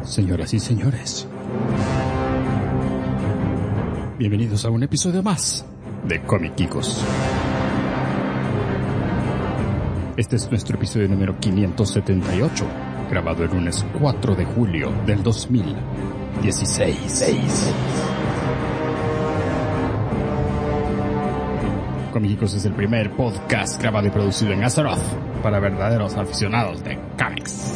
Señoras y señores, bienvenidos a un episodio más de Comiquicos. Este es nuestro episodio número 578, grabado el lunes 4 de julio del 2016. Comiquicos es el primer podcast grabado y producido en Azeroth para verdaderos aficionados de cómics.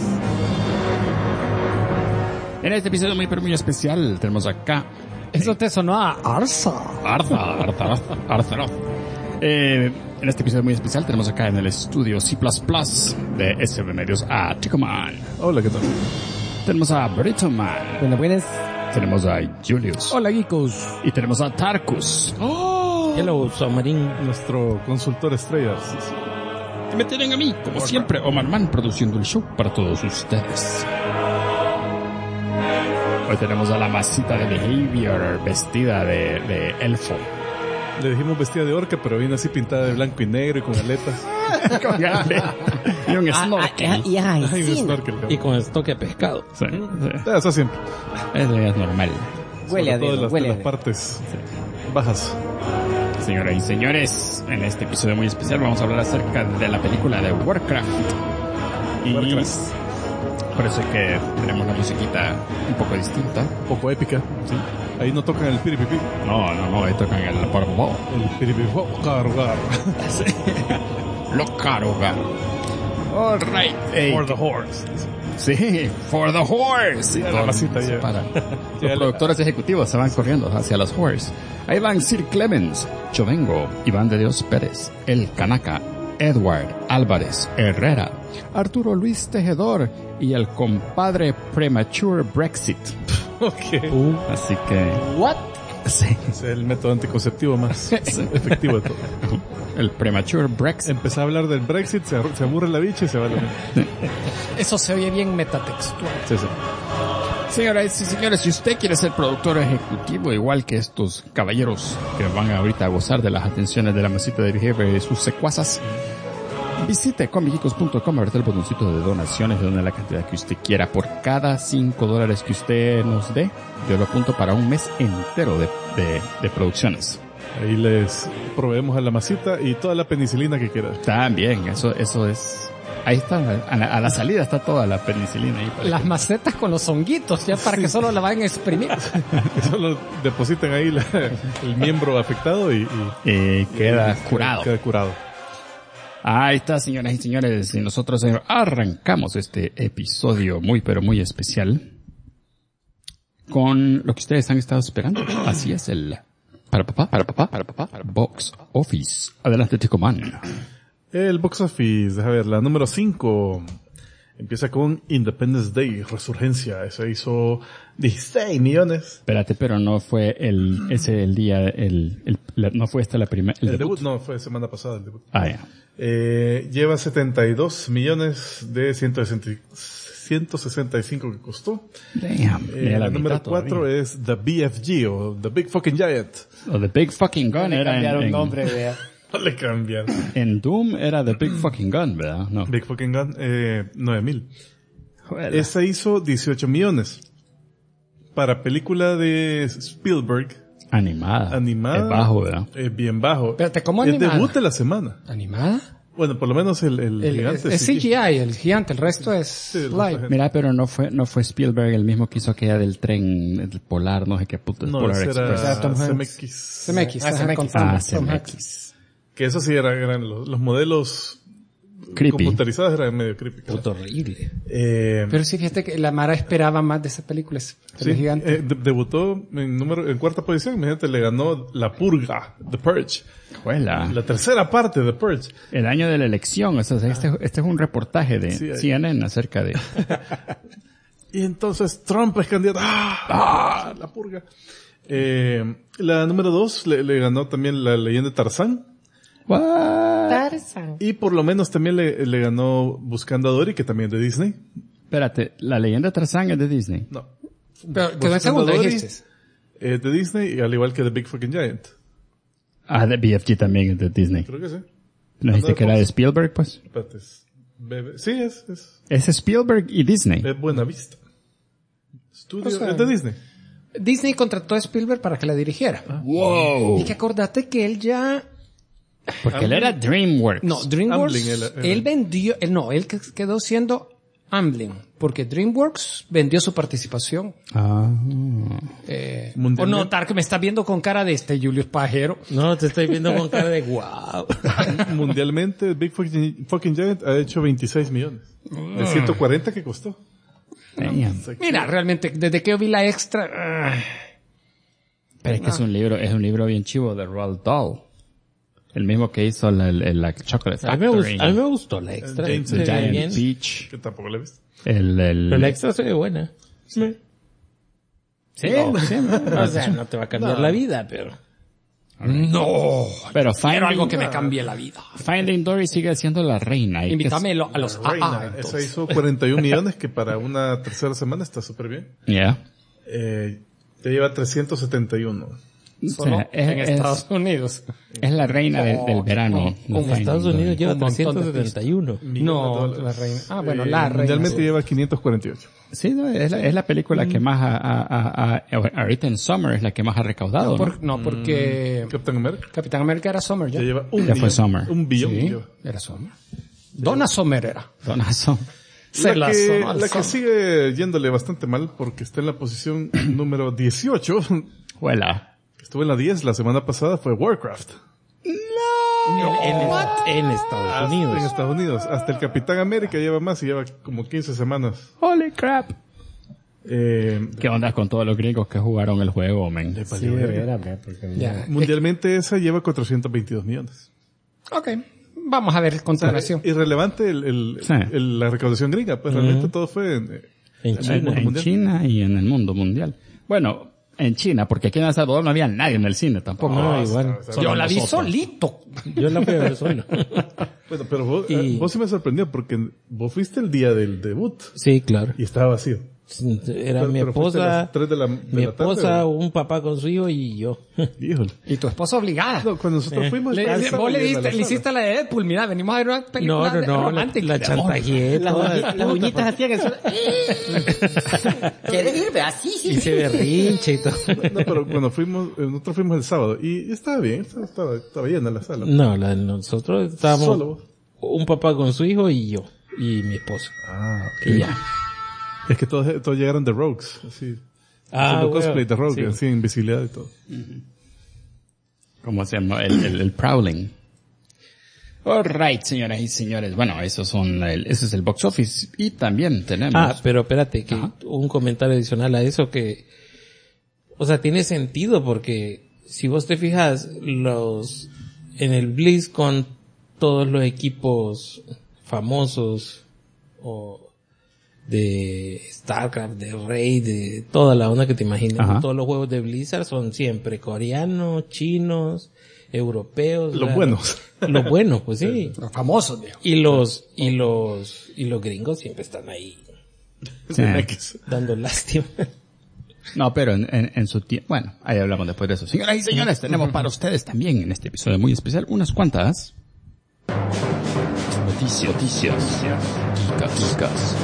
En este episodio muy pero muy especial tenemos acá... Eso te sonó a Arza. Azeroth. En este episodio muy especial tenemos acá en el estudio C++ de SB Medios a Chicoman. Hola, ¿qué tal? Tenemos a Britoman. Buenas. Tenemos a Julius. Hola, geekos. Y tenemos a Tarkus. Hello, Submarine. Nuestro consultor estrella. Y me tienen a mí, como siempre, Omar Man, produciendo el show para todos ustedes. Hoy tenemos a la masita de Behavior vestida de elfo. Le dijimos vestida de orca, pero vino así pintada de blanco y negro y con aletas. Con aletas. Y un snorkel. Y un snorkel. Y con estoque de pescado. Sí. Eso siempre. Eso es normal. Huele a dedo, de las partes bajas. Señoras y señores, en este episodio muy especial vamos a hablar acerca de la película de Warcraft. Y por eso es que tenemos la musiquita un poco distinta. Un poco épica. Sí. Ahí no tocan el piripipi. No, ahí tocan el porbo. El piripipi. Carugar. Lo carugar. All right. For the horse. Sí, for the horse. Y la masita ya. Los productores ejecutivos se van corriendo hacia los horse. Ahí van Sir Clemens, Chovengo, Iván de Dios Pérez, El Canaca, Edward Álvarez Herrera, Arturo Luis Tejedor y el compadre Premature Brexit. Ok. Así que... What? Sí. Es el método anticonceptivo más efectivo de todo. El Premature Brexit. Empezó a hablar del Brexit, se aburre la bicha y se va a la mente. Eso se oye bien metatextual. Sí. Señoras y señores, si usted quiere ser productor ejecutivo, igual que estos caballeros que van ahorita a gozar de las atenciones de la masita de Behavior y sus secuazas, visite comiquicos.com, ahorita el botoncito de donaciones, donde la cantidad que usted quiera. Por cada $5 que usted nos dé, yo lo apunto para un mes entero de producciones. Ahí les proveemos a la masita y toda la penicilina que quiera. También, eso es... Ahí está, a la salida está toda la penicilina ahí. Las macetas con los honguitos, ya para que solo la vayan a exprimir. Solo depositan ahí el miembro afectado y queda curado. Queda curado. Ahí está, señoras y señores, y nosotros arrancamos este episodio muy pero muy especial con lo que ustedes han estado esperando. Así es, el para papá, Box Office. Adelante, Chicoman. El Box Office, deja ver, la número 5 empieza con Independence Day, Resurgencia. Ese hizo 16 millones. Espérate, pero no fue el día, no fue esta la primera, el debut. No, fue semana pasada el debut. Ya. Lleva 72 millones de 165 que costó. Damn. La número 4 es The BFG, o The Big Fucking Giant. O The Big Fucking Gun Le era cambiaron nombre, vea. No le cambiaron. En Doom era The Big Fucking Gun, ¿verdad? No. Big Fucking Gun, 9,000. Joder. Esa hizo 18 millones. Para película de Spielberg. Animada. Es bajo, ¿verdad? Bien bajo. Espérate, ¿cómo Es animada? debut de la semana. ¿Animada? Bueno, por lo menos el gigante. Es CGI, el gigante, el resto es live. Mira, pero no fue Spielberg el mismo que hizo aquella del tren, el Polar, no sé qué puto, No, Polar ese Express. era Tom Hanks. CMX. CMX. Que eso sí eran los modelos Creepy. computarizados eran medio creepy. Puto horrible. Eh, Pero sí, fíjate que la Mara esperaba más de esa película. sí, El gigante. debutó en cuarta posición. Imagínate, le ganó La Purga, The Purge. Juela. La tercera parte de The Purge. El año de la elección, o sea, este es un reportaje de Sí, CNN acerca de... Y entonces Trump es candidato. La Purga. La número 2 le ganó también La Leyenda de Tarzán. What? Tarzan. Y por lo menos también le ganó Buscando a Dory, que también es de Disney. Espérate, la leyenda de Tarzán es de Disney. No. Pero quedó en segunda, Dory, dijiste. de Disney, al igual que The Big Fucking Giant. The BFG también es de Disney. Creo que sí. ¿No dijiste que era de Spielberg, pues? Espérate, sí, es Es Spielberg y Disney. Buena Vista. Estudio, O sea, es de Disney. Disney contrató a Spielberg para que la dirigiera. Wow. Y que acordate que él ya... Porque él era DreamWorks. No, DreamWorks, Amblin, él vendió... él quedó siendo Amblin, porque DreamWorks vendió su participación. Ah. O Mundialmente. notar que me está viendo con cara de Julius Pajero. No, te estoy viendo con cara de wow. Mundialmente, Big Fucking Giant ha hecho 26 millones. De 140 que costó. Damn. O sea, Mira, realmente, desde que yo vi la extra... Pero es que es un libro bien chivo de Roald Dahl. El mismo que hizo la Chocolate A mí Factory. me gustó la extra. James Se The ve Giant bien. Peach. que tampoco lo he visto. Pero la extra se ve buena. Sí, sí. O sea, no te va a cambiar la vida, pero... No, Pero quiero algo que me cambie la vida. Finding Dory sigue siendo la reina. Y Invítame a los Reina, AA, esa entonces. hizo 41 millones, que para una tercera semana está súper bien. Yeah. Te lleva 371. Solo en Estados Unidos. Es la reina del verano. En Estados Unidos lleva Un montón de 371. No, la reina. Ah, bueno, la reina. Mundialmente sí. lleva 548. Sí, no, es la película que más ahorita en Summer es la que más ha recaudado. ¿no? Porque Captain America Capitán América era Summer ya. ya lleva un Ya fue billón. Summer. Un billón. Sí, lleva. era Summer. Donna Summer era. Donna Summer. Se La la que, sonó al la que Summer. sigue yéndole bastante mal porque está en la posición número 18. Huela. Estuvo en la 10 la semana pasada, fue Warcraft. En Estados En Unidos. Estados Unidos. Hasta el Capitán América lleva más y lleva como 15 semanas. Holy crap. Eh, ¿Qué onda con todos los gringos que jugaron el juego, men? Sí, de veras, porque Ya. mundialmente esa lleva 422 millones. Ok. Vamos a ver continuación. Irrelevante Sí. la recaudación gringa, pues realmente todo fue en China. En mundial. China y en el mundo mundial. Bueno, en China, porque aquí en El Salvador no había nadie en el cine tampoco. No, igual. Yo la vi solito. Yo la fui a ver solo. Bueno, pero vos, Y- vos sí me sorprendió porque vos fuiste el día del debut Sí, claro. y estaba vacío. Era mi Pero fuiste a esposa, las 3 de la mi tarde, esposa, ¿o? un papá con su hijo y yo. Híjole. Y tu esposa obligada. No, cuando nosotros fuimos... estaba Vos le llena la hiciste la de Deadpool. Mira, venimos a ver una película romántica. la chantajeé. Las uñitas hacían eso. ¿Quieres ir? Así, sí. Hice berrinche y todo. sala. No, pero cuando nosotros fuimos el sábado y estaba bien, estaba llena la sala. No, la de nosotros estábamos Solo vos. un papá con su hijo y yo. Y mi esposa. Ah, ok. Y ya. Es que todos llegaron de Rogues, así. Ah, haciendo bueno, cosplay de Rogue, sí. así en visibilidad y todo. ¿Cómo se llama? El Prowling. Alright, señoras y señores. Bueno, ese es el box office. Y también tenemos... Ah, pero espérate, que Ajá. un comentario adicional a eso que, o sea, tiene sentido porque si vos te fijas, en el BlizzCon, todos los equipos famosos, o de StarCraft, de Raid, de toda la onda que te imaginas, Ajá. todos los juegos de Blizzard son siempre coreanos, chinos, europeos. Los o sea, buenos. Los buenos, pues sí. Los famosos, viejo. Y los gringos siempre están ahí Sí. dando lástima. No, pero en su tiempo... Bueno, ahí hablamos después de eso. Señoras y señores, tenemos para ustedes también en este episodio muy especial unas cuantas... Noticias. Geekas.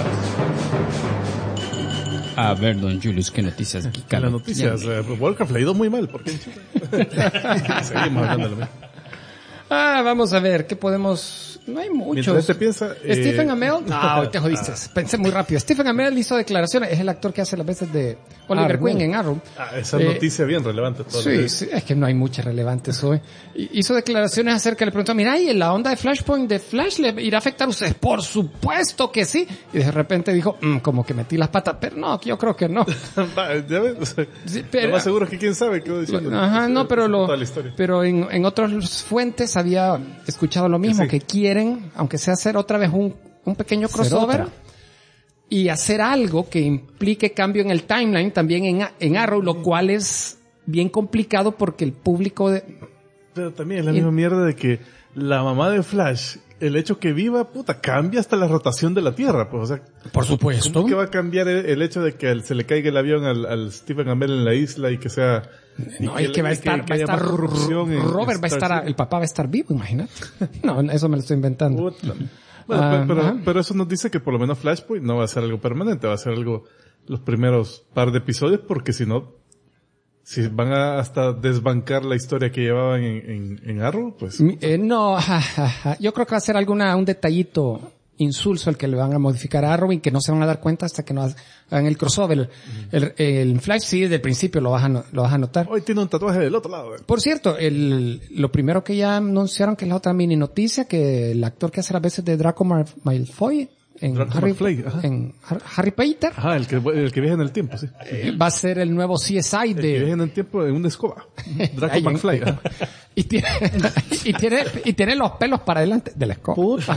A ver, don Julius, ¿qué noticias geekas? En las noticias, Warcraft le ha ido muy mal, porque seguimos hablando de lo mismo. Vamos a ver, ¿qué podemos...? No hay muchos. Mientras te piensa... Stephen Amell, no, te jodiste. Pensé muy rápido. Stephen Amell hizo declaraciones, es el actor que hace las veces de Oliver Queen en Arrow. esa noticia bien relevante. Sí, sí, es que no hay muchas relevantes hoy. Hizo declaraciones acerca, le preguntó, mira, ¿y la onda de Flashpoint de Flash le irá a afectar a ustedes? Por supuesto que sí. Y de repente dijo, como que metí las patas, pero no, yo creo que no. Ya ves, o sea, Sí, pero- lo más seguro es que quién sabe qué va diciendo. Ajá, no, pero Toda la historia. pero en otras fuentes había escuchado lo mismo, Sí. que quieren, aunque sea hacer otra vez un pequeño crossover otra. y hacer algo que implique cambio en el timeline también en Arrow, lo cual es bien complicado porque el público Pero también es la misma mierda de que la mamá de Flash, el hecho que viva, cambia hasta la rotación de la Tierra, pues, o sea, por supuesto, ¿cómo que va a cambiar el hecho de que se le caiga el avión al Stephen Amell en la isla y que sea... no, es que va a estar, haya más corrupción en Robert va a Star estar, City? el papá va a estar vivo, imagínate. No, eso me lo estoy inventando. Puta. Bueno, Ajá. pero eso nos dice que por lo menos Flashpoint no va a ser algo permanente, va a ser algo los primeros par de episodios, porque si no, si van a hasta desbancar la historia que llevaban en Arrow, pues... No, yo creo que va a ser un detallito insulso el que le van a modificar a Arrow y que no se van a dar cuenta hasta que no hagan el crossover. El Flash sí, desde el principio lo vas a notar. Hoy tiene un tatuaje del otro lado. Por cierto, lo primero que ya anunciaron, que es la otra mini noticia, que el actor que hace las veces de Draco Malfoy en Harry Potter, Ajá, el que viaja en el tiempo, sí. va a ser el nuevo CSI El que viaja en el tiempo en una escoba. Draco McFly. Ajá. y tiene los pelos para adelante de la escoba. Puta.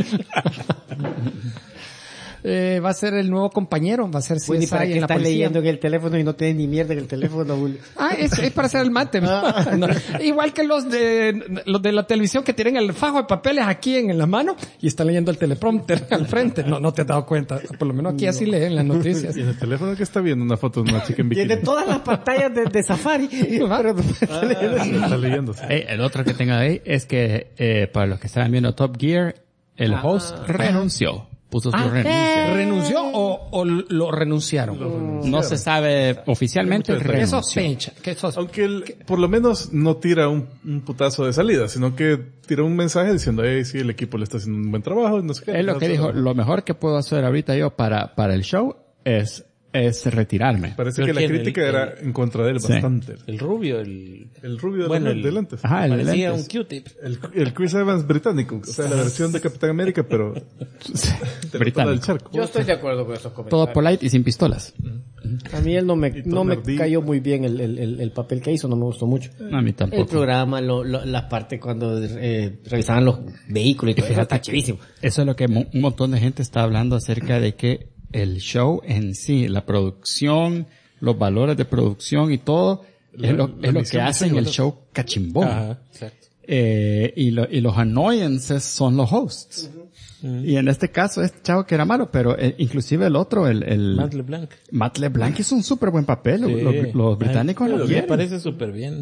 Va a ser el nuevo compañero, va a ser CSI Bueno, ¿y para qué en la estás policía. leyendo en el teléfono y no tienes ni mierda en el teléfono, Julio? Es para hacer el mate. No, igual que los de la televisión que tienen el fajo de papeles aquí en la mano y están leyendo el teleprompter al frente. No te has dado cuenta. Por lo menos aquí así leen las noticias. Y en el teléfono que está viendo una foto de una chica en bikini. Tiene todas las pantallas de Safari. Pero Está leyendo. Sí. El otro que tengo ahí es que para los que estaban viendo Top Gear, el host renunció. Puso su renuncia. ¿Renunció o lo renunciaron? No se sabe oficialmente. Hay mucha ¿Qué renunció. sospecha? ¿Qué sospecha? Aunque él, por lo menos, no tira un putazo de salida, sino que tira un mensaje diciendo, sí, el equipo le está haciendo un buen trabajo, no sé qué. Es lo que dijo. Lo mejor que puedo hacer ahorita yo para el show es retirarme. Parece Pero que la ¿quién? crítica era en contra de él Sí. bastante. El rubio, El rubio Bueno, de lentes. Ajá, el de parecía un lentes. Q-tip. El Chris Evans británico, o sea, la versión de Capitán América, pero del otro lado Británico. del charco. yo estoy de acuerdo con esos comentarios. Todo polite y sin pistolas. A mí él no me nerdí. cayó muy bien el papel que hizo, no me gustó mucho. A mí El tampoco. programa, las partes cuando revisaban los vehículos y que eso está chivísimo. Eso es lo que un montón de gente está hablando acerca de que el show en sí, la producción, los valores de producción y todo, es lo que hacen el show cachimbón. Ajá, exacto. Y los annoyances son los hosts. Y en este caso, este chavo que era malo, pero inclusive el otro, Matt LeBlanc. Matt LeBlanc hizo un súper buen papel. Sí. Los británicos lo Me quieren. parece súper bien.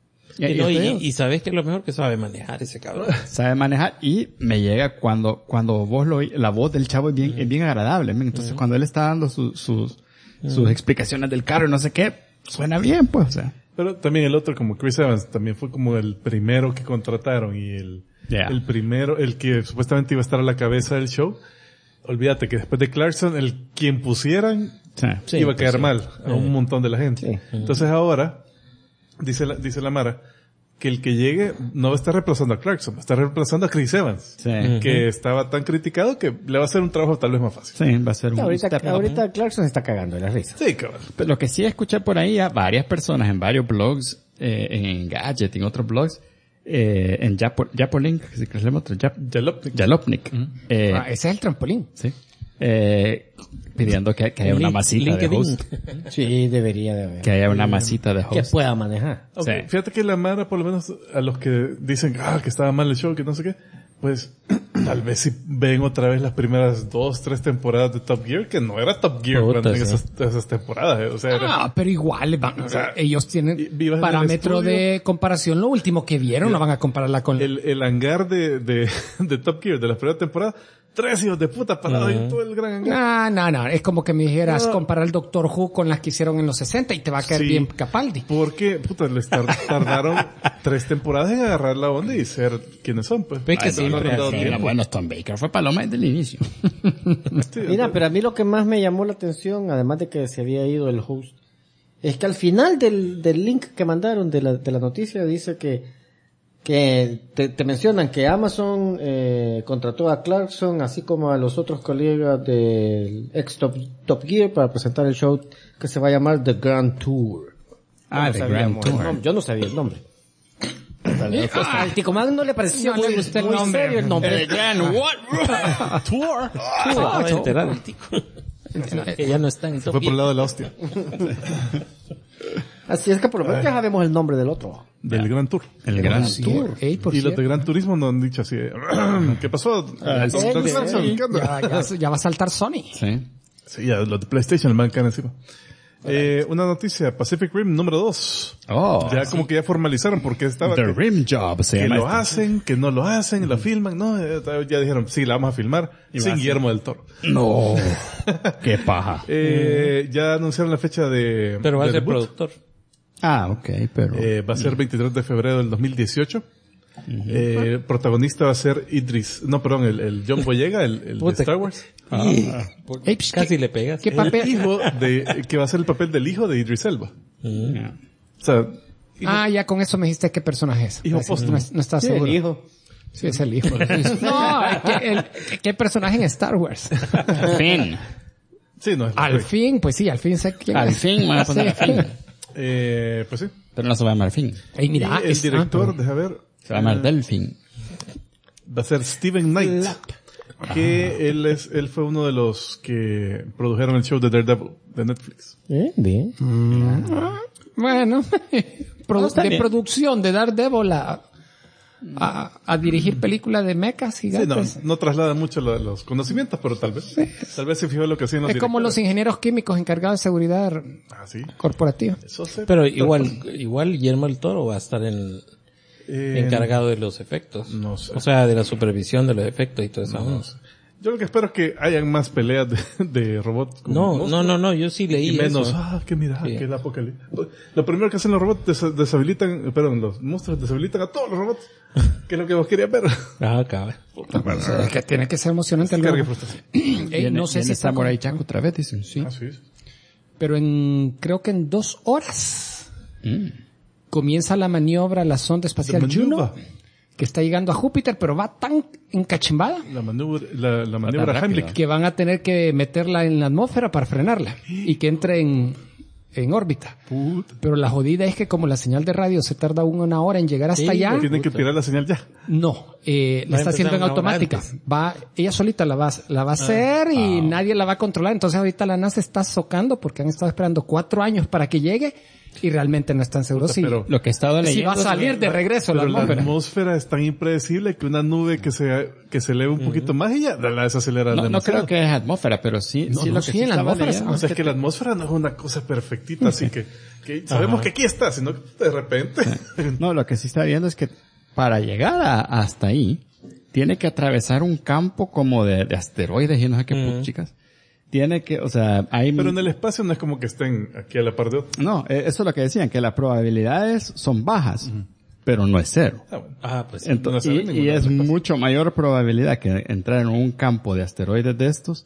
Y sabes que es lo mejor que sabe manejar ese cabrón. Sabe manejar y me llega cuando vos la voz del chavo es bien agradable. Entonces cuando él está dando sus explicaciones del carro y no sé qué, suena bien, pues, o sea. Pero también el otro, como Chris Evans, también fue como el primero que contrataron y el primero, el que supuestamente iba a estar a la cabeza del show. Olvídate que después de Clarkson, quien pusieran Sí. iba a caer mal a un montón de la gente. Entonces ahora, dice la Mara, que el que llegue no va a estar reemplazando a Clarkson, va a estar reemplazando a Chris Evans. Sí. Que estaba tan criticado que le va a hacer un trabajo tal vez más fácil. Sí, va a ser un step up. Ahorita Clarkson se está cagando de la risa. Sí, cabrón. Pero lo que sí escuché por ahí a varias personas en varios blogs, en Gadget, en otros blogs, en Japoliink, que se llama otro, Jalopnik. Ese es el trampolín. Sí. Pidiendo que haya una masita de host. Sí, debería de haber. Que haya una masita de Que host. pueda manejar. Ok, Sí. fíjate que la Mara, por lo menos a los que dicen que estaba mal el show, que no sé qué, pues tal vez si ven otra vez las primeras 2-3 temporadas de Top Gear, que no era Top Gear Puta, cuando en sí. esas temporadas, o sea, era, Pero igual, ellos y tienen vivas en el parámetro estudio. de comparación. Lo último que vieron, no van a compararla con... el hangar de Top Gear de la primera temporada, 3 hijos de puta parados en todo el gran hangar. No. Es como que me dijeras comparar el Doctor Who con las que hicieron en los 60 y te va a caer Sí. bien Capaldi. Porque, puta, les tardaron 3 temporadas en agarrar la onda y ser quienes son, pues. Ve que siempre no, así. Sí, bueno, Tom Baker fue paloma desde el inicio. Mira, pero a mí lo que más me llamó la atención, además de que se había ido el host, es que al final del link que mandaron de la noticia dice que te mencionan que Amazon contrató a Clarkson así como a los otros colegas del ex Top Gear para presentar el show que se va a llamar The Grand Tour. The Grand Tour. Yo no sabía el nombre. Al Ticomán no le pareció No le muy, gustó el muy nombre. serio el nombre. Tour. Se acaba de enterar el tico. Que ya no está en Fue Top por el Gear. lado de la hostia. Así es que por lo menos ya sabemos el nombre del otro. Del Gran Tour. El Grand Tour. Ey, por Y los cierto. de Gran Turismo no han dicho así, ¿qué pasó? Ya va a saltar Sony. Sí. Sí, ya los de PlayStation, el man caen encima. Una noticia, Pacific Rim número 2. Ya como que ya formalizaron porque estaba... The Rim Job se que llama lo hacen, que no lo hacen, lo filman. No, ya dijeron, sí, la vamos a filmar sin Guillermo del Toro. No. Qué paja. Ya anunciaron la fecha de... Pero va a de ser debut. productor. Ok, pero... Va a ser 23 de febrero del 2018. Protagonista va a ser el John Boyega, el de Star Wars. Casi le pegas. ¿Qué papel? El hijo que va a ser el papel del hijo de Idris Elba. O sea, ya con eso me dijiste qué personaje es. Hijo póstumo. No estás Sí, seguro. el hijo. Sí, es el hijo. No, ¿qué personaje en Star Wars? Finn. sí, no es Al fin, pues sí, al fin sé quién Al es. fin van a poner a Finn. pues sí. Pero no se va a llamar Finn. Ey, mira, Y el director, deja ver, Se va a llamar Delfin. va a ser Steven Knight. Que él fue uno de los que produjeron el show de Daredevil de Netflix. Bien. Bueno, está de bien. producción de Daredevil a dirigir películas de mechas Sí, gigantes. no traslada mucho los conocimientos, pero tal vez se fijó en lo que hacían los Es como los directores. ingenieros químicos encargados de seguridad Ah, sí. corporativa. Eso sé. Pero igual Guillermo del Toro va a estar encargado de los efectos. no sé. O sea, de la supervisión de los efectos y todo eso. No sé. Yo lo que espero es que hayan más peleas de robots. como No, yo sí leí y menos, eso. que mira, Sí. que el apocalipsis. Lo primero que hacen los robots los monstruos deshabilitan a todos los robots. Que es lo que vos querías ver. Cabrón. Es que tiene que ser emocionante el Carga y juego. frustración. Ey, no sé si está Samurai Jack otra vez, dicen. Sí. Ah, sí. pero creo que en 2 horas comienza la maniobra, la sonda espacial The Juno, maneuver. que está llegando a Júpiter, pero va tan encachimbada La maniobra rápido. Heimlich. que van a tener que meterla en la atmósfera para frenarla y que entre en órbita. Pero la jodida es que como la señal de radio se tarda 1 hora en llegar hasta allá, Tienen que tirar la señal ya. no, la está haciendo en empezar 1 hora automática. antes. Ella solita la va a hacer y nadie la va a controlar. Entonces ahorita la NASA está socando porque han estado esperando 4 años para que llegue y realmente no están seguros Pero- Lo que he estado si leyendo... va a salir de regreso la Pero la atmósfera. atmósfera es tan impredecible que una nube que se eleve un poquito más y ya la desacelera No demasiado. creo que es atmósfera, pero sí, No, sí no, lo que sí, sí en la estaba atmósfera leyendo. O sea, es que la atmósfera no es una cosa perfectita, así que sabemos que aquí está, sino que de repente... No, lo que sí está viendo es que para llegar hasta ahí, tiene que atravesar un campo como de asteroides y no sé qué chicas. Tiene que, o sea, hay... Pero en el espacio no es como que estén aquí a la par de otro. No, eso es lo que decían, que las probabilidades son bajas, pero no es cero. Ah, bueno. Pues Entonces, no se ve y ninguna es respuesta. mucho mayor probabilidad que entrar en un campo de asteroides de estos,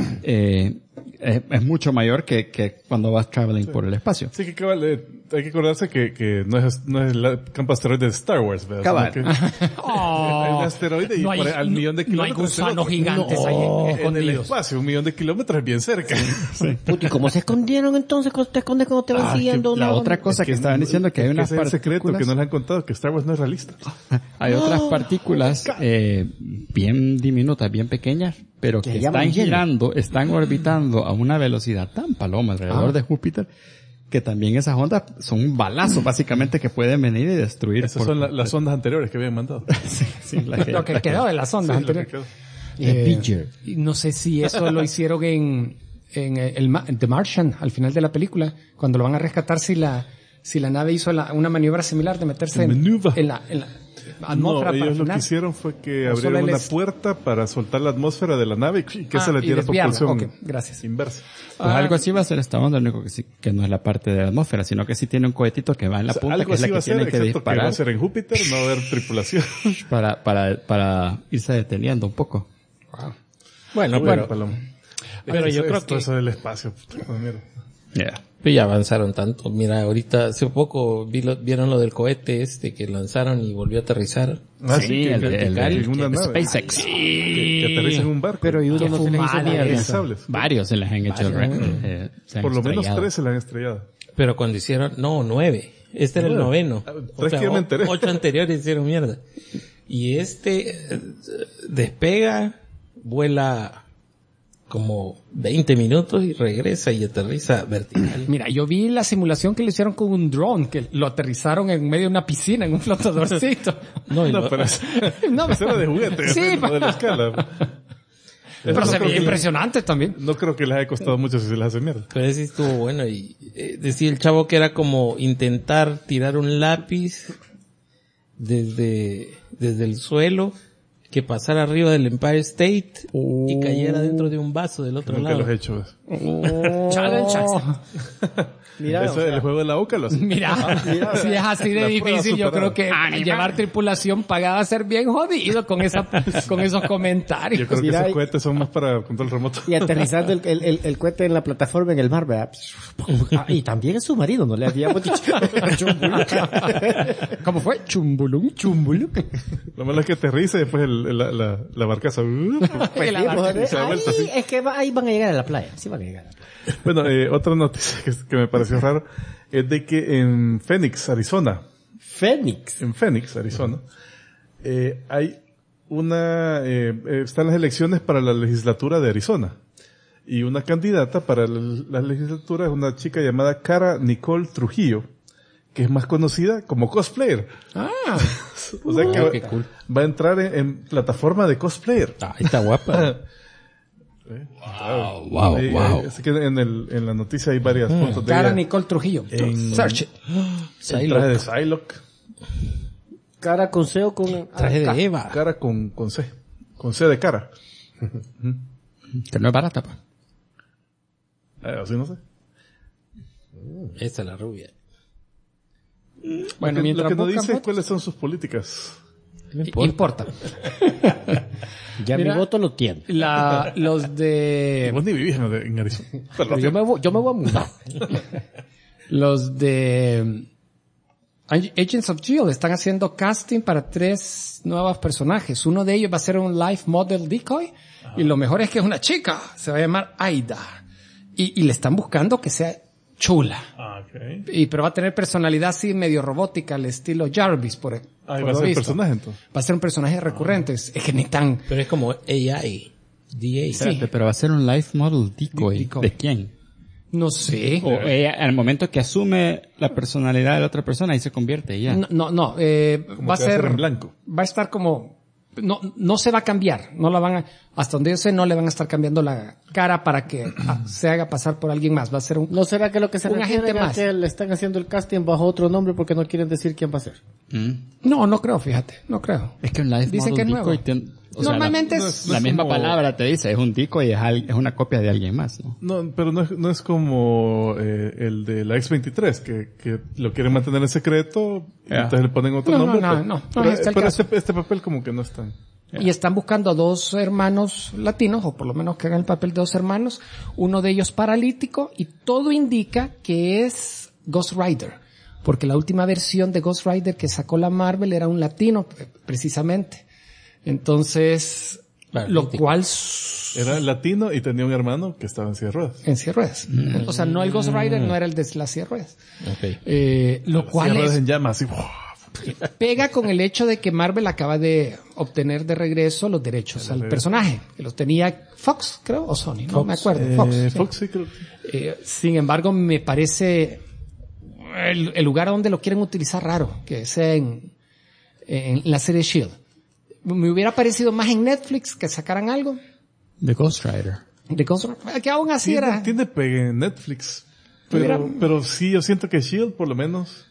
es mucho mayor que cuando vas traveling por el espacio. Sí, que cabal, hay que acordarse que no es el campo asteroide de Star Wars, ¿verdad? Cabal. Sino que hay un asteroide y no hay, por ahí al millón de no hay kilómetros. gusanos gigantes ahí en el escondidos. espacio, 1 millón de kilómetros es bien cerca. Puti, ¿cómo se escondieron entonces? ¿Cómo te escondes cuando te van siguiendo? La No, otra cosa que estaban diciendo que hay unas ese es el secreto que partículas, no les han contado, que Star Wars no es realista. hay otras partículas bien diminutas, bien pequeñas, pero que llaman están hielo. girando, están orbitando a una velocidad tan paloma alrededor de Júpiter, que también esas ondas son un balazo básicamente que pueden venir y destruir. Esas son las ondas anteriores que habían mandado. Sí, la que- Lo que quedó de las ondas Sí, lo que anteriores. quedó. Y no sé si eso lo hicieron en The Martian, al final de la película, cuando lo van a rescatar, si la nave hizo una maniobra similar de meterse Maneuver. en la No, atmósfera para ellos lo que frenar. hicieron fue que O solo abrieron él una es- puerta para soltar la atmósfera de la nave y que se le y diera desviarla. propulsión Ok, gracias. inversa. Pues algo así va a ser esta onda, lo único que sí, que no es la parte de la atmósfera, sino que sí tiene un cohetito que va en la O sea, punta, algo que es la así va que a ser, tiene que excepto que va disparar a ser en Júpiter, no va a haber tripulación. para irse deteniendo un poco. Bueno, Bueno, pero Paloma. pero yo creo Todo que eso del espacio. puta, mierda. ya avanzaron tanto. Mira, ahorita hace poco vieron lo del cohete que lanzaron y volvió a aterrizar. Ah, Sí, que el de vertical, en una nave. SpaceX. Que aterriza en un barco. Pero y uno no se le hizo nada. Realizables. Varios se les han hecho se han Por lo menos estrellado. 3 se la han estrellado. Pero cuando hicieron, 9. Este era el 9º. ¿Sabes que yo me enteré? 8 anteriores hicieron mierda. Y despega, vuela como 20 minutos y regresa y aterriza vertical. Mira, yo vi la simulación que le hicieron con un dron, que lo aterrizaron en medio de una piscina, en un flotadorcito. No, pero No, eso era de juguete. Sí, no de la escala. Pero se ve impresionante también. No creo que les haya costado mucho si se les hace mierda. Pero ese estuvo bueno y decía el chavo que era como intentar tirar un lápiz desde el suelo, que pasara arriba del Empire State y cayera dentro de un vaso del otro Nunca lado. los he hecho. Challenge. Mira, Eso, el juego de la Oca lo hace. Mira, si es así de La difícil, prueba yo creo que superada. llevar tripulación pagada va a ser bien jodido con esos comentarios. Yo creo que Mira, esos cohetes son más para control remoto. y aterrizando el cohete en la plataforma en el mar, ¿verdad? Y también el submarino, no le habíamos dicho. ¿Cómo fue? Chumbulum. Lo malo es que aterriza y después la barcaza. Y la barca. Se da vuelta así. Es que ahí van a llegar a la playa. Sí van a llegar a la playa. Bueno, otra noticia que me pareció raro es de que en Phoenix, Arizona, hay están las elecciones para la legislatura de Arizona. Y una candidata para la legislatura es una chica llamada Cara Nicole Trujillo, que es más conocida como cosplayer. O sea que qué cool. va a entrar en plataforma de cosplayer. Ay, está guapa. Wow. Así que en la noticia hay varias fotos de Cara ella. Nicole Trujillo. Search it. El traje de Psylocke. Cara con C o con... Traje de Eva. Cara con C. Con C de cara. Que no es barata, pues. Así no sé. Esta es la rubia. Bueno, Lo mientras que no buscan dice es fotos, cuáles son sus políticas. importa. Ya Mira, mi voto lo tiene. Los de... Vos ni vivís en Arizona. Pero yo me voy a mudar. Los de Agents of S.H.I.E.L.D. están haciendo casting para 3 nuevos personajes. Uno de ellos va a ser un live model decoy. Y lo mejor es que es una chica. Se va a llamar Aida. Y le están buscando que sea chula. Pero va a tener personalidad así medio robótica, al estilo Jarvis, por Va a lo ser visto. personaje entonces. Va a ser un personaje recurrente. Es que ni tan... Pero es como AI. DA. Espérate, pero va a ser un life model decoy. Decoy. ¿De quién? No sé. O ella, al momento que asume la personalidad de la otra persona, ahí se convierte ya. No. Como Va a que ser en blanco. Va a estar como... No se va a cambiar. No la van a... Hasta donde yo sé, no le van a estar cambiando la cara para que se haga pasar por alguien más. Va a ser un... ¿No será que lo que se un agente refiere es más. que le están haciendo el casting bajo otro nombre porque no quieren decir quién va a ser? No creo, fíjate. No creo. Es que un life Dicen model que es decoy nuevo. Normalmente es... la misma como- palabra te dice, es un decoy, es una copia de alguien más, ¿no? No, pero no es como el de la X-23, que lo quieren mantener en secreto y Ya. entonces le ponen otro No, nombre. no pero es el pero caso. este papel como que no es tan... Y están buscando a 2 hermanos latinos, o por lo menos que hagan el papel de 2 hermanos, uno de ellos paralítico, y todo indica que es Ghost Rider, porque la última versión de Ghost Rider que sacó la Marvel era un latino, precisamente. Entonces, lo cual... Era latino y tenía un hermano que estaba en silla de ruedas. En silla de ruedas. O sea, no el Ghost Rider, no era el de la silla de ruedas. Okay. Lo Silla de cual ruedas es... en llamas, así. pega con el hecho de que Marvel acaba de obtener de regreso los derechos al personaje, que los tenía Fox, creo, o Sony, no me acuerdo. Fox. Sí. Fox sí creo. Sin embargo, me parece el lugar donde lo quieren utilizar raro, que sea en la serie S.H.I.E.L.D. Me hubiera parecido más en Netflix que sacaran algo The Ghost Rider. de Ghost Rider, que aún así era... Tiene pegue en Netflix. Pero sí, yo siento que S.H.I.E.L.D. por lo menos...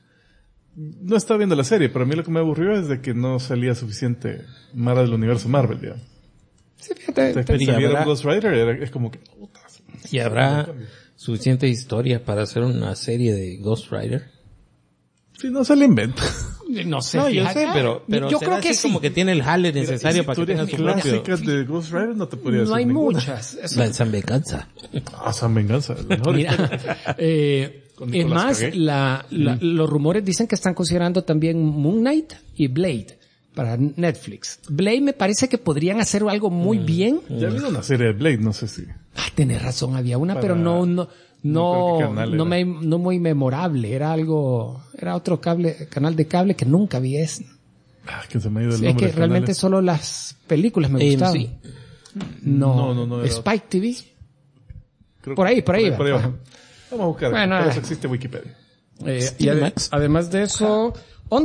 No estaba viendo la serie, pero a mí lo que me aburrió es de que no salía suficiente Mara del universo Marvel, ya. Sí, fíjate, Entonces, que saliera Ghost Rider es como que... ¿Y habrá suficiente historia para hacer una serie de Ghost Rider? Sí, no se le inventa. no sé. No, yo fíjate. sé, pero yo será creo que así sí. como que tiene el jale necesario para que tenga su propio... clásicas de Ghost Rider no te podría decir No hay ninguna. muchas. Eso- La San Venganza. San Venganza. la mejor. Mira, Con es Nicolas más, Cage. los rumores dicen que están considerando también Moon Knight y Blade para Netflix. Blade me parece que podrían hacer algo muy bien. Ya ha habido una serie de Blade, no sé si... Tenés razón, había una, pero no creo qué canal era. no muy memorable. Era otro canal de cable que nunca vi. Es que se me ha ido el que nombre. del realmente canal. solo las películas me gustaban. AMC. No, era Spike TV. Creo por ahí que- va. va. Vamos a buscar. Bueno, Para eso existe Wikipedia. Y además de eso,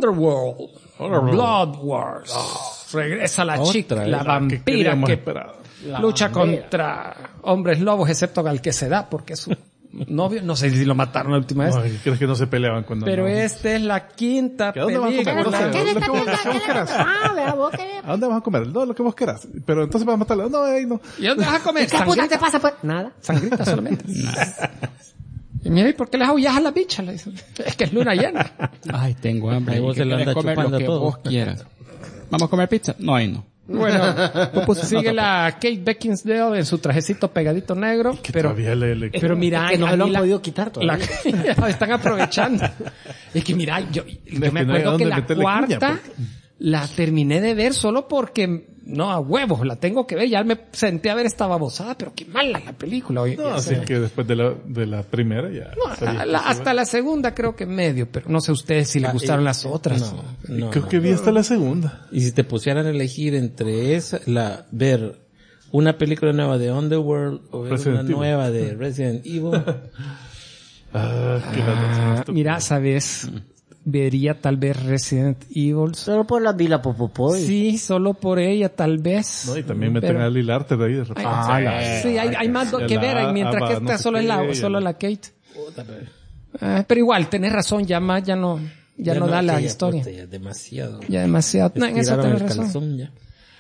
Underworld, Blood Wars, regresa la Otra chica, vez. la Que vampira queríamos que esperar. lucha contra hombres lobos, excepto al que se da, porque es su novio. No sé si lo mataron la última vez. No, ¿crees que no se peleaban cuando Pero no? esta es la quinta ¿A dónde vas a comer? película. No sé, lo que vos querás. ¿A dónde vas a comer? No, lo que vos querás. Pero entonces vas a matarlo. No, ahí no. ¿Y dónde vas a comer? ¿Qué puta te pasa, pues? Nada. Sangrita solamente. Y mira, ¿y por qué les aullas a la bicha? Le dicen. Es que es luna llena. Ay, tengo hambre. Ahí vos se lo andas comer lo chupando que todo. vos quieras. ¿Vamos a comer pizza? No, ahí no. Bueno, pues sigue la Kate Beckinsale en su trajecito pegadito negro, pero mira, Es que no a se lo mí han podido quitar todavía. la están aprovechando. Es que mira, yo me acuerdo que la cuarta la terminé de ver solo porque, no, a huevos, la tengo que ver, ya me senté a ver esta babosada, pero qué mala la película. Oye, No, así que después de la primera ya. no, hasta la segunda creo que medio, pero no sé ustedes si les gustaron las otras. No, Creo que vi hasta la segunda. Y si te pusieran a elegir entre ver una película nueva de Underworld o ver Resident una Evil. nueva de Resident Evil, Mira, ¿sabes? Vería tal vez Resident Evil. Solo por la Vila Popopoy. Sí, solo por ella tal vez. No, y también meten Pero- a Lil Arte de ahí de repente. Sí, hay más que ver, mientras que esta solo es la Kate. Pero igual, tenés razón, ya no da la historia. Ya es demasiado. Ya demasiado. No, en eso Estiraron tenés el razón. calzón ya.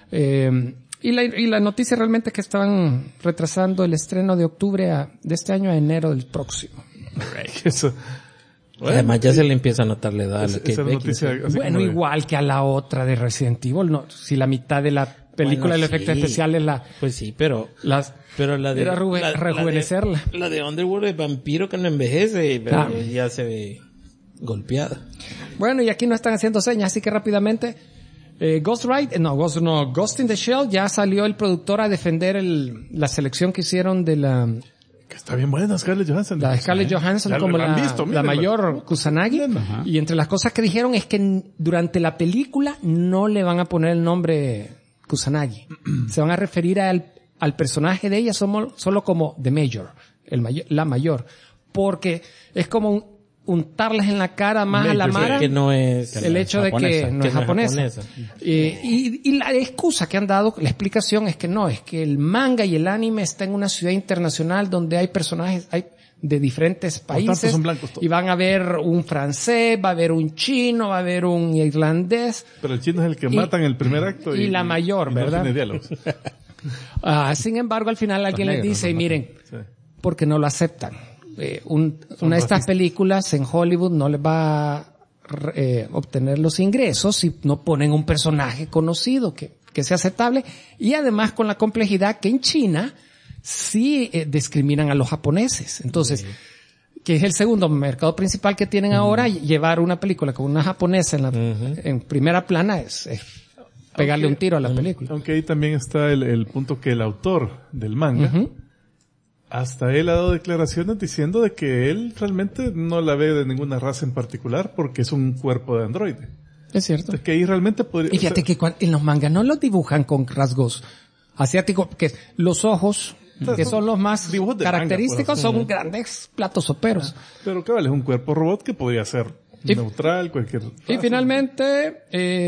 Y la noticia realmente es que estaban retrasando el estreno de octubre de este año a enero del próximo. Eso. Además ya se le empieza a notar la edad a la Kate Esa noticia, Beckinsale. así Bueno, como de- igual que a la otra de Resident Evil, no, si la mitad de la película Bueno, del efecto sí. especial es Pues sí, pero la la de era rejuvenecerla. La de Underworld es vampiro que no envejece, pero Ah. ya se ve golpeada. Bueno, y aquí no están haciendo señas, así que rápidamente, Ghost in the Shell, ya salió el productor a defender la selección que hicieron de la Que está bien buena Scarlett Johansson. Scarlett Johansson Ya como lo han la visto, mírenla. mayor Kusanagi. Y entre las cosas que dijeron es que durante la película no le van a poner el nombre Kusanagi. Se van a referir al personaje de ella solo como The Major, la mayor. Porque es como untarles en la cara más a la Major, Mara Que no es el hecho de que no es japonesa. Y la excusa que han dado, la explicación es que el manga y el anime está en una ciudad internacional donde hay personajes, hay de diferentes tanto países, son blancos todos. y van a ver un francés, va a haber un chino, va a haber un irlandés. Pero el chino es el que matan en el primer acto. y la mayor, y ¿verdad? No tiene diálogos. Sin embargo, al final alguien les negros dice, los miren, Sí. porque no lo aceptan. Una de estas películas en Hollywood no les va a obtener los ingresos si no ponen un personaje conocido que sea aceptable, y además con la complejidad que en China sí discriminan a los japoneses. Entonces, que es el segundo mercado principal que tienen ahora, llevar una película con una japonesa en primera plana es pegarle un tiro a la película. Aunque ahí también está el punto que el autor del manga, hasta él ha dado declaraciones diciendo de que él realmente no la ve de ninguna raza en particular porque es un cuerpo de androide. Es cierto. Entonces que ahí realmente podría... Y fíjate que en los mangas no los dibujan con rasgos asiáticos, que los ojos, que son los más dibujos de característicos, manga, pues. son grandes platos soperos. Pero cabal, es un cuerpo robot que podría ser neutral, cualquier... Y finalmente,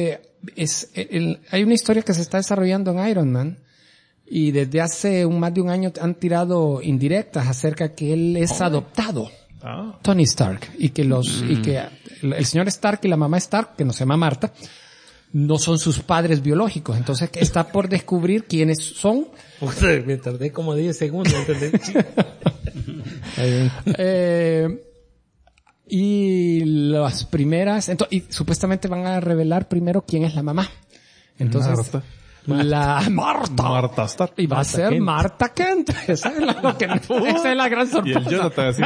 hay una historia que se está desarrollando en Iron Man, y desde hace más de un año han tirado indirectas acerca que él es adoptado. Ah, Tony Stark, y que el señor Stark y la mamá Stark, que no se llama Marta, no son sus padres biológicos. Entonces está por descubrir quiénes son. Puta, me tardé como 10 segundos, ¿entendés? Y las primeras, y supuestamente van a revelar primero quién es la mamá. Entonces, Marta Stark. Y va a ser Kent. Marta Kent. Esa es la gran Y sorpresa. el Jonathan así.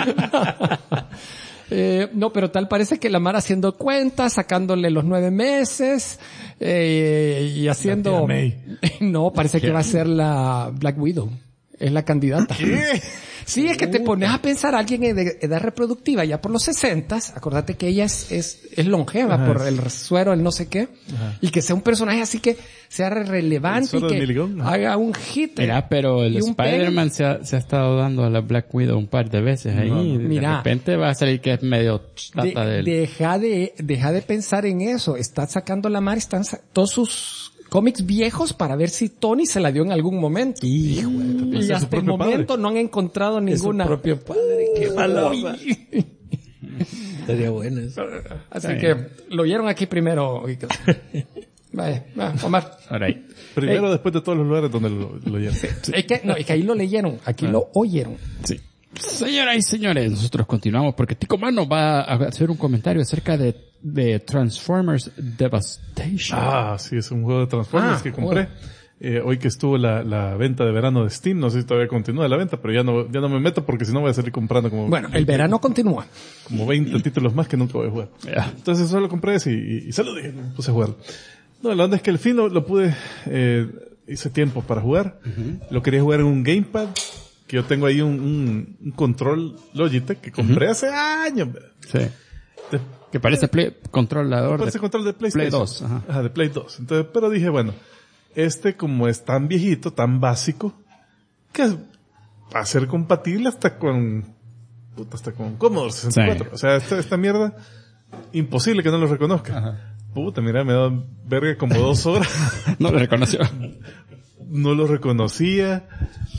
No, pero tal parece que la Mara haciendo cuentas, sacándole los 9 meses, y haciendo... La tía May. No, parece que va a ser la Black Widow. Es la candidata. Sí, es que te pones a pensar a alguien de edad reproductiva ya por los 60, acordate que ella es longeva por el suero, el no sé qué, y que sea un personaje así que sea relevante El y suero de que Milligón. haga un hit. Mira, pero el y un Spider-Man se ha estado dando a la Black Widow un par de veces ahí. Y de Mira. repente va a salir que es medio chata de él. Deja de pensar en eso. Está sacando la mar, todos sus cómics viejos para ver si Tony se la dio en algún momento. Y hasta el momento padre. No han encontrado ninguna. Es su propio padre, qué malo. Estaría bueno eso. Así que lo oyeron aquí primero. Vaya, Omar. Primero después de todos los lugares donde lo oyeron. Sí. Es que ahí lo leyeron, aquí lo oyeron. Sí. Señoras y señores, nosotros continuamos porque Tico Mano va a hacer un comentario acerca de Transformers Devastation. Sí, es un juego de Transformers que compré. Hoy que estuvo la venta de verano de Steam, no sé si todavía continúa la venta, pero ya no me meto porque si no voy a salir comprando como... Bueno, el verano continúa. Como 20 títulos más que nunca voy a jugar. Entonces solo compré ese y se lo dije, me puse a jugar. No, la onda es que al fin lo pude, hice tiempo para jugar. Lo quería jugar en un gamepad, que yo tengo ahí un control Logitech que compré hace años. Sí. Que parece controlador parece control de PlayStation. Play 2. Ajá, de Play 2. Entonces, pero dije, bueno, como es tan viejito, tan básico, que va a ser compatible hasta con Commodore 64. Sí. O sea, esta mierda, imposible que no lo reconozca. Ajá. Puta, mira, me da verga como 2 horas. No lo reconoció. No lo reconocía.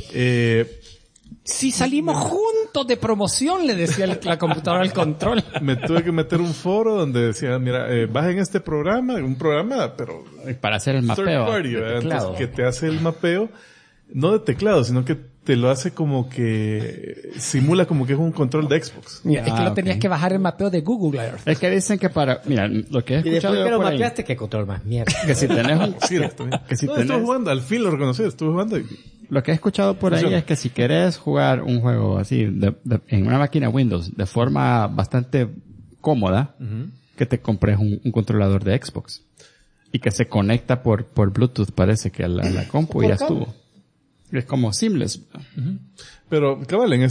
Si salimos juntos de promoción, le decía la computadora al control. Me tuve que meter un foro donde decía, mira, bajen este programa, pero... Para hacer el mapeo. Third party, entonces, que te hace el mapeo, no de teclado, sino que te lo hace como que simula como que es un control de Xbox. Mira, es que lo tenías que bajar el mapeo de Google Earth. Es que dicen que mira, lo que he escuchado. Y después que lo mapeaste, ¿qué control más mierda? Que si tenés estuve jugando, al fin lo reconocí, estuve jugando. Lo que he escuchado por ahí es que si querés jugar un juego así, en una máquina Windows, de forma bastante cómoda, que te compres un controlador de Xbox. Y que se conecta por Bluetooth, parece que a la compu y ya estuvo. Es como seamless. Pero, cabal, en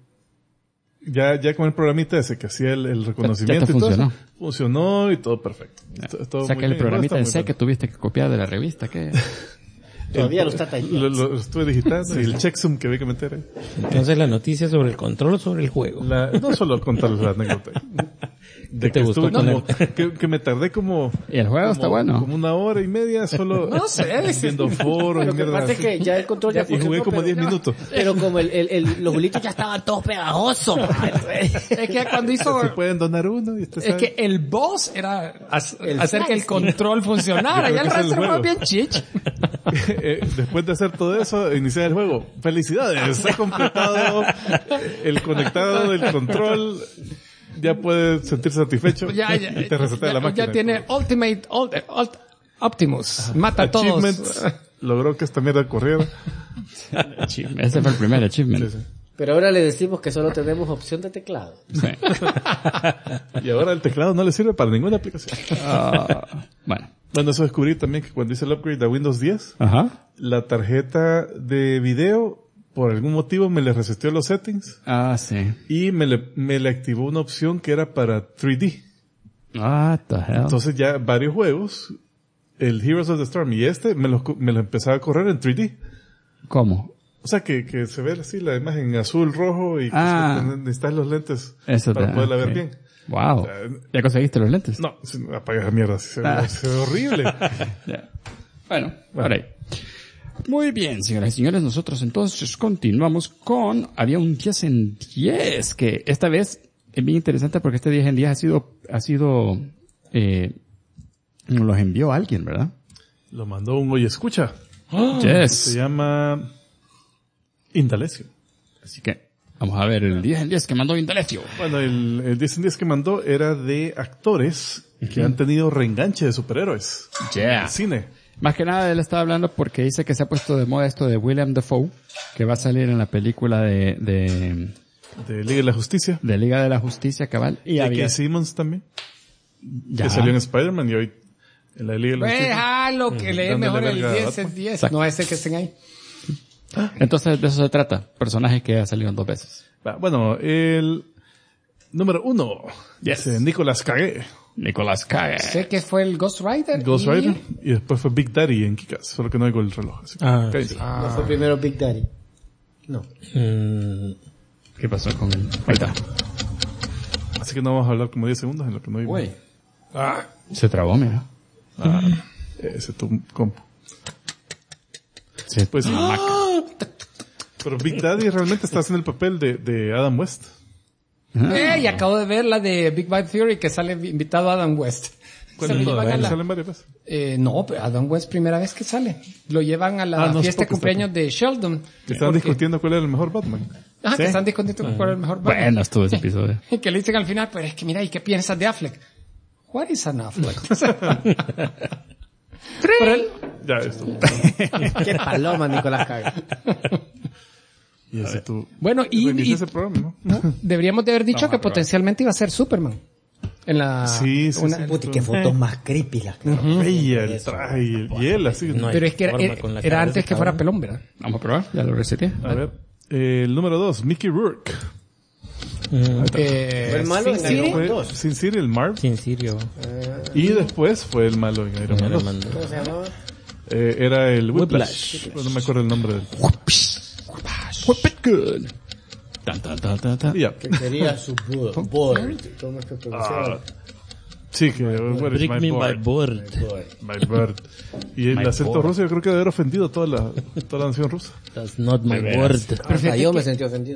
ya con el programita ese que hacía el reconocimiento ya funcionó. Y todo eso, funcionó y todo perfecto. O sea que el programita en C que tuviste que copiar de la revista, ¿qué? Todavía lo está tallando. Lo estuve digitando y el checksum que vi que meter ahí. Entonces la noticia sobre el control o sobre el juego. No solo contarles la anécdota. De te que gustó que me tardé como... Y el juego está bueno. Como 1 hora y media solo... No sé. Viendo foros. Lo que pasa es que ya el control ya y jugué como 10 minutos. Pero como los bolitos ya estaban todos pegajosos. Es que cuando hizo... Se pueden donar uno y es que el boss era hacer que el control funcionara. Ya el resto fue bien chich. Después de hacer todo eso, iniciar el juego. ¡Felicidades! Se ha completado el conectado del control. Ya puedes sentirse satisfecho y te resetea la máquina. Ya tiene Ultimate Optimus. Mata a todos. Logró que esta mierda corriera. Ese fue el primer achievement. Sí. Pero ahora le decimos que solo tenemos opción de teclado. Sí. Y ahora el teclado no le sirve para ninguna aplicación. Bueno, eso descubrí también que cuando hice el upgrade a Windows 10, la tarjeta de video, por algún motivo me le reseteó los settings. Sí. Y me le activó una opción que era para 3D. What the hell? Entonces ya varios juegos, el Heroes of the Storm y me lo empezaba a correr en 3D. ¿Cómo? O sea que se ve así la imagen azul, rojo y necesitas los lentes para poderla ver bien. Wow. O sea, ¿ya conseguiste los lentes? No, apaga esa mierda, se ve horrible. Bueno, por ahí. Muy bien, señoras y señores, nosotros entonces continuamos con, había un 10 en 10, que esta vez es bien interesante porque este 10 en 10 ha sido, nos los envió alguien, ¿verdad? Lo mandó un Oye Escucha. Yes. Se llama Indalecio. Así que, vamos a ver el 10 en 10 que mandó Indalecio. Bueno, el 10 en 10 que mandó era de actores que han tenido reenganche de superhéroes. En el cine. Más que nada él estaba hablando porque dice que se ha puesto de moda esto de William Dafoe, que va a salir en la película de Liga de la Justicia. De Liga de la Justicia, cabal. Y J.K. Simmons también. Ya. Que salió en Spider-Man y hoy en la Liga de la Justicia. Lo que lee mejor el 10 es 10. Exacto. No ese que estén ahí. Entonces de eso se trata. Personajes que salieron 2 veces. Bueno, el número 1. Yes. Nicolas Cage. Sé que fue el Ghost Rider. Y después fue Big Daddy en Kick-Ass, solo que no oigo el reloj. Así. No fue primero Big Daddy. No. ¿Qué pasó con él? Ahí está. Así que no vamos a hablar como 10 segundos en lo que no oigo. Se trabó, mira. Ese tu compu. Sí, Pues, pero Big Daddy realmente está haciendo el papel de Adam West. Y acabo de ver la de Big Bang Theory que sale invitado Adam West. Se lo llevan a la- ¿Salen varias veces? no, pero Adam West primera vez que sale. Lo llevan a la no, fiesta de es poco, cumpleaños de Sheldon. Que estaban discutiendo cuál era el mejor Batman. Ajá, que están discutiendo cuál es el mejor Batman. Bueno, estuvo ese episodio. Y que le dicen al final, pues es que mira, ¿y qué piensas de Affleck? What is an Affleck? Pero él, Ya, esto. Qué paloma, Nicolás Caga. Y así tú. bueno, Reinicia y ese programa, ¿no? deberíamos de haber dicho que potencialmente iba a ser Superman. En la... Sí. Puta, qué fotos más creepy las que Ella, el traje y él así. No hay Pero es que forma con la era cara de antes ese que fuera cabrón. pelón, ¿verdad? Vamos a probar, ya lo reseté. A ver. El número 2, Mickey Rourke. Fue el malo Sin en Iron City. Man Fue 2. Sin City, el Marv. Sin Sirio. Y después fue el malo en Iron Man 2. ¿Cómo se llamaba? Era el Whiplash. No me acuerdo el nombre del. Whip it good. Tan, tan, tan, tan, tan. Y ya. Que quería su board. ¿Cómo es que pronunciaba? Sí, que where is Break my me by board? board. My bird. Y el My acento board. ruso yo creo que debe haber ofendido toda la nación rusa. That's not my veras. board. Hasta yo me sentí ofendido.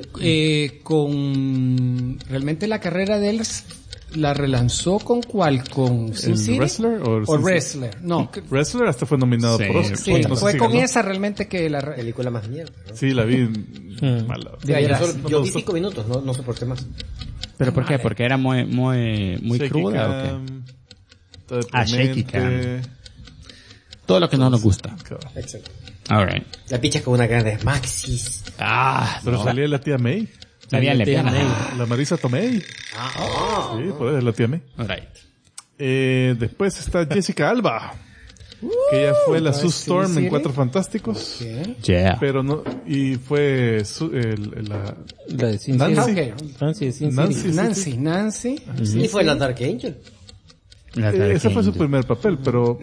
Con realmente la carrera de él la relanzó con cuál, con Sin ¿El City wrestler o o Sin City? Wrestler. No, Wrestler hasta fue nominado Sí. por Oscar. sí, No sé fue si con ganó. esa realmente que la Película más mierda, ¿no? Sí, la vi mala. de ahí era- Yo vi 5 minutos, no soporté más. ¿Pero por qué? ¿Porque era muy Shaky cruda o qué? cam, todo Shaky deprimente. Todo lo que no nos gusta. Cabal. Exacto. Alright. La picha con una grande Maxis. Pero salía la tía May, Salía lesbiana. la Marisa Tomei. Sí, pues es la tía May. Alright. Después está Jessica Alba, que ella fue la Sue Storm en sí. Cuatro Fantásticos. Yeah. Pero no, y fue la La de Sin Nancy. Sirio. Ok. Nancy de Sin Nancy. Sirio. Nancy. Y fue la Dark Angel. ese fue su primer papel, pero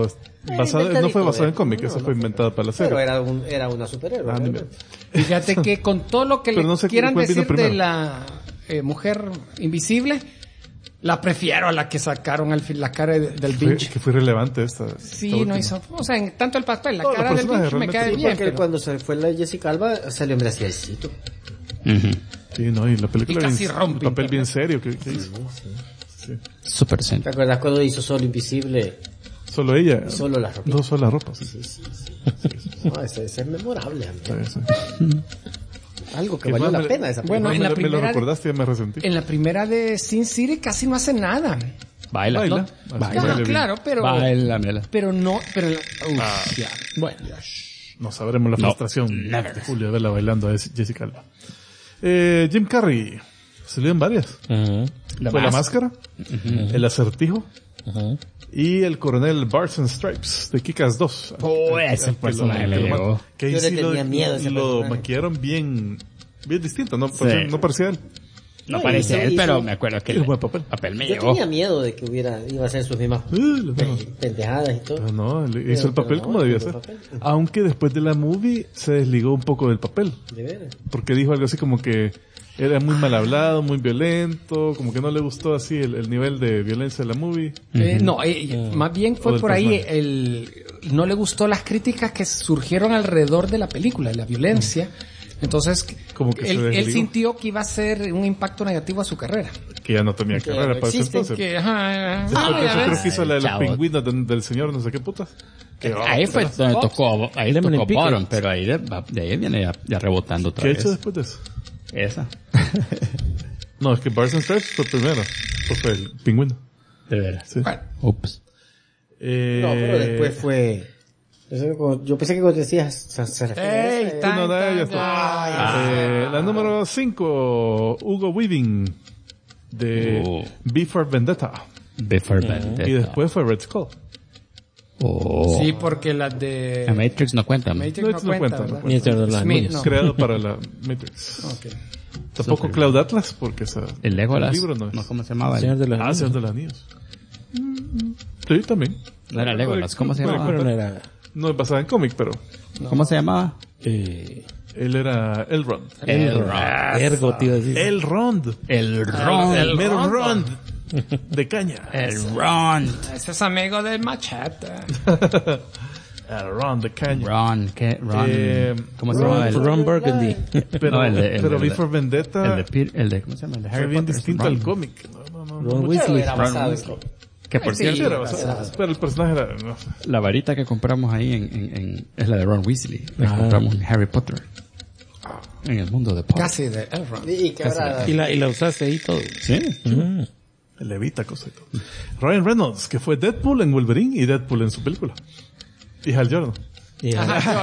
no fue basado en cómic, ese fue inventado para la Pero serie. era una superhéroe. Ah, ¿verdad? Fíjate que con todo lo que Pero le no sé quieran cuál vino decir de primero. la mujer invisible, la prefiero a la que sacaron al fin la cara del Binch. Que fue relevante esta. Sí, esta no última. hizo, o sea, en tanto el papel, la Todos cara los del Binch personajes me cae realmente Sí, bien, porque pero cuando se fue la Jessica Alba, salió en Brasilcito. Ujú. Sí, no, y la película Y casi bien, rompe el papel bien internet. serio que hizo. Super ¿Te Sentai. acuerdas cuando hizo Solo Invisible? Solo ella. Solo la ropa. No, solo la ropa, sí. No, ese es memorable. amigo. Sí, sí. Algo que ¿Qué valió más la me- pena esa Bueno, película. en la me lo primera- recordaste y ya me resentí. en la primera de Sin City casi no hace nada. Baila. Baila. ¿no? Así Baila. baila bien. Claro, pero Bailamela. pero no, pero ya. Bueno, No sabremos la No, frustración never. de Julio de verla bailando a Jessica Alba. Jim Carrey. Salió en varias. Fue La Máscara, El Acertijo y el coronel Bars and Stripes de Kick-Ass 2. Oh, ese personaje le llegó. Que Yo ahí le sí tenía miedo a ese lo personaje. maquillaron bien distinto, no, Sí. no parecía él. No No, parece hizo- él, pero hizo- me acuerdo que Es buen papel. me Yo llegó. tenía miedo de que iba a hacer sus mismas No. pendejadas y todo. Pero no, le hizo el pero papel no, como debía hizo ser. el papel. Aunque después de la movie se desligó un poco del papel. De veras. Porque dijo algo así como que era muy mal hablado, muy violento, como que no le gustó así el nivel de violencia de la movie. no, más bien O fue del por ahí personaje. no le gustó las críticas que surgieron alrededor de la película, de la violencia. Entonces, Como que se él desligó. sintió que iba a ser un impacto negativo a su carrera. Que ya no tenía Que carrera no para ese existe, entonces. Que, Después de ya eso creo ves. que hizo la de los Chavo. pingüinos del señor no sé qué putas. Que, Ahí fue donde tocó, ahí Lemon tocó and Pickles. Bottom, pero ahí de ahí viene ya rebotando otra ¿Qué ha vez. hecho después de eso? Esa. No, es que Bars and Stripes fue primero. Pues fue el pingüino. De veras. Sí. Bueno, Ups. No, pero después fue... Yo pensé que cuando decías... se refiere a Ey, esa, tan, No, nada, ya tan, está. La número 5, Hugo Weaving, de Oh. B for Vendetta. Before Vendetta. Y después fue Red Skull. Oh. Sí, porque las de La Matrix no cuenta. ¿no? Matrix No no cuenta, cuenta, ¿verdad? no Ni el Señor de los Smith, Anillos. no. Creado para la Matrix. Ok. Tampoco Cloud Atlas, porque esa, El Legolas. libro no es. No, ¿cómo se llamaba? Señor de los Ah, Anillos. Señor de los Anillos. Sí, también. No era Legolas. ¿Cómo se Bueno, llamaba? Pero no era... No es basada en cómic, pero ¿Cómo se llamaba? él era Elrond. El Ergo, tío, decir. Elrond. El Ron. El mero Rond. De caña. El Ron. Ese es amigo del Machete. El Ron de caña. Ron, ¿qué? Ron. ¿Cómo se llama? Ron Burgundy. Pero, No, el pero de- V for Vendetta El de, ¿cómo se llama? El de fue Harry bien Potter. distinto Ron. al cómic. No. Ron Weasley. Era basado en cómic. Que por Sí, cierto, Era basado, pero el personaje era... no sé. la varita que compramos ahí es la de Ron Weasley. La Ah. compramos en Harry Potter. En el mundo de Potter. Casi de Elrond. Y que ahora... Y la usaste ahí todo. Sí. Levita, cosa y todo. Ryan Reynolds, que fue Deadpool en Wolverine y Deadpool en su película. Y Hal Jordan. Y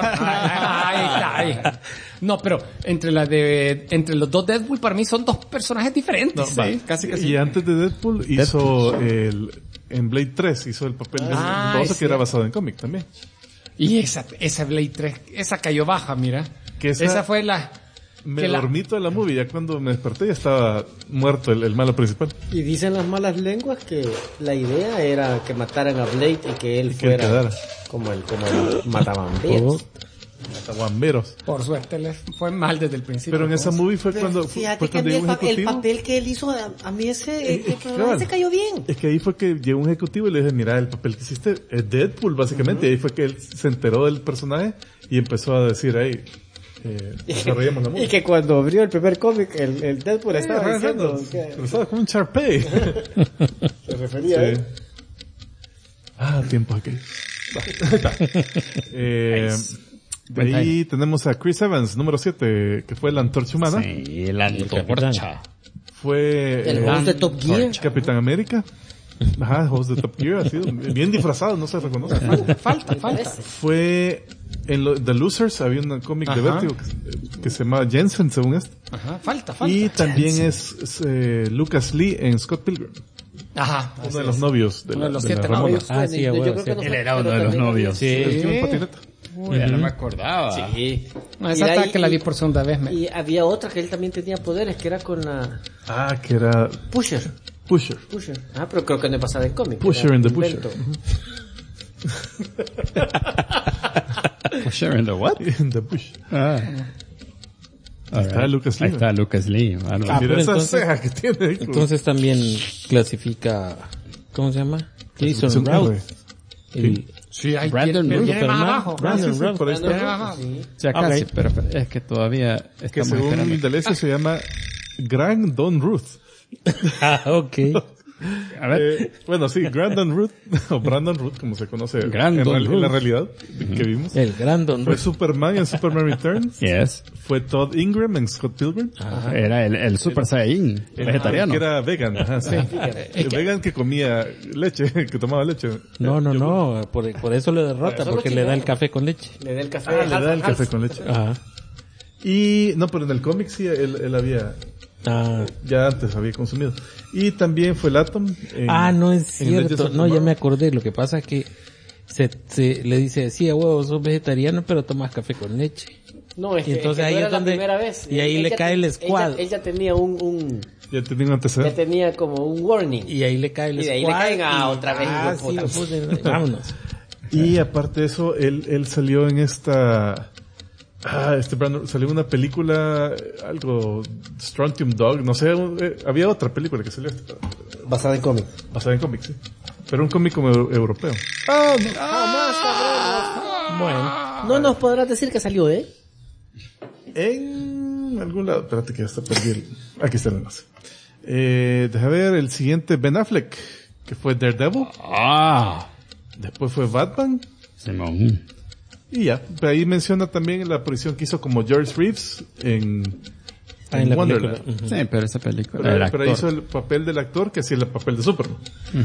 Ay. No, pero entre los dos Deadpool para mí son dos personajes diferentes. Va. Casi que Y sí. antes de Deadpool hizo en Blade 3 hizo el papel de Bosa, que era basado en cómic también. Y esa Blade 3, esa cayó baja, mira. Que Esa fue la... Me que la- dormí toda la movie, ya cuando me desperté ya estaba muerto el malo principal. Y dicen las malas lenguas que la idea era que mataran a Blade y que él que él quedara. fuera como el matamambiros. Guamberos. Por suerte le fue mal desde el principio. Pero en esa movie fue cuando Fíjate fue que a cuando mí llegó un el ejecutivo. papel que él hizo, a mí el programa Claro. se cayó bien. Es que ahí fue que llegó un ejecutivo y le dije, mira, el papel que hiciste es Deadpool, básicamente. Y ahí fue que él se enteró del personaje y empezó a decir ahí, desarrollamos la movie. Y que cuando abrió el primer cómic, el Deadpool estaba Ryan diciendo Reynolds. que Pero estaba como un Sharpay. se refería a él. Tiempos aquí. De ahí tenemos a Chris Evans, número 7, que fue la Antorcha Humana. Sí, la capitán. antorcha. Fue El host de Top Gear. Capitán América. Ajá, host de Top Gear, ha sido bien disfrazado, no se reconoce. Falta. Fue en The Losers, había un cómic de Vértigo que se llamaba Jensen, según esto. Ajá, falta. Y también es Lucas Lee en Scott Pilgrim, Ajá. uno de los novios de Uno de la, los de la 7 Ramona. novios. Ah, sí, Yo bueno, creo que sí. no Él fue, era uno pero de los también- novios. Sí. El que iba en patineta. Ya no me acordaba. Sí. No, esa Y hasta ahí- que la vi por segunda vez. Y había otra que él también tenía poderes, que era con la Que era Pusher. Pusher. Pero creo que no es basada en cómic. Pusher era in the invento. Pusher in the what? In the Bush. Ah. Ahí está Lucas Lee. Ahí está Lucas Lee. Mano. Mira pero esa entonces- ceja que tiene ahí. Entonces también clasifica, ¿cómo se llama? Jason un Rout. héroe. El- Sí, ahí Brandon viene Root, más Superman. abajo. Brandon sí, Rout. por ahí está. Viene más abajo. Ya casi, Ok. pero es que todavía Que estamos según esperando. Indonesia se llama Grand Don Ruth. ok. A ver. Bueno, sí, Brandon Root, o Brandon Root, como se conoce Brandon en Root. la realidad que vimos. El gran Don Fue Root. Superman en Superman Returns. Yes. Fue Todd Ingram en Scott Pilgrim. Era el Super Saiyajin vegetariano. Que era vegan. Ajá, sí. El vegan que comía leche, que tomaba leche. No. Por eso lo derrota, porque le da el café con leche. Le da el café. Le da el café con leche. Ajá. Y, no, pero en el cómic sí, él había, ya antes había consumido. Y también fue el Atom. No es en Legends cierto. of No, ya Tomorrow. me acordé. Lo que pasa es que se le dice, sí, a huevo, sos vegetariano, pero tomas café con leche. No, es Y que, entonces es que ahí no era es donde- la primera vez. y ahí le cae el squad. Ella tenía un Ya tenía un ya antecedente. tenía como un warning. Y ahí le cae el Y de ahí le squad caen y- otra vez, hijo de sí, puta. pues, vámonos. Y aparte de eso, él salió en esta... Brandon salió en una película, algo, Strontium Dog, no sé, había otra película que salió Basada en cómic. basada en cómics, sí. Pero un cómic como europeo. Jamás sabremos. Bueno. No nos podrás decir que salió, ¿eh? En algún lado, espérate que ya está perdido. Aquí está el enlace. Deja ver, el siguiente, Ben Affleck, que fue Daredevil. Después fue Batman. Simón. Y ya, pero ahí menciona también la aparición que hizo como George Reeves en En la Wonderland. película. Ujú. Sí, pero esa película. Pero, el pero actor. hizo el papel del actor que hacía el papel de Superman.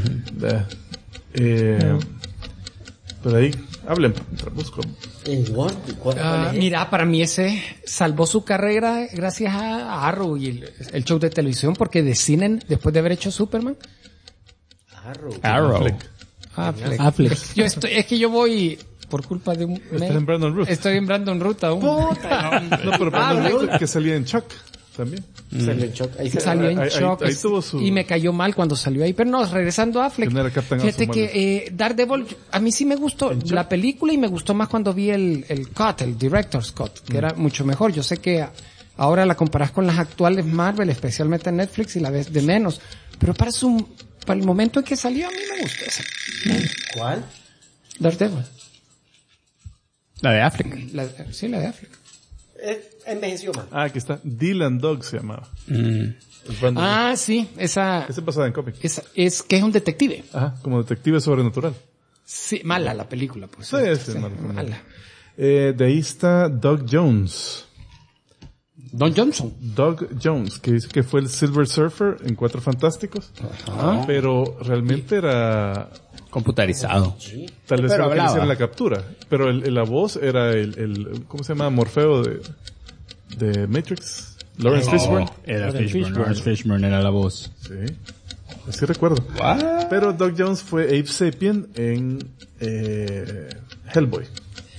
Pero ahí, hablen, busco. ¿En Word? ¿Cuál es? Mira, para mí ese salvó su carrera gracias a Arrow y el show de televisión, porque de cine, después de haber hecho Superman, Arrow. Affleck. Affleck. es que yo voy por culpa de un... Estás en Brandon Root. Estoy en Brandon Root aún. No, pero Brandon Root que salía en Chuck también. Salió en shock. Ahí se Salió en Ahí- shock ahí tuvo su- y me cayó mal cuando salió ahí. Pero no, regresando a Affleck. Que no era Captain Fíjate Awesome, que Daredevil, a mí sí me gustó la película y me gustó más cuando vi el cut, el director's cut, que era mucho mejor. Yo sé que ahora la comparás con las actuales Marvel, especialmente en Netflix, y la ves de menos. Pero para el momento en que salió, a mí me gustó esa. ¿Cuál? Daredevil. La de África. Sí, la de África. Envejeció mal. Ah, aquí está. Dylan Dog se llamaba. Sí, esa Ese basada en cómic. es que es un detective. Ajá, como detective sobrenatural. Sí, mala la película, pues. Sí, mala. De ahí está Doug Jones. Don Johnson. Doug Jones, que dice que fue el Silver Surfer en Cuatro Fantásticos. Pero realmente era... Computarizado. Tal vez Pero era que le hablaba. hicieron la captura. Pero la voz era ¿cómo se llama? Morfeo de Matrix. Lawrence Fishburne. Era Fishburne. Lawrence Fishburne era la voz. Sí. Así recuerdo. Pero Doug Jones fue Abe Sapien en Hellboy.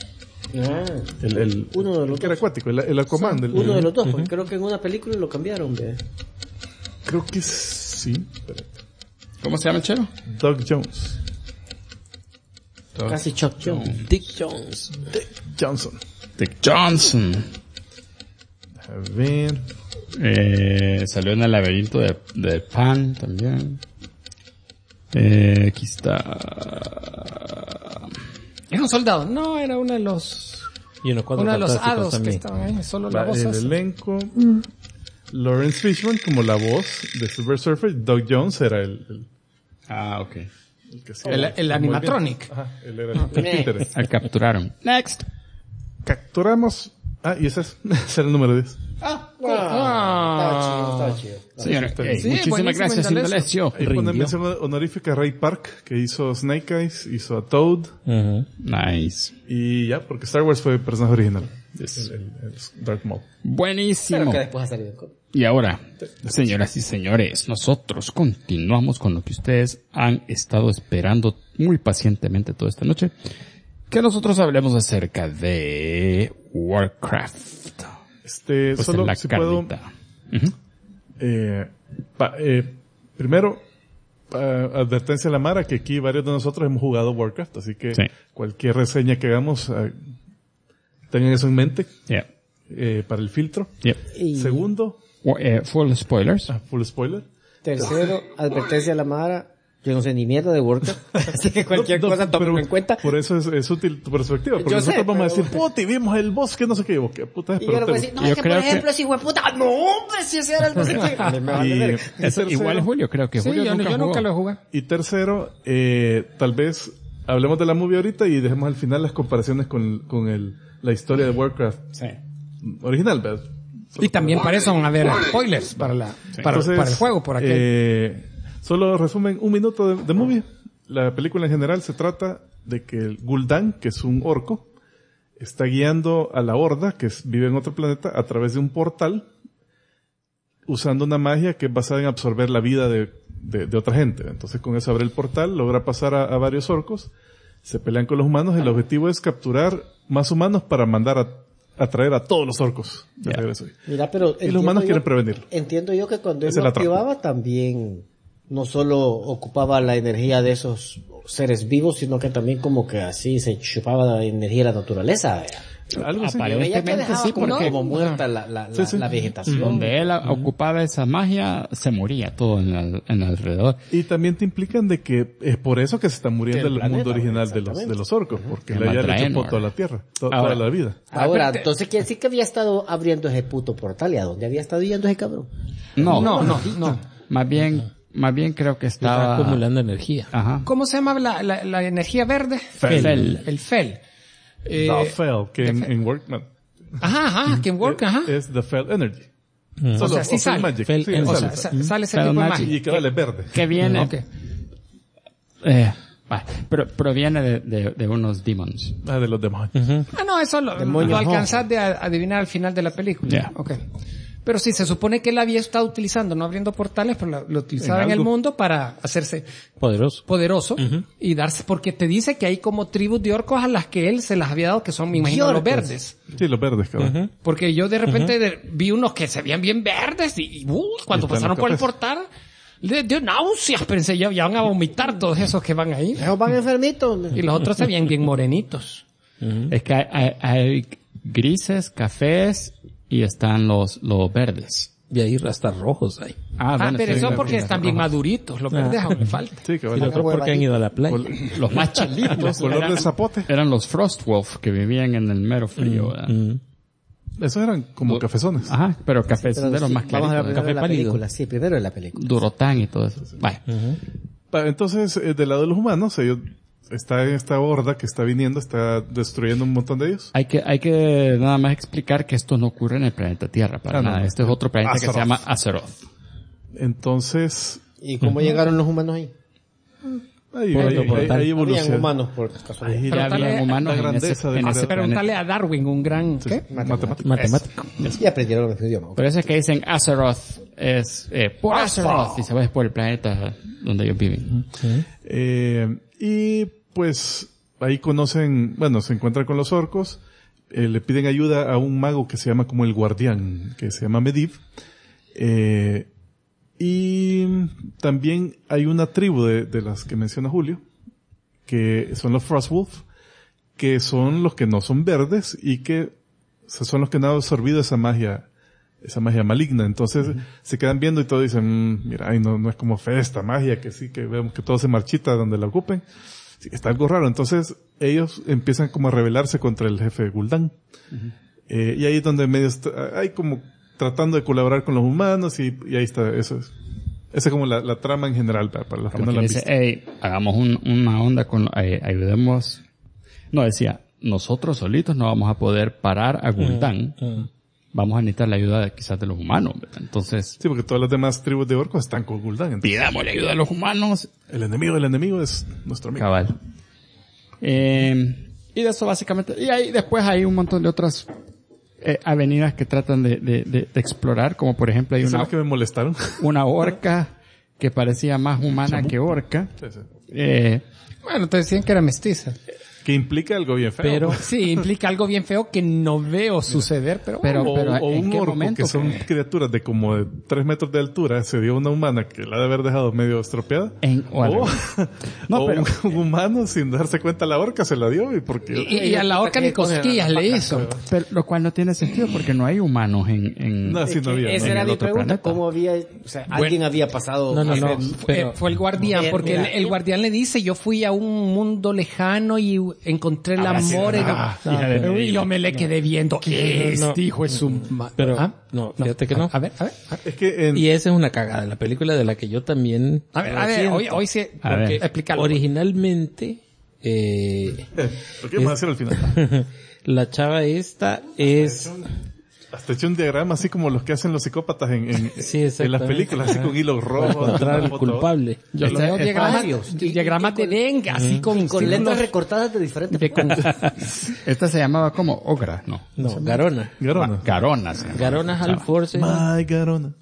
Uno de los que era acuático, el Aquaman. Uno de los dos, porque creo que en una película lo cambiaron, ¿ve? Creo que sí. Espérate. ¿Cómo se llama el chero? Doug Jones. Casi Chuck Jones. Dick Jones. Johnson. Dick Johnson. A ver. Salió en el laberinto de Pan también. Aquí está. Era un soldado. No, era uno de los... Y unos Cuatro Uno de los Fantásticos hados también. que estaban ahí. Solo la voz El así. elenco. Lawrence Fishburne como la voz de Silver Surfer. Doug Jones era el Ok. que hacía El animatronic. Ajá, él era el títere. Al capturaron. Next. Capturamos. Y ese era el número 10. Estaba chido. Señora, Sí, muchísimas buenísimo, gracias, Indalecio. Indalecio. Ahí pone Rindió. mención honorífica a Ray Park, que hizo Snake Eyes, hizo a Toad, Nice. y ya, porque Star Wars fue el personaje original. Yes. El Darth Maul. Pero Buenísimo. que después ha salido en cómic. Y ahora, señoras y señores, nosotros continuamos con lo que ustedes han estado esperando muy pacientemente toda esta noche. Que nosotros hablemos acerca de Warcraft. Pues Solo la si puedo, carnita. Ujú. primero, advertencia a la Mara que aquí varios de nosotros hemos jugado Warcraft, así que Sí. cualquier reseña que hagamos, tengan eso en mente, Yeah. para el filtro. Yeah. Y Segundo, Full spoilers. full spoiler. tercero, advertencia a la Mara. Yo no sé ni mierda de Warcraft. Así que cualquier cosa tómenlo en cuenta. Por eso es útil tu perspectiva, porque Yo nosotros sé, vamos a pero- decir, puti, vimos el bosque, no sé qué, ¿qué puta es? Y Pero yo le voy a te decir, gusta. no, Yo es que por creo que- ejemplo, ese hijo de puta, no, hombre, si ese era el no sé qué. Me vale Y- verga. Eso, igual Julio, creo que Sí, Julio yo nunca nunca jugó. lo jugué. Y tercero, tal vez hablemos de la movie ahorita y dejemos al final las comparaciones con la historia de Warcraft Sí. original, ¿verdad? Y también para eso van a haber spoilers para Entonces, para el juego, por aquel. Solo resumen un minuto de movie. La película en general se trata de que el Gul'dan, que es un orco, está guiando a la Horda, que vive en otro planeta, a través de un portal, usando una magia que es basada en absorber la vida de otra gente. Entonces con eso abre el portal, logra pasar a varios orcos, se pelean con los humanos, el objetivo es capturar más humanos para mandar a traer a todos los orcos de Ya. regreso. Mira, pero Y los humanos quieren prevenirlo. Entiendo yo que cuando él Esa es lo la trampa. activaba también no solo ocupaba la energía de esos seres vivos, sino que también como que así se chupaba la energía de la naturaleza. Algo así. Yo veía que Aparentemente dejaba sí, como, porque como muerta la Sí. vegetación. donde él ocupaba esa magia, se moría todo en alrededor. Y también te implican de que es por eso que se está muriendo Del el planeta, mundo original exactamente. de los orcos, porque Se le llama le chupó Draenor. toda la tierra, toda Ahora. la vida. Ahora, entonces quiere decir que había estado abriendo ese puto portal. ¿Y a dónde había estado yendo ese cabrón? No, No. Más bien creo que Está estaba acumulando energía. Ajá. ¿Cómo se llama la energía verde? Fel. El Fel. The Fel, que en Workman Ajá, que en Work, ajá. es The Fel Energy. O sea, sí Fel sale. Magic. Fel Sí, Energy. O sale. sea, sale ese Fel tipo de Magic. magia. Y que vale verde. Que viene, Ok. pero proviene de unos demons. De los demás. No, eso lo alcanzás de adivinar al final de la película. Ya. Okay. Pero sí, se supone que él había estado utilizando, no abriendo portales, pero lo utilizaba En en el algo. mundo para hacerse Poderoso. poderoso y darse, porque te dice que hay como tribus de orcos a las que él se las había dado, que son, me imagino, los verdes. Sí, los verdes, cabrón. Porque yo de repente vi unos que se veían bien verdes y cuando Y están pasaron los por el cafés. portal, le dio náuseas, pensé yo, ya van a vomitar todos esos que van ahí. Esos van enfermitos. Y los otros se veían bien morenitos. Es que hay grises, cafés y están los verdes. Y ahí hasta rojos hay. Bueno, pero eso porque están bien maduritos. Los verdes aún le falta. Sí, que Y los otros porque han ido a la playa. Los más chalitos. Color de zapote. Eran los Frostwolf que vivían en el mero frío. ¿verdad? Esos eran como cafezones. Ajá, pero cafés de los más Vamos a ver claritos. primero de la película. Sí, primero de la película. Durotán y todo eso. Vaya. Entonces, del lado de los humanos, ellos está en esta horda que está viniendo, está destruyendo un montón de ellos. Hay que nada más explicar que esto no ocurre en el planeta Tierra para nada. No. Este es otro planeta que se llama Azeroth. Entonces, ¿Y cómo llegaron los humanos ahí? ahí Habían evoluciona. humanos por casualidad. Ahí Ya había humanos la en ese grandeza del planeta. Pregúntale a Darwin, un gran... ¿Qué? Matemático. Y aprendieron el idioma. Por eso es que dicen Azeroth es por Azeroth y se va después el planeta donde ellos viven. Y pues ahí conocen, bueno, se encuentran con los orcos, le piden ayuda a un mago que se llama como el guardián, que se llama Medivh. Y también hay una tribu de las que menciona Julio, que son los Frostwolf, que son los que no son verdes y que son los que no han absorbido esa magia maligna. Entonces se quedan viendo y todos dicen, mira, ay, no es como fe esta magia, que sí, que vemos que todo se marchita donde la ocupen. Sí, está algo raro. Entonces ellos empiezan como a rebelarse contra el jefe Gul'dan. Y ahí es donde medio hay como tratando de colaborar con los humanos y ahí está, esa es como la trama en general para los Como que no que la han dice, visto. hey, hagamos una onda con, ayudemos. No, decía, nosotros solitos no vamos a poder parar a Gul'dan. Vamos a necesitar la ayuda quizás de los humanos, ¿verdad? Entonces, Sí, porque todas las demás tribus de orcos están con Gul'dan. Entonces, pidamos la ayuda de los humanos. el enemigo es nuestro amigo. Cabal. Y de eso básicamente, y ahí después hay un montón de otras avenidas que tratan de explorar, como por ejemplo hay ¿Sabes los que me molestaron? una orca que parecía más humana que orca. Sí, sí. Bueno, te decían que era mestiza. Que implica algo bien feo. Pero Sí, implica algo bien feo que no veo suceder, pero o ¿en un qué orco momento? que son criaturas de como de 3 metros de altura, se dio una humana que la ha de haber dejado medio estropeada. No, pero un humano sin darse cuenta la orca se la dio y porque y a la orca ni cosquillas le hizo. pero lo cual no tiene sentido porque no hay humanos en no, así no había. Esa ¿no? era el mi otro pregunta. planeta. ¿Cómo había, o sea, alguien había pasado? No, pero Fue el guardián, porque Mira, el guardián le dice, yo fui a un mundo lejano y encontré el amor. Y yo me le quedé viendo. ¿Qué es? Dijo es un... pero ¿Ah? no, fíjate que no. A ver. Es que Y esa es una cagada, la película de la que yo también A ver, hoy sí, A ver. explícalo. originalmente lo que vamos a hacer al final. la chava esta es Hasta hecho un diagrama así como los que hacen los psicópatas Sí, en las exactamente. películas, así con hilos rojos. encontrar una el foto. culpable. Yo lo veo varios. diagramas de dengue, así con Con letras círculos recortadas de diferentes de con- esta se llamaba como Ogra, no. No, Garona. Garona. Garona se llama. Garona Halforsen. My Garona.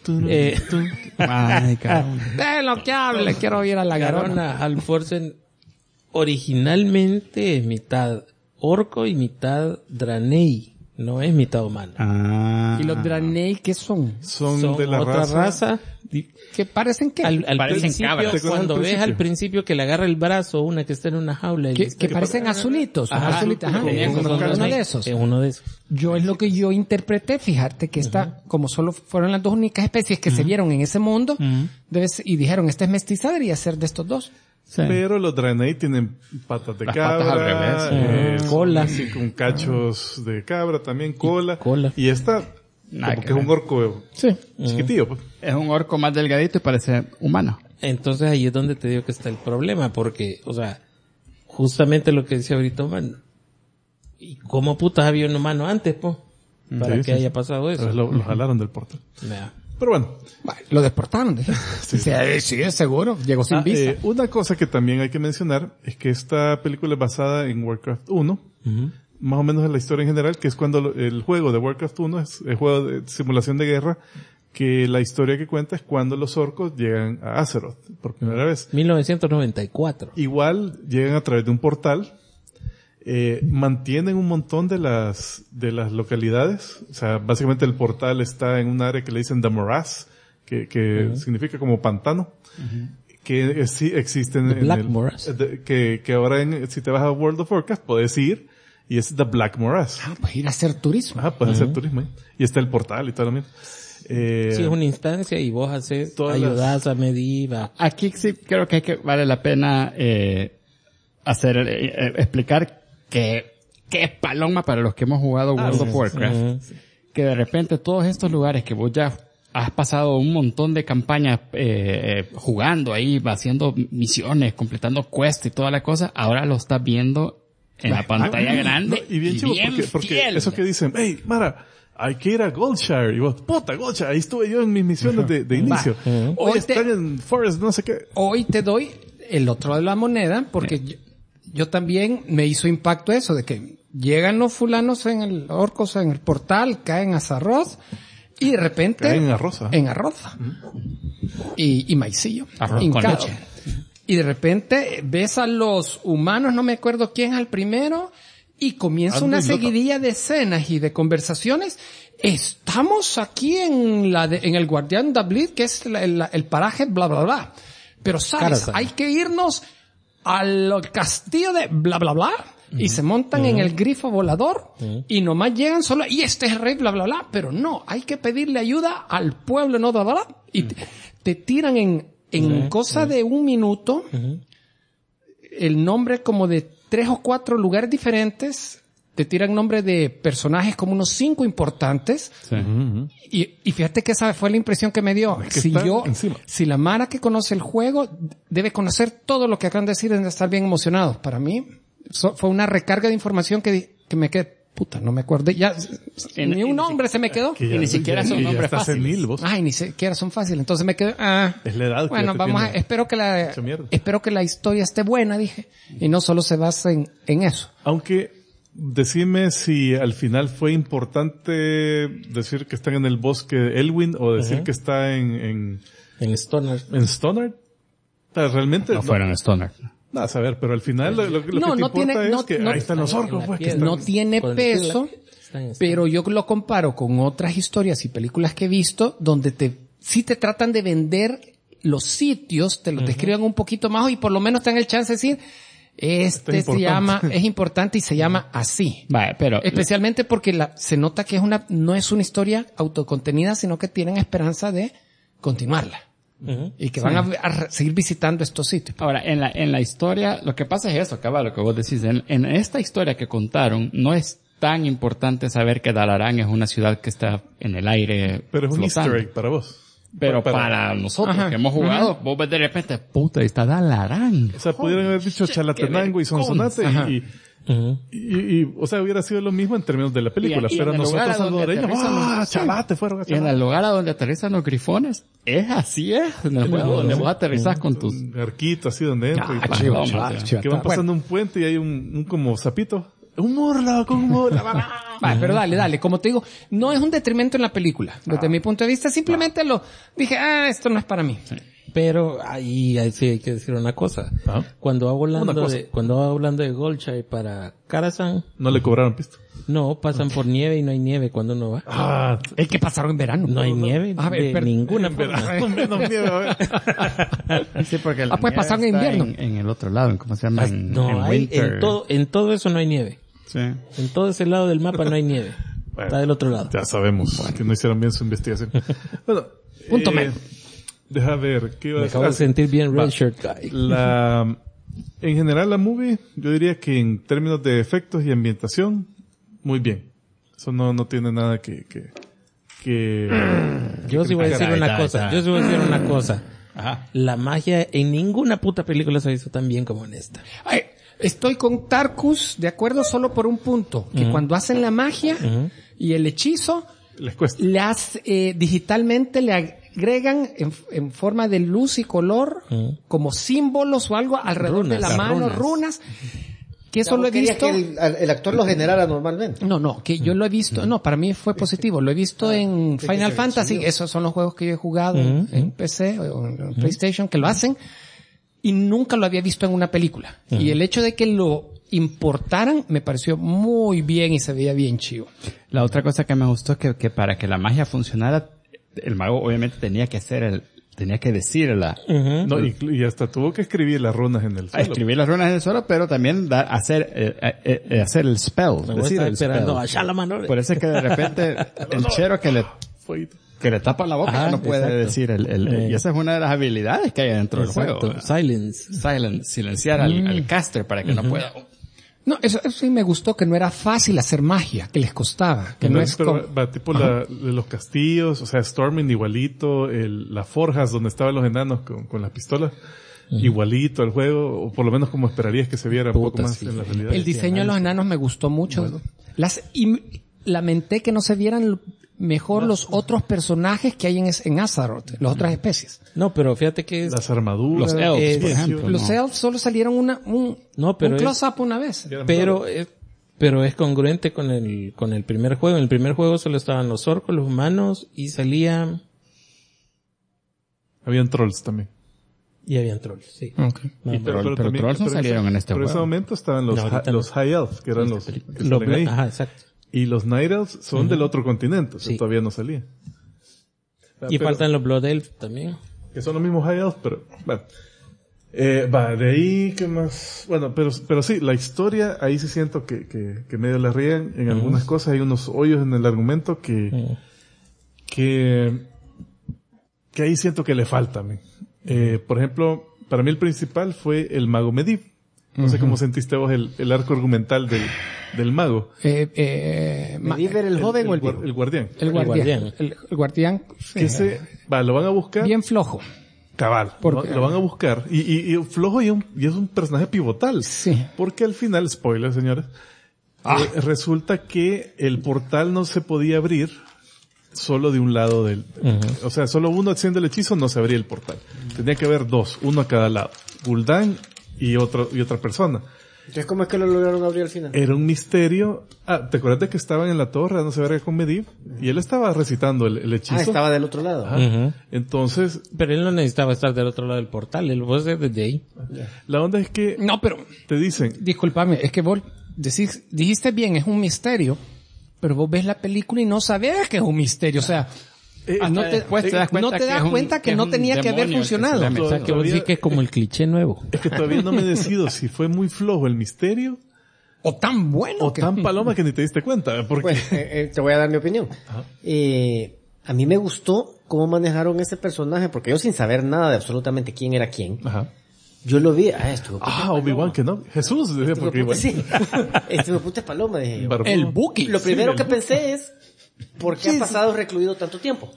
Ay, Garona. de lo que hable, quiero ir a la garona. Garona Halforsen originalmente es mitad orco y mitad Draenei. No es mitad humano. Ah. ¿Y los Draenei qué son? Son Son de la otra raza. ¿Qué parecen qué? Al Parecen principio, cabras. ¿Te acuerdas cuando al ves principio? al principio que le agarra el brazo una que está en una jaula. y Que parecen azulitos. Ajá, azulitos, ajá. tenían Uno como de unos esos. Es uno de esos. Yo es lo que yo interpreté, fíjate que esta, como solo fueron las dos únicas especies que se vieron en ese mundo, y dijeron, esta es mestiza, debería ser de estos dos. Sí. Pero los Draenei tienen patas de Las cabra, patas al revés. son Cola. así con cachos de cabra también, cola. cola. Y esta, Nada como que que es ver. un orco Sí. chiquitillo, pues. Es un orco más delgadito y parece humano. Entonces ahí es donde te digo que está el problema, porque, o sea, justamente lo que decía ahorita, man, ¿y cómo putas había un humano antes, po? Para Sí, que sí, haya sí. pasado eso. Entonces lo jalaron del portal. Nah. Pero bueno, Bueno, lo deportaron. Dije. Sí, es seguro. Llegó sin visa. una cosa que también hay que mencionar es que esta película es basada en Warcraft 1, más o menos en la historia en general, que es cuando el juego de Warcraft 1 es el juego de simulación de guerra, que la historia que cuenta es cuando los orcos llegan a Azeroth por primera vez. 1994. Igual llegan a través de un portal, mantienen un montón de las localidades, o sea, básicamente el portal está en un área que le dicen The Morass, que significa como pantano, que sí existen The Black Morass. que ahora si te vas a World of Warcraft puedes ir y es The Black Morass. Pues ir a hacer turismo. Ajá, puedes hacer turismo ahí. Y está el portal y todo lo mismo. Sí, es una instancia y vos ayudás a medir. Aquí sí creo que vale la pena explicar que paloma para los que hemos jugado World of Warcraft. Que de repente todos estos lugares que vos ya has pasado un montón de campañas jugando ahí, haciendo misiones, completando quests y toda la cosa, ahora lo estás viendo en la pantalla grande. Y bien chivo, porque eso que dicen, hey, Mara, hay que ir a Goldshire. Y vos, puta, Goldshire, ahí estuve yo en mis misiones de inicio. Hoy están en Forest, no sé qué. Hoy te doy el otro lado de la moneda, porque yo también me hizo impacto eso, de que llegan los fulanos en el portal, caen a Zarroz, y de repente... Caen en arroz. En arroz. Y maicillo. Hincado. Y de repente ves a los humanos, no me acuerdo quién es el primero, y comienza una seguidilla de escenas y de conversaciones. Estamos aquí en el Guardián Dablid, que es el paraje bla bla bla. Pero sabes, hay que irnos al castillo de bla bla bla. Y se montan en el grifo volador y nomás llegan solo, y este es el rey bla bla bla, pero no, hay que pedirle ayuda al pueblo, no bla bla bla. Y te tiran en cosa de un minuto el nombre como de 3 o 4 lugares diferentes. Te tiran nombre de personajes como unos 5 importantes. Sí. Y fíjate que esa fue la impresión que me dio. Si la Mara que conoce el juego debe conocer todo lo que acaban de decir, deben estar bien emocionados. Para mí fue una recarga de información que me quedé, puta, no me acuerdo. Ya, ni un nombre se me quedó. Y ni siquiera son nombres fáciles. Ay, ni siquiera son fáciles. Entonces me quedé, es la edad. Bueno, espero que la historia esté buena, dije. Y no solo se base en eso. Aunque, decime si al final fue importante decir que están en el bosque de Elwyn o decir que está en Stoner. ¿En Stoner? Realmente. No fueron Stoner. A saber, pero al final lo que te importa es que ahí están los orcos, pues. Que no tiene peso, pero yo lo comparo con otras historias y películas que he visto donde sí te tratan de vender los sitios, te los describen un poquito más y por lo menos te dan el chance de decir, es importante y se llama así. Vale, pero especialmente porque se nota que no es una historia autocontenida, sino que tienen esperanza de continuarla. Y que van a seguir visitando estos sitios. Ahora, en la historia, lo que pasa es eso, cabal, lo que vos decís. En esta historia que contaron, no es tan importante saber que Dalaran es una ciudad que está en el aire. Pero es un easter egg para vos. Pero para nosotros que hemos jugado, vos ves de repente, puta, ahí está Dalaran. O sea, pudieran haber dicho Chalatenango y Sonsonate y o sea, hubiera sido lo mismo en términos de la película, pero nosotros salvadoreños, chalate fueron a Chalate. Y en el lugar a donde aterrizan los grifones, así en el juego donde vos aterrizás con tus arquitos así donde entras que van pasando un puente y hay un como sapito. Un Murloc. Vale, pero dale. Como te digo, no es un detrimento en la película. Desde mi punto de vista, simplemente dije, esto no es para mí. Sí. Pero ahí sí hay que decir una cosa. Cuando hablando de Goldshire para Karazhan, no le cobraron pista. No, pasan por nieve y no hay nieve cuando uno va. Es que pasaron en verano. No hay nieve de ninguna forma. Menos nieve, a ver. Sí, porque pues pasaron en invierno. En el otro lado, ¿cómo se llama? En todo eso no hay nieve. Sí. En todo ese lado del mapa no hay nieve. Bueno, está del otro lado. Ya sabemos que no hicieron bien su investigación. Bueno, punto medio. Deja ver, ¿qué iba a decir? Me acabo de sentir bien Red Shirt Guy. En general la movie, yo diría que en términos de efectos y ambientación, muy bien. Eso no tiene nada que Yo sí voy a decir una cosa. Ajá. La magia en ninguna puta película se hizo tan bien como en esta. Estoy con Tarkus de acuerdo solo por un punto. Que cuando hacen la magia y el hechizo, les cuesta. Digitalmente le agregan en forma de luz y color como símbolos o algo alrededor de la mano, runas. Que eso lo he visto. Que el actor lo generara normalmente. No, que yo lo he visto. No, para mí fue positivo. Lo he visto en Final Fantasy. Esos son los juegos que yo he jugado en PC o en PlayStation que lo hacen. Y nunca lo había visto en una película. Y el hecho de que lo importaran me pareció muy bien y se veía bien chivo. La otra cosa que me gustó es que para que la magia funcionara, el mago obviamente tenía que decirla. No, y hasta tuvo que escribir las runas en el suelo. Escribir las runas en el suelo, pero también hacer el spell. Decir el spell. Por eso es que de repente el chero que que le tapa la boca, Ajá, no puede exacto. decir y esa es una de las habilidades que hay dentro del juego. Silenciar al caster para que no pueda. No, eso sí me gustó, que no era fácil hacer magia, que les costaba, que no es pero como... va tipo de los castillos, o sea, Storming igualito, las forjas donde estaban los enanos con las pistolas, igualito al juego, o por lo menos como esperarías que se viera un poco más en la realidad. El diseño de los enanos me gustó mucho. Y lamenté que no se vieran mejor los otros personajes que hay en Azeroth, las otras especies. No, pero fíjate que Las armaduras. Los elves, por es- ejemplo. Los elves solo salieron un close-up una vez. pero es congruente con el primer juego. En el primer juego solo estaban los orcos, los humanos y salían Habían trolls también. y habían trolls, sí. Okay. Pero trolls no salieron en este Pero en ese juego. momento estaban los, No, ahorita no. los High Elf, que eran los que Los salen ahí. Ajá, exacto. Y los Night Elves son del otro continente, o sea, Sí. todavía no salía. Y faltan los Blood Elf también. Que son los mismos High Elf, pero bueno. De ahí, ¿qué más? Bueno, pero sí, la historia, ahí sí siento que medio la ríen en algunas cosas. Hay unos hoyos en el argumento que ahí siento que le faltan. Por ejemplo, para mí el principal fue el mago Medivh. No sé cómo sentiste vos el arco argumental del mago. ¿Medivh era el joven o el viejo? El guardián. El guardián. El guardián. Que lo van a buscar. Bien flojo. Cabal. Lo van a buscar. Y flojo y es un personaje pivotal. Sí. Porque al final, spoiler, señores, resulta que el portal no se podía abrir solo de un lado del... O sea, solo uno haciendo el hechizo no se abría el portal. Tenía que haber dos, uno a cada lado. Gul'dan y otra persona. Entonces, ¿cómo es que lo lograron abrir al final? Era un misterio. ¿Te acuerdas de que estaban en la torre dándose verga con Medivh? Y él estaba recitando el hechizo. Estaba del otro lado. Ajá. Entonces, Pero él no necesitaba estar del otro lado del portal, él puede ser desde ahí. la onda es que No, pero, te dicen, discúlpame, es que vos dijiste bien, es un misterio, pero vos ves la película y no sabés que es un misterio, o sea, no te, después te das cuenta no te que das es un- cuenta que que es no un tenía que haber demonio que se funcionado. le mete. O sea, que vos Todavía- decís que es como el cliché nuevo. es que todavía no me decido si fue muy flojo el misterio O tan bueno o que... tan paloma que ni te diste cuenta. Porque Pues, te voy a dar mi opinión. A mí me gustó cómo manejaron ese personaje, porque yo sin saber nada de absolutamente quién era quién, Ajá. yo lo vi, estuvo puta Obi-Wan que no. Jesús, decía, porque igual. sí. Estuvo puta paloma, dije yo. Barbudo. El Buki. Lo primero Sí, que pensé es, ¿por qué ha pasado recluido tanto tiempo?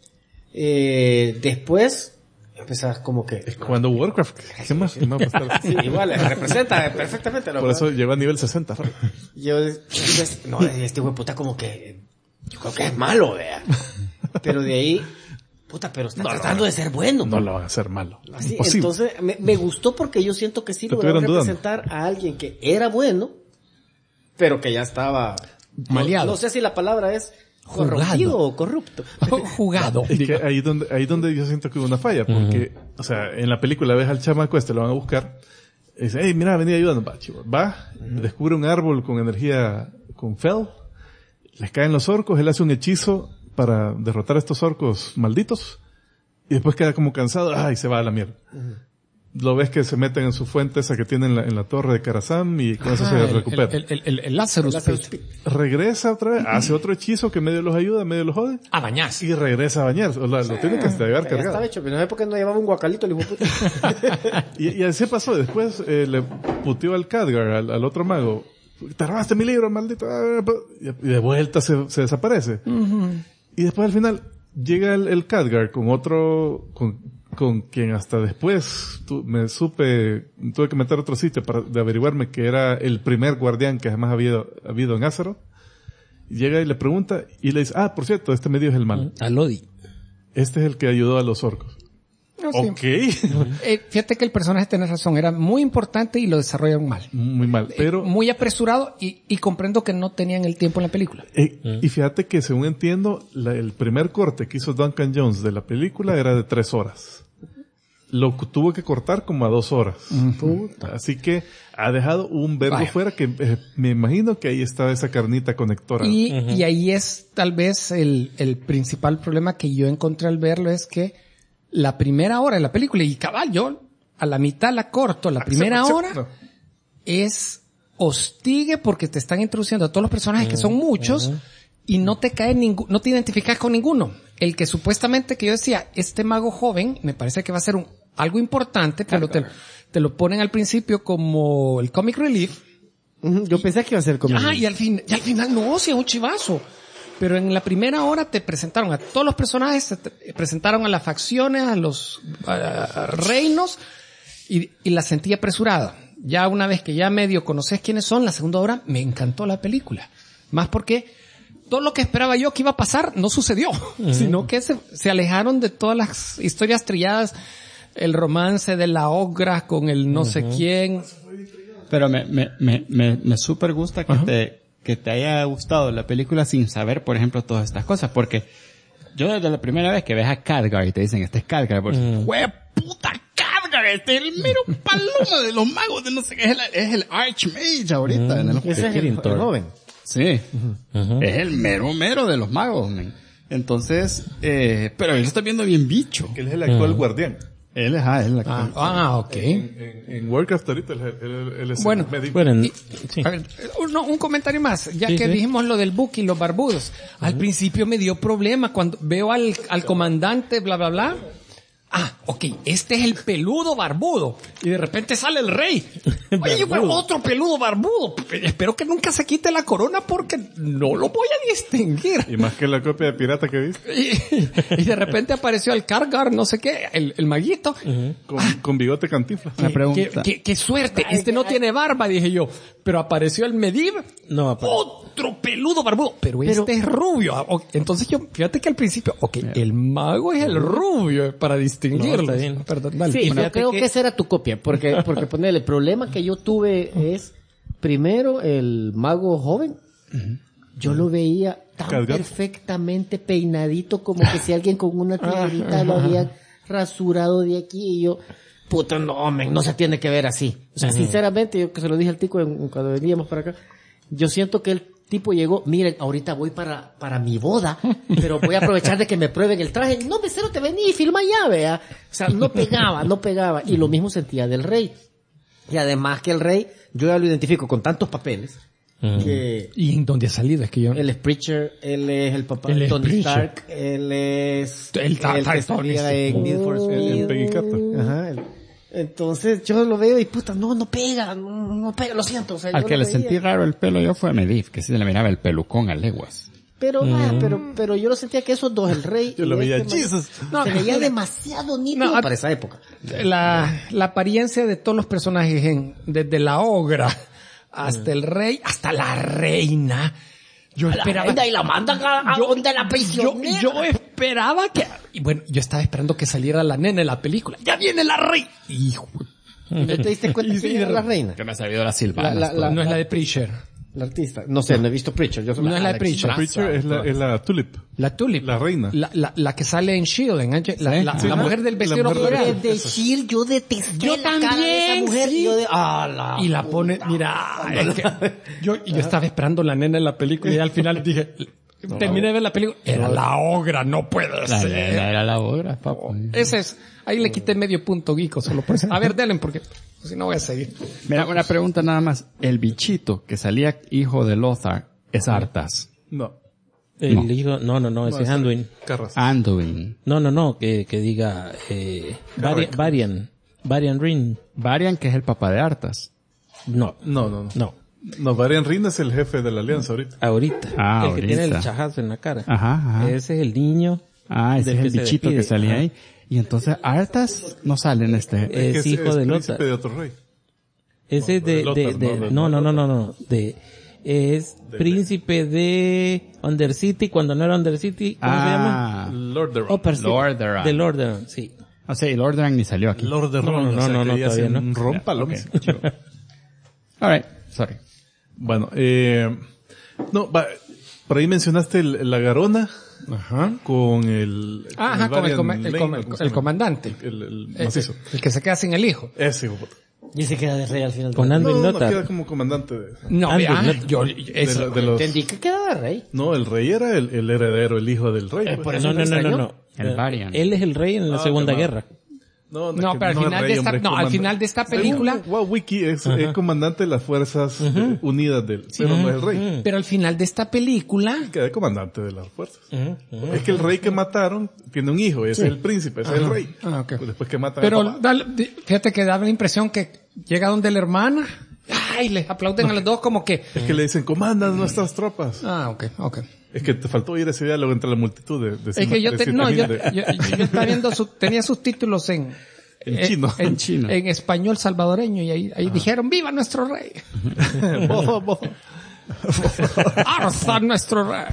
Después, empezás como que... Jugando Warcraft. ¿Qué más? ¿Qué más va a estar? Sí, igual, representa perfectamente lo Por que- eso llegó a nivel 60. ¿no? Yo, no, este güey puta como que, yo creo que es malo, vea. Pero de ahí, puta, pero está tratando de ser bueno. No lo van a hacer malo. Así, Imposible. entonces, me gustó porque yo siento que sí Que lograron estuvieran dudando. representar a alguien que era bueno, pero que ya estaba... Maleado. No sé si la palabra es Jugado. corrompido o corrupto. Jugado. Es que ahí donde yo siento que hubo una falla, porque, o sea, en la película ves al chamaco lo van a buscar, y dice, hey, mira, vení, ayúdanos, va, chivo. Va, descubre un árbol con energía, con fel, les caen los orcos, él hace un hechizo para derrotar a estos orcos malditos, y después queda como cansado, y se va a la mierda. Lo ves que se meten en su fuente esa que tienen en la torre de Karazam y con eso se recupera. El Lazarus Pit. Regresa otra vez, hace otro hechizo que medio los ayuda, medio los jode, A bañarse. y regresa a bañarse. O sea, lo tiene que llevar Ya cargado. estaba hecho, pero no sé por qué no llevaba un guacalito el hijo de puta. Y así pasó. Después le puteó al Khadgar, al otro mago. Te robaste mi libro, maldito. Y de vuelta se desaparece. Y después al final llega el Khadgar con otro, con quien hasta después tuve que meter a otro sitio de averiguarme que era el primer guardián que jamás había habido en Azeroth. Y llega y le pregunta y le dice, por cierto, este medio es el mal. A Lodi. Este es el que ayudó a los orcos. No, sí. Ok. Fíjate que el personaje tiene razón, era muy importante y lo desarrollaron mal. Muy mal. Pero Muy apresurado y comprendo que no tenían el tiempo en la película. Y fíjate que según entiendo, el primer corte que hizo Duncan Jones de la película era de 3 horas. Lo tuvo que cortar como a 2 horas. Así que ha dejado un verbo Vaya. fuera que me imagino que ahí está esa carnita conectora. Y ahí es tal vez el principal problema que yo encontré al verlo es que la primera hora de la película, y cabal, yo a la mitad la corto, la primera hora No. es hostigue porque te están introduciendo a todos los personajes que son muchos y no te cae no te identificas con ninguno. El que supuestamente que yo decía, este mago joven, me parece que va a ser algo importante, pero te lo ponen al principio como el comic relief. Yo pensé que iba a ser comic relief. Y al final no, si es un chivazo. Pero en la primera hora te presentaron a todos los personajes, te presentaron a las facciones, a los reinos, y la sentí apresurada. Ya una vez que ya medio conoces quiénes son, la segunda hora me encantó la película. Más porque todo lo que esperaba yo que iba a pasar no sucedió, sino que se alejaron de todas las historias trilladas, el romance de la ogra con el no sé quién. Pero me súper gusta que te haya gustado la película sin saber, por ejemplo, todas estas cosas, porque yo desde la primera vez que ves a Khadgar y te dicen, este es Khadgar, pues, ¡hue puta Khadgar! Este es el mero paloma de los magos, de no sé qué, es el Archmage ahorita. Ese es el joven. Sí, es el mero de los magos, man. Entonces, pero él está viendo bien bicho. Que él es el actual guardián. Él es el actual. Ok. En Warcraft ahorita él es bueno, el sí. A ver, un comentario más, ya que dijimos lo del Buki y los barbudos. Al principio me dio problema cuando veo al comandante, bla, bla, bla. Este es el peludo barbudo. Y de repente sale el rey. Oye, pero otro peludo barbudo. Espero que nunca se quite la corona porque no lo voy a distinguir. Y más que la copia de pirata que viste. Y de repente apareció el Khadgar, no sé qué, el maguito. Con bigote cantinfla. Una pregunta. Qué suerte. Este no tiene barba, dije yo. Pero apareció el Medivh. Otro peludo barbudo. Pero este es rubio. Entonces fíjate que al principio, el mago es el rubio para distinguirlo. Perdón, dale. Sí, yo creo que esa era tu copia, porque ponerle, el problema que yo tuve es, primero, el mago joven, yo lo veía tan perfectamente peinadito como que si alguien con una tijerita lo había rasurado de aquí y yo, puta, no se tiene que ver así. O sea, sinceramente, yo que se lo dije al tico cuando veníamos para acá, yo siento que el tipo llegó, miren, ahorita voy para mi boda, pero voy a aprovechar de que me prueben el traje. No, mesero, te vení y filma ya, vea. O sea, no pegaba. Y lo mismo sentía del rey. Y además que el rey, yo ya lo identifico con tantos papeles. Que ¿y en dónde ha salido? Es que yo... Él es Preacher, él es el papá de Tony Stark, él es el que salía en Need for Speed. El Peggy Carter. Ajá, entonces yo lo veo y puta, no pega, lo siento. O sea, al yo que lo le veía. sentí raro el pelo yo fue a Medivh, que sí se le miraba el pelucón a leguas. Pero pero yo lo sentía que esos dos, el rey Yo lo y veía, este Jesus. se veía demasiado nítido para esa época. La apariencia de todos los personajes, desde la ogra hasta el rey, hasta la reina. Yo esperaba... y la mandan a donde la prisionera. Yo esperaba que... Y bueno, yo estaba esperando que saliera la nena de la película. ¡Ya viene la reina! Hijo... ¿No te diste cuenta que era la reina? Que me ha sabido la silvana. no es la de Preacher. La artista. No sé, no he visto Preacher. No es la de Preacher. Preacher es la Tulip. La Tulip. La reina. La que sale en S.H.I.E.L.D. La mujer del vestido floreal. De S.H.I.E.L.D. yo detesté Yo la cara de esa mujer. sí. Y Y la pone, mira, es que yo estaba esperando la nena en la película y al final dije, terminé de ver la película, era la ogra, no puede ser. Era la obra, papá. Ese es, ahí le quité medio punto Guico solo por eso. A ver, denle porque si no voy a seguir. Mira, una pregunta nada más. El bichito que salía hijo de Lothar es Arthas. No. El hijo, no, ese es Anduin. Carras. Anduin. No, que diga, Varian Rin. Varian, que es el papá de Arthas. No. No, Varian Rin es el jefe de la alianza ahorita. Ahorita. Ah, el que tiene el ahorita. chajazo en la cara. Ajá. Ese es el niño. Ese es del el se bichito despide. que salía Ajá. ahí. Y entonces Arthas no sale en este. Es hijo de príncipe Lothar. de otro rey. Ese de Lothar, no. Es príncipe de Undercity cuando no era Undercity. ¿Cómo se llama? Lordaeron. Lordaeron. De Lordaeron, sí. O sea, y Lordaeron ni salió aquí. Lordaeron. No, todavía no. Un rompalomo. Alright, sorry. Bueno, por ahí mencionaste la Garona. Ajá. Con el comandante. El macizo. El que se queda sin el hijo. Ese, hijo de puta. Y se queda de rey al final. Con Anduin No, Lothar. queda como comandante de... No, Anduin vea, Lothar. yo, de los... Entendí que queda de rey. No, el rey era el heredero, el hijo del rey. pues. por eso No. El Varian. Él es el rey en la Segunda Guerra. No, pero al final de esta película... Wiki es el comandante de las fuerzas unidas pero no es el rey. Pero al final de esta película... Queda comandante de las fuerzas. Es que el rey que mataron tiene un hijo, ese es el príncipe, ese es el rey. Okay. Después que matan pero fíjate que daba la impresión que llega donde la hermana... Ay, les aplauden a los dos como que... Es que le dicen, comandan nuestras tropas. Ok. Es que te faltó oír ese diálogo entre la multitud de es que yo estaba viendo tenía sus títulos en chino. En chino. En español salvadoreño y ahí dijeron, ¡viva nuestro rey! ¡Arza nuestro rey!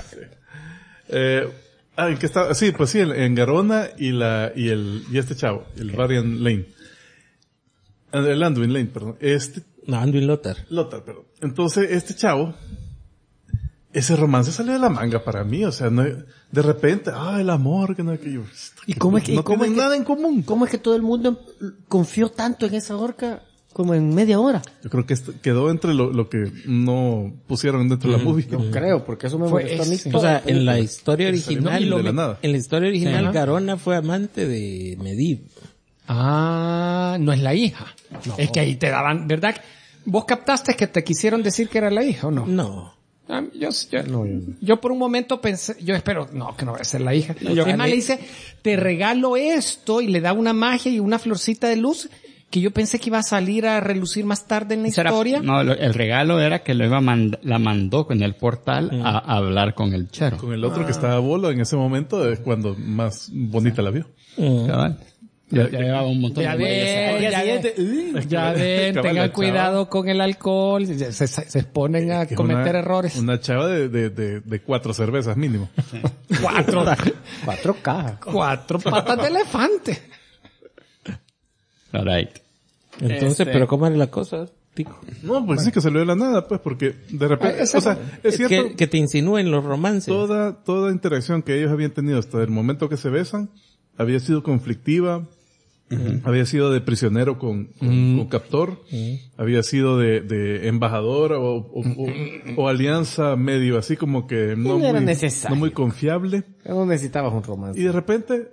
¿En qué está? Sí, pues sí, en Garona y este chavo, el Varian Lane. El Anduin Lane, perdón. Anduin Lothar, perdón. Entonces, este chavo, ese romance salió de la manga para mí, o sea, no, de repente, el amor, que no, que yo, ¿Y cómo es que, no tienen nada en común? ¿Cómo es que todo el mundo confió tanto en esa orca como en media hora? Yo creo que quedó entre lo que no pusieron dentro de la movie. Yo creo, porque eso me molestó a mí. O sea, en la historia original, en la historia original, Garona fue amante de Medivh. No es la hija. No. Es que ahí te daban, ¿verdad? ¿Vos captaste que te quisieron decir que era la hija o no? No. Yo por un momento pensé, yo espero, que no va a ser la hija. Además le dice, te regalo esto y le da una magia y una florcita de luz que yo pensé que iba a salir a relucir más tarde en la historia. El regalo era que la mandó con el portal a hablar con el chero. Con el otro que estaba a bolo en ese momento es cuando más bonita la vio. Cabal. Ya llevaba un montón de tengan cuidado con el alcohol, se exponen a cometer errores. Una chava de 4 cervezas mínimo. 4 cajas. 4 patas de elefante. Alright. Entonces, pero ¿cómo era la cosa, Tico? No, pues sí que salió de la nada, pues, porque de repente, o sea, es cierto. Que te insinúen los romances. Toda interacción que ellos habían tenido hasta el momento que se besan, había sido conflictiva. Había sido de prisionero con captor, había sido de embajador o alianza medio así como que no muy confiable. No necesitabas un romance. Y de repente,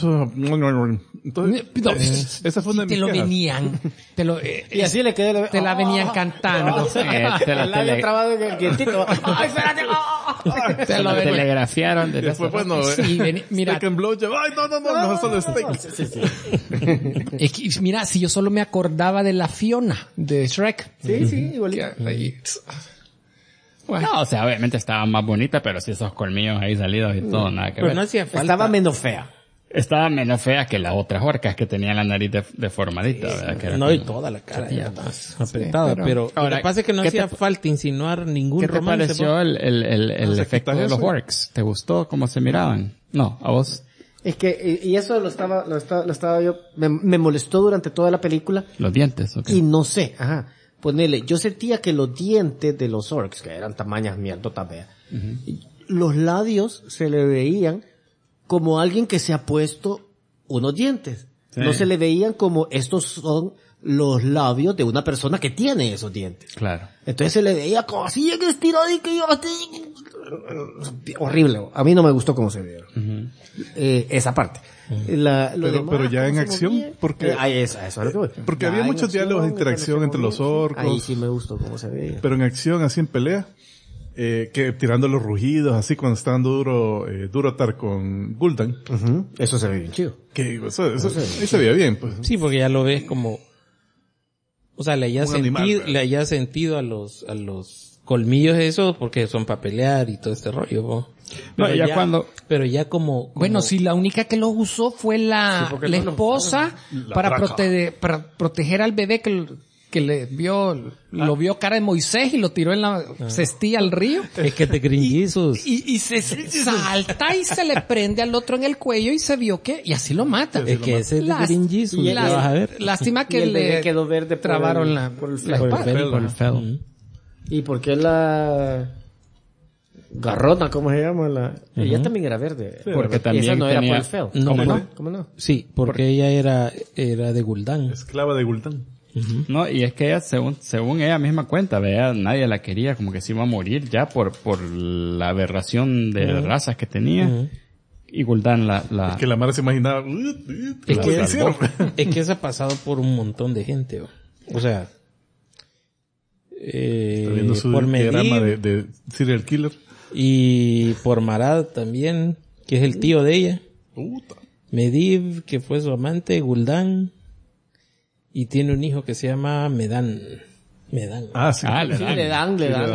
entonces, esa fue una de mis quejas. Venían, y así le quedé, te la venían cantando. El labio trabado en el dientito. ¡Ay, espérate! Te lo telegrafiaron. Y después, mira. Steak and blowjob. ¡Ay, no, solo steak! Sí. Es que, mira, si yo solo me acordaba de la Fiona de Shrek. Sí, igualito. Bueno. No, o sea, obviamente estaba más bonita, pero si esos colmillos ahí salidos y todo, nada que ver. No hacía falta. Estaba menos fea. Estaba menos fea que las otras orcas que tenían la nariz deformadita, ¿verdad? Que no, y toda la cara ya más apretada, pero ahora, lo que pasa es que no hacía falta insinuar ningún romance. ¿Qué te pareció el efecto de los orcs? ¿Te gustó cómo se miraban? No, ¿a vos? Es que, y eso lo estaba yo, me molestó durante toda la película. Los dientes, ok. Y no sé, ponele, yo sentía que los dientes de los orcs, que eran tamañas mierdotas, los labios se le veían como alguien que se ha puesto unos dientes. Sí. No se le veían como estos son los labios de una persona que tiene esos dientes. Claro. Entonces se le veía como así estirado y que yo horrible. A mí no me gustó cómo se vieron. Esa parte. Pero ya en acción, porque eso es lo que voy. Porque había muchos diálogos de interacción entre los orcos. Ahí sí me gustó cómo se veía. Pero en acción, así en pelea, que tirando los rugidos, así cuando estaban Durotar con Gul'dan. Eso se ve bien chido. Que eso ahí se veía bien, pues. Sí, porque ya lo ves como, o sea, le haya sentido a los colmillos esos porque son para pelear y todo este rollo, ¿no? Pero ya como bueno, si la única que los usó fue la esposa para proteger al bebé que lo vio cara de Moisés y lo tiró en la cestilla al río. Es que te gringizos. Y se salta y se le prende al otro en el cuello y se vio y así lo mata. Es que ese es de gringizos, ya vas a ver. Lástima que le quedó verde trabaron por el pelo. ¿Y por qué la Garrona, cómo se llama? Ella también era verde. Sí, porque también esa no era por el feo. ¿Cómo no? Sí, porque ella era de Gul'dan. Esclava de Gul'dan. No, y es que ella, según ella misma cuenta, nadie la quería, como que se iba a morir ya por la aberración de razas que tenía. y Gul'dan Es que la Mara se imaginaba... Es que se ha pasado por un montón de gente. O sea... Está viendo su por diagrama Medivh de serial killer. y por Marad también, que es el tío de ella. Puta. Medivh, que fue su amante, Gul'dan, y tiene un hijo que se llama Medan. Ah, sí. Le dan.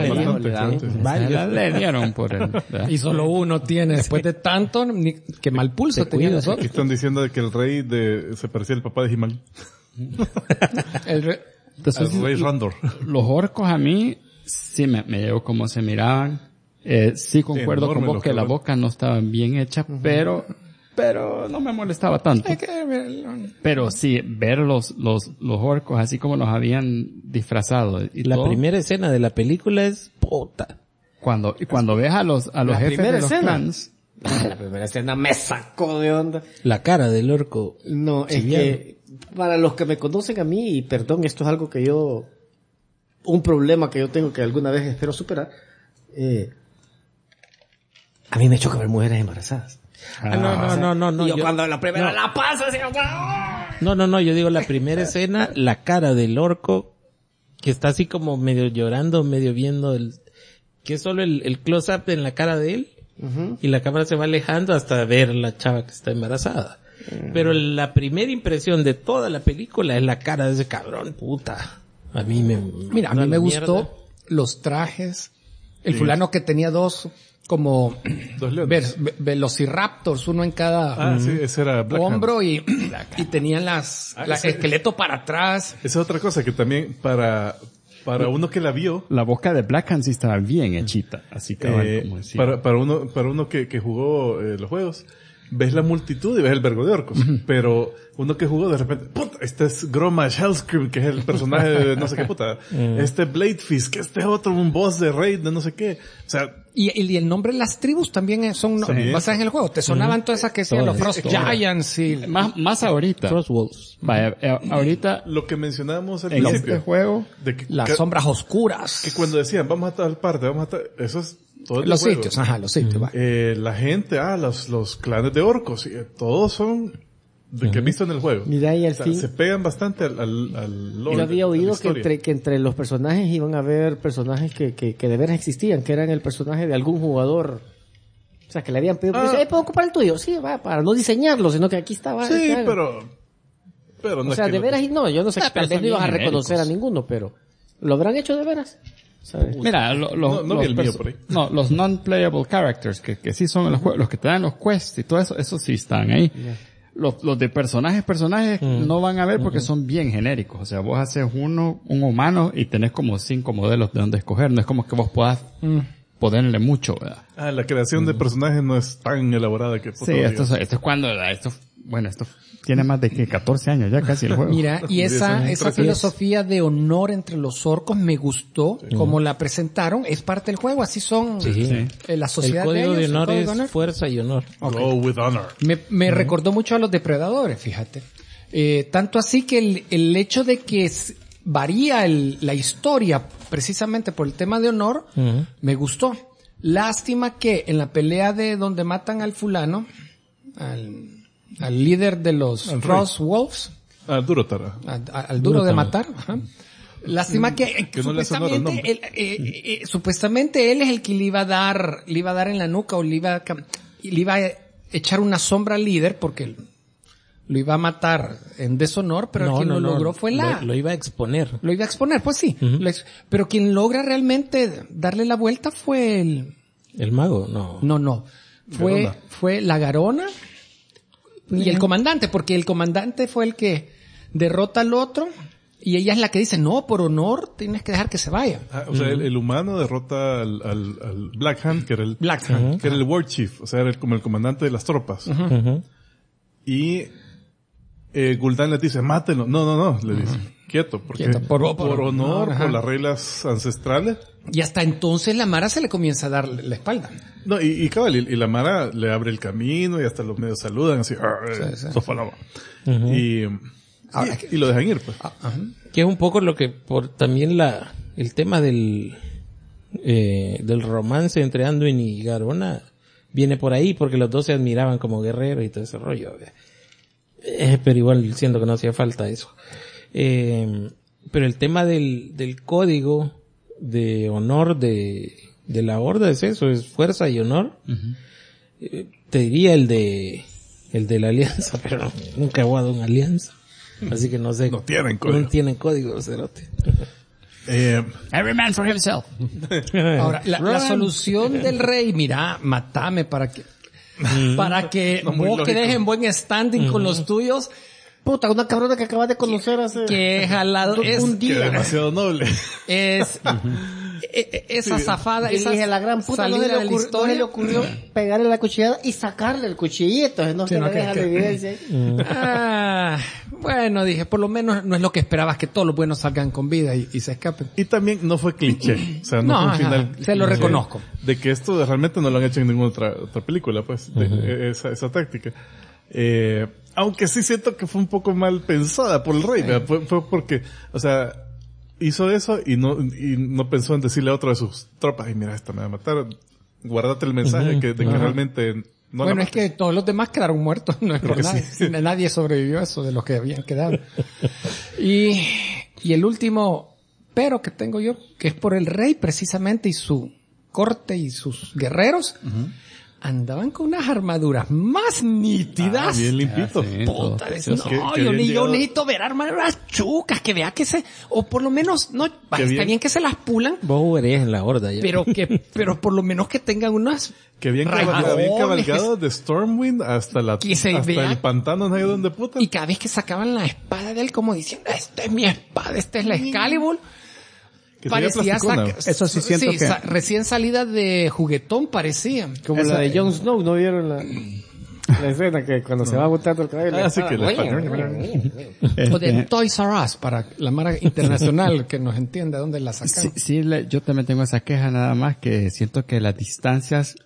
Le dieron por él. Y solo uno tiene, después de tanto, que mal pulso tenía Aquí nosotros. están diciendo que el rey se parecía al papá de He-Man. Entonces, Al rey Randor. los orcos a mí sí me llegó como se miraban. Sí concuerdo Enorme con vos los que la cabrones. boca no estaba bien hecha, pero no me molestaba tanto. Pero sí, ver los orcos así como los habían disfrazado y La todo, primera escena de la película es puta. cuando ves a los jefes primera de los escena. clans, La primera escena me sacó de onda. La cara del orco. No, es que para los que me conocen a mí, y perdón, esto es algo que un problema que yo tengo que alguna vez espero superar, a mí me choca ver mujeres embarazadas. No. Y yo cuando la primera la paso, así, No, yo digo la primera escena, la cara del orco, que está así como medio llorando, medio viendo que es solo el close-up en la cara de él, y la cámara se va alejando hasta ver la chava que está embarazada. Pero la primera impresión de toda la película es la cara de ese cabrón, puta. A mí me... Mira, a mí me gustó los trajes. El fulano que tenía dos leones. velociraptors, uno en cada Sí, ese era Black Hand. hombro y tenían el esqueleto para atrás. Esa es otra cosa que también para uno que la vio, la boca de Black Hand sí estaba bien hechita, así cabal, como decía. para uno que jugó los juegos, ves la multitud y ves el vergo de orcos, pero uno que jugó de repente, puta, este es Grommash Hellscream, que es el personaje de no sé qué puta, este Bladefist, que este es otro, un boss de raid de no sé qué, o sea, Y el nombre de las tribus también son También. basadas en el juego. Te sonaban todas esas que decían los Frost Giants y... Más ahorita. Frostwolves. Vaya, ahorita lo que mencionábamos al en principio, este juego, de que, Las sombras oscuras. que cuando decían, vamos a tal parte, eso es todo el Los juego. sitios, los sitios. Va. La gente, los clanes de orcos, todos son de que he visto en el juego. Mira, y al fin- se pegan bastante al lore. Yo había a la oído historia. que entre los personajes iban a haber personajes que de veras existían, que eran el personaje de algún jugador. O sea, que le habían pedido, ¿puedo ocupar el tuyo? Sí, va, para no diseñarlo, sino que aquí estaba. Sí, claro. pero no O sea, es que de veras, no, yo no sé, tal pero vez son no ibas a bien reconocer a genéricos. ninguno, pero ¿lo habrán hecho de veras? ¿Sabes? mira, no vi el mío por ahí. no, los non-playable characters, que sí son en los juegos, los que te dan los quests y todo eso, esos sí están ahí. Los de personajes no van a ver porque son bien genéricos. O sea, vos haces un humano y tenés como 5 modelos de donde escoger. No es como que vos puedas ponerle mucho, ¿verdad? la creación de personajes no es tan elaborada que... Sí, esto es cuando, esto tiene más de 14 años ya casi el juego. Mira, y esa 10 años. filosofía de honor entre los orcos me gustó, como la presentaron, es parte del juego, así son Sí. la El sociedad código de ellos, el honor código es de honor. fuerza y honor. Go with honor. Me recordó mucho a los depredadores, fíjate. Tanto así que el hecho de que varía la historia precisamente por el tema de honor, me gustó. Lástima que en la pelea de donde matan al fulano, al líder de los Frost Wolves, Durotara. al duro de matar, ajá. Lástima que no le hace honor al nombre. supuestamente él es el que le iba a dar en la nuca o le iba a echar una sombra al líder porque lo iba a matar en deshonor, pero quien lo logró fue lo iba a exponer. lo iba a exponer, pues sí. Pero quien logra realmente darle la vuelta fue El mago, no. no. Fue la Garona y el comandante, porque el comandante fue el que derrota al otro y ella es la que dice, no, por honor tienes que dejar que se vaya. O sea, el humano derrota al Black Hand, que era el Black Hand. que era el War Chief, o sea, era como el comandante de las tropas. Y Gul'dan le dice, mátenlo. No, le dice, quieto, porque Quieto, por honor, ajá. por las reglas ancestrales. Y hasta entonces la Mara se le comienza a dar la espalda. No, y cabal, y la Mara le abre el camino y hasta los medios saludan así, sí. sofalaba. Y lo dejan ir, pues. Que es un poco lo que también el tema del romance entre Anduin y Garona viene por ahí, porque los dos se admiraban como guerreros y todo ese rollo. Pero igual siento que no hacía falta eso. Pero el tema del código de honor de la Horda es eso, es fuerza y honor. Te diría el de la Alianza, pero nunca he jugado en Alianza. Así que no sé. No tienen código. No tienen código, cerote. Every man for himself. Ahora, la solución del rey, mira, matame para que vos quedes en buen standing con los tuyos. Puta, una cabrona que acabas de conocer hace... Que jalado es un Que día. demasiado noble. Es esa zafada, Y esa dije, la gran puta no salida de la no historia. se le ocurrió pegarle la cuchillada y sacarle el cuchillito. No se Sí, no, le deja la evidencia ahí. Bueno, dije, por lo menos no es lo que esperabas, que todos los buenos salgan con vida y se escapen. Y también no fue cliché. O sea, no No, fue un ajá, final. se lo cliché reconozco. De que esto realmente no lo han hecho en ninguna otra película, pues. Esa táctica. Aunque sí siento que fue un poco mal pensada por el rey. Fue porque, o sea, hizo eso y no pensó en decirle a otro de sus tropas, ay, mira, esta me va a matar. Guárdate el mensaje de que realmente no. Bueno, es que todos los demás quedaron muertos, no es por nada. sí. Nadie sobrevivió a eso de los que habían quedado. Y el último pero que tengo yo, que es por el rey precisamente y su corte y sus guerreros, andaban con unas armaduras más nítidas. Bien limpito. Puta, Que yo habían llegado- necesito ver armaduras chucas, que vea que o por lo menos, no, está bien que se las pulan, Vos jugarías en la Horda ya. pero por lo menos que tengan unas Que habían rajones, cabalgado de Stormwind hasta Que se hasta vea- el pantano, no hay donde puta. y cada vez que sacaban la espada de él como diciendo, esta es mi espada, esta es la Excalibur, Que se veía parecía plasticona. Eso sí siento que... recién salida de juguetón parecía. Como la de Jon Snow, ¿no vieron la escena que cuando se va botando el cabello? Ah, sí, que la O de Toys R Us, para la marca internacional que nos entienda dónde la sacaron. Yo también tengo esa queja nada más, que siento que las distancias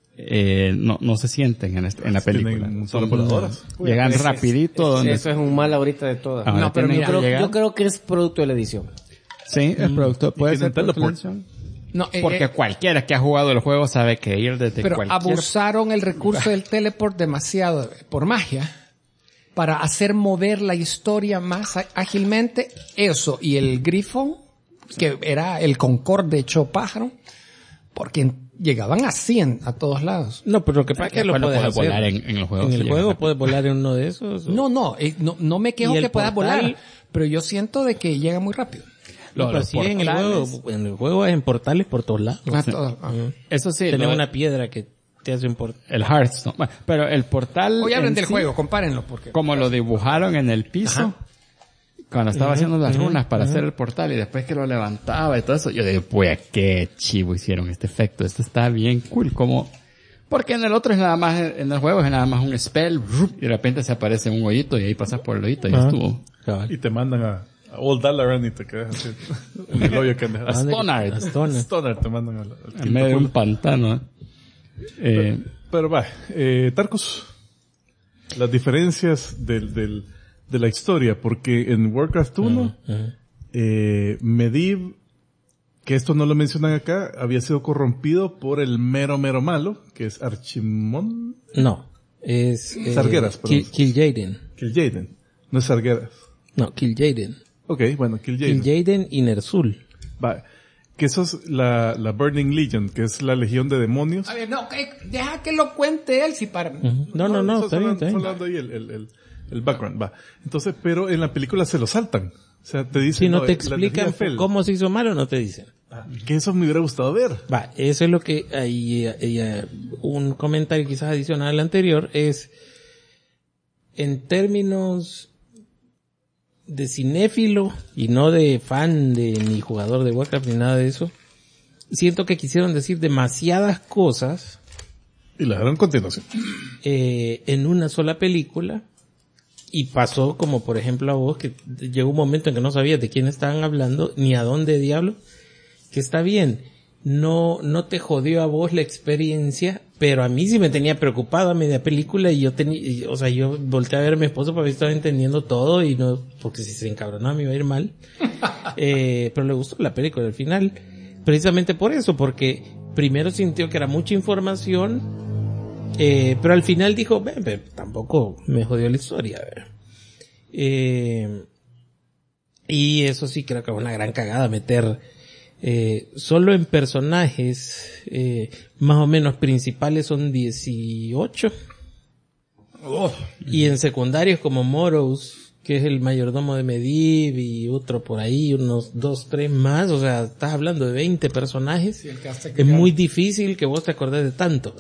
no se sienten en la película. Tienen solo voladoras. Llegan rapidito donde... Eso es un mal ahorita de todas. Ahora No, pero tienen mira, que llegar. Yo creo que es producto de la edición. Sí, el productor puede ser tienen teleport. producción. No, Porque cualquiera que ha jugado el juego sabe que ir desde pero cualquier... abusaron el recurso del teleport demasiado por magia para hacer mover la historia más ágilmente. Eso, y el grifo, que era el Concorde hecho pájaro, porque llegaban así a todos lados. No, pero lo que pasa es que lo puedes hacer. volar en el juego. En si el llegas juego rápido. puedes volar en uno de esos. No me quejo ¿Y el que puedas portal? volar, pero yo siento de que llega muy rápido. No, pero los sí en el portales. juego es en portales por todos lados. Eso sí, Tenés una piedra que te hace un portal. el Hearthstone. Bueno, pero el portal... Hoy hablen en del sí, juego, compárenlo, porque... como lo dibujaron en el piso, cuando estaba haciendo las runas para hacer el portal y después que lo levantaba y todo eso, yo digo, pues qué chivo hicieron este efecto, esto está bien cool, como... Porque en el otro es nada más, en el juego es nada más un spell, y de repente se aparece un hoyito y ahí pasas por el hoyito y ya estuvo. Cabal. Y te mandan a Old Dalaran y te quedas así en el hoyo que andas. A Stonard, Stoner te mandan al en quinto medio de un pueblo. pantano. Pero va, Tarkus, las diferencias de la historia, porque en Warcraft 1, Medivh, que esto no lo mencionan acá, había sido corrompido por el mero malo, que es Archimon, No. Es... Sargeras, perdón. Kil'jaeden. Kil'jaeden, no es Sargeras. No, Kil'jaeden. Ok, bueno, Kil'jaeden. Kil'jaeden y Ner'zhul. Va, que eso es la Burning Legion, que es la legión de demonios. A ver, no, deja que lo cuente él, si para... No, está bien, está bien. Hablando ahí el background, va. Entonces, pero en la película se lo saltan. O sea, te dicen... Si no te la explican energía Fel. cómo se hizo malo, no te dicen. Que eso me hubiera gustado ver. Va, eso es lo que un comentario quizás adicional al anterior es en términos de cinéfilo y no de fan de ni jugador de Warcraft ni nada de eso. Siento que quisieron decir demasiadas cosas Y la dejaron en continuación. en una sola película. Y pasó como por ejemplo a vos, que llegó un momento en que no sabías de quién estaban hablando, ni a dónde diablo, que está bien, no te jodió a vos la experiencia, pero a mí sí me tenía preocupado a media película y yo yo volteé a ver a mi esposo para ver si estaba entendiendo todo y no, porque si se encabronaba me iba a ir mal. Pero le gustó la película al final, precisamente por eso, porque primero sintió que era mucha información Pero al final dijo, tampoco me jodió la historia. Y eso sí creo que es una gran cagada meter solo en personajes más o menos principales son 18. Y en secundarios como Morrows, que es el mayordomo de Medivh, y otro por ahí, unos 2, 3 más, o sea, estás hablando de 20 personajes. Sí, es muy difícil que vos te acordes de tanto.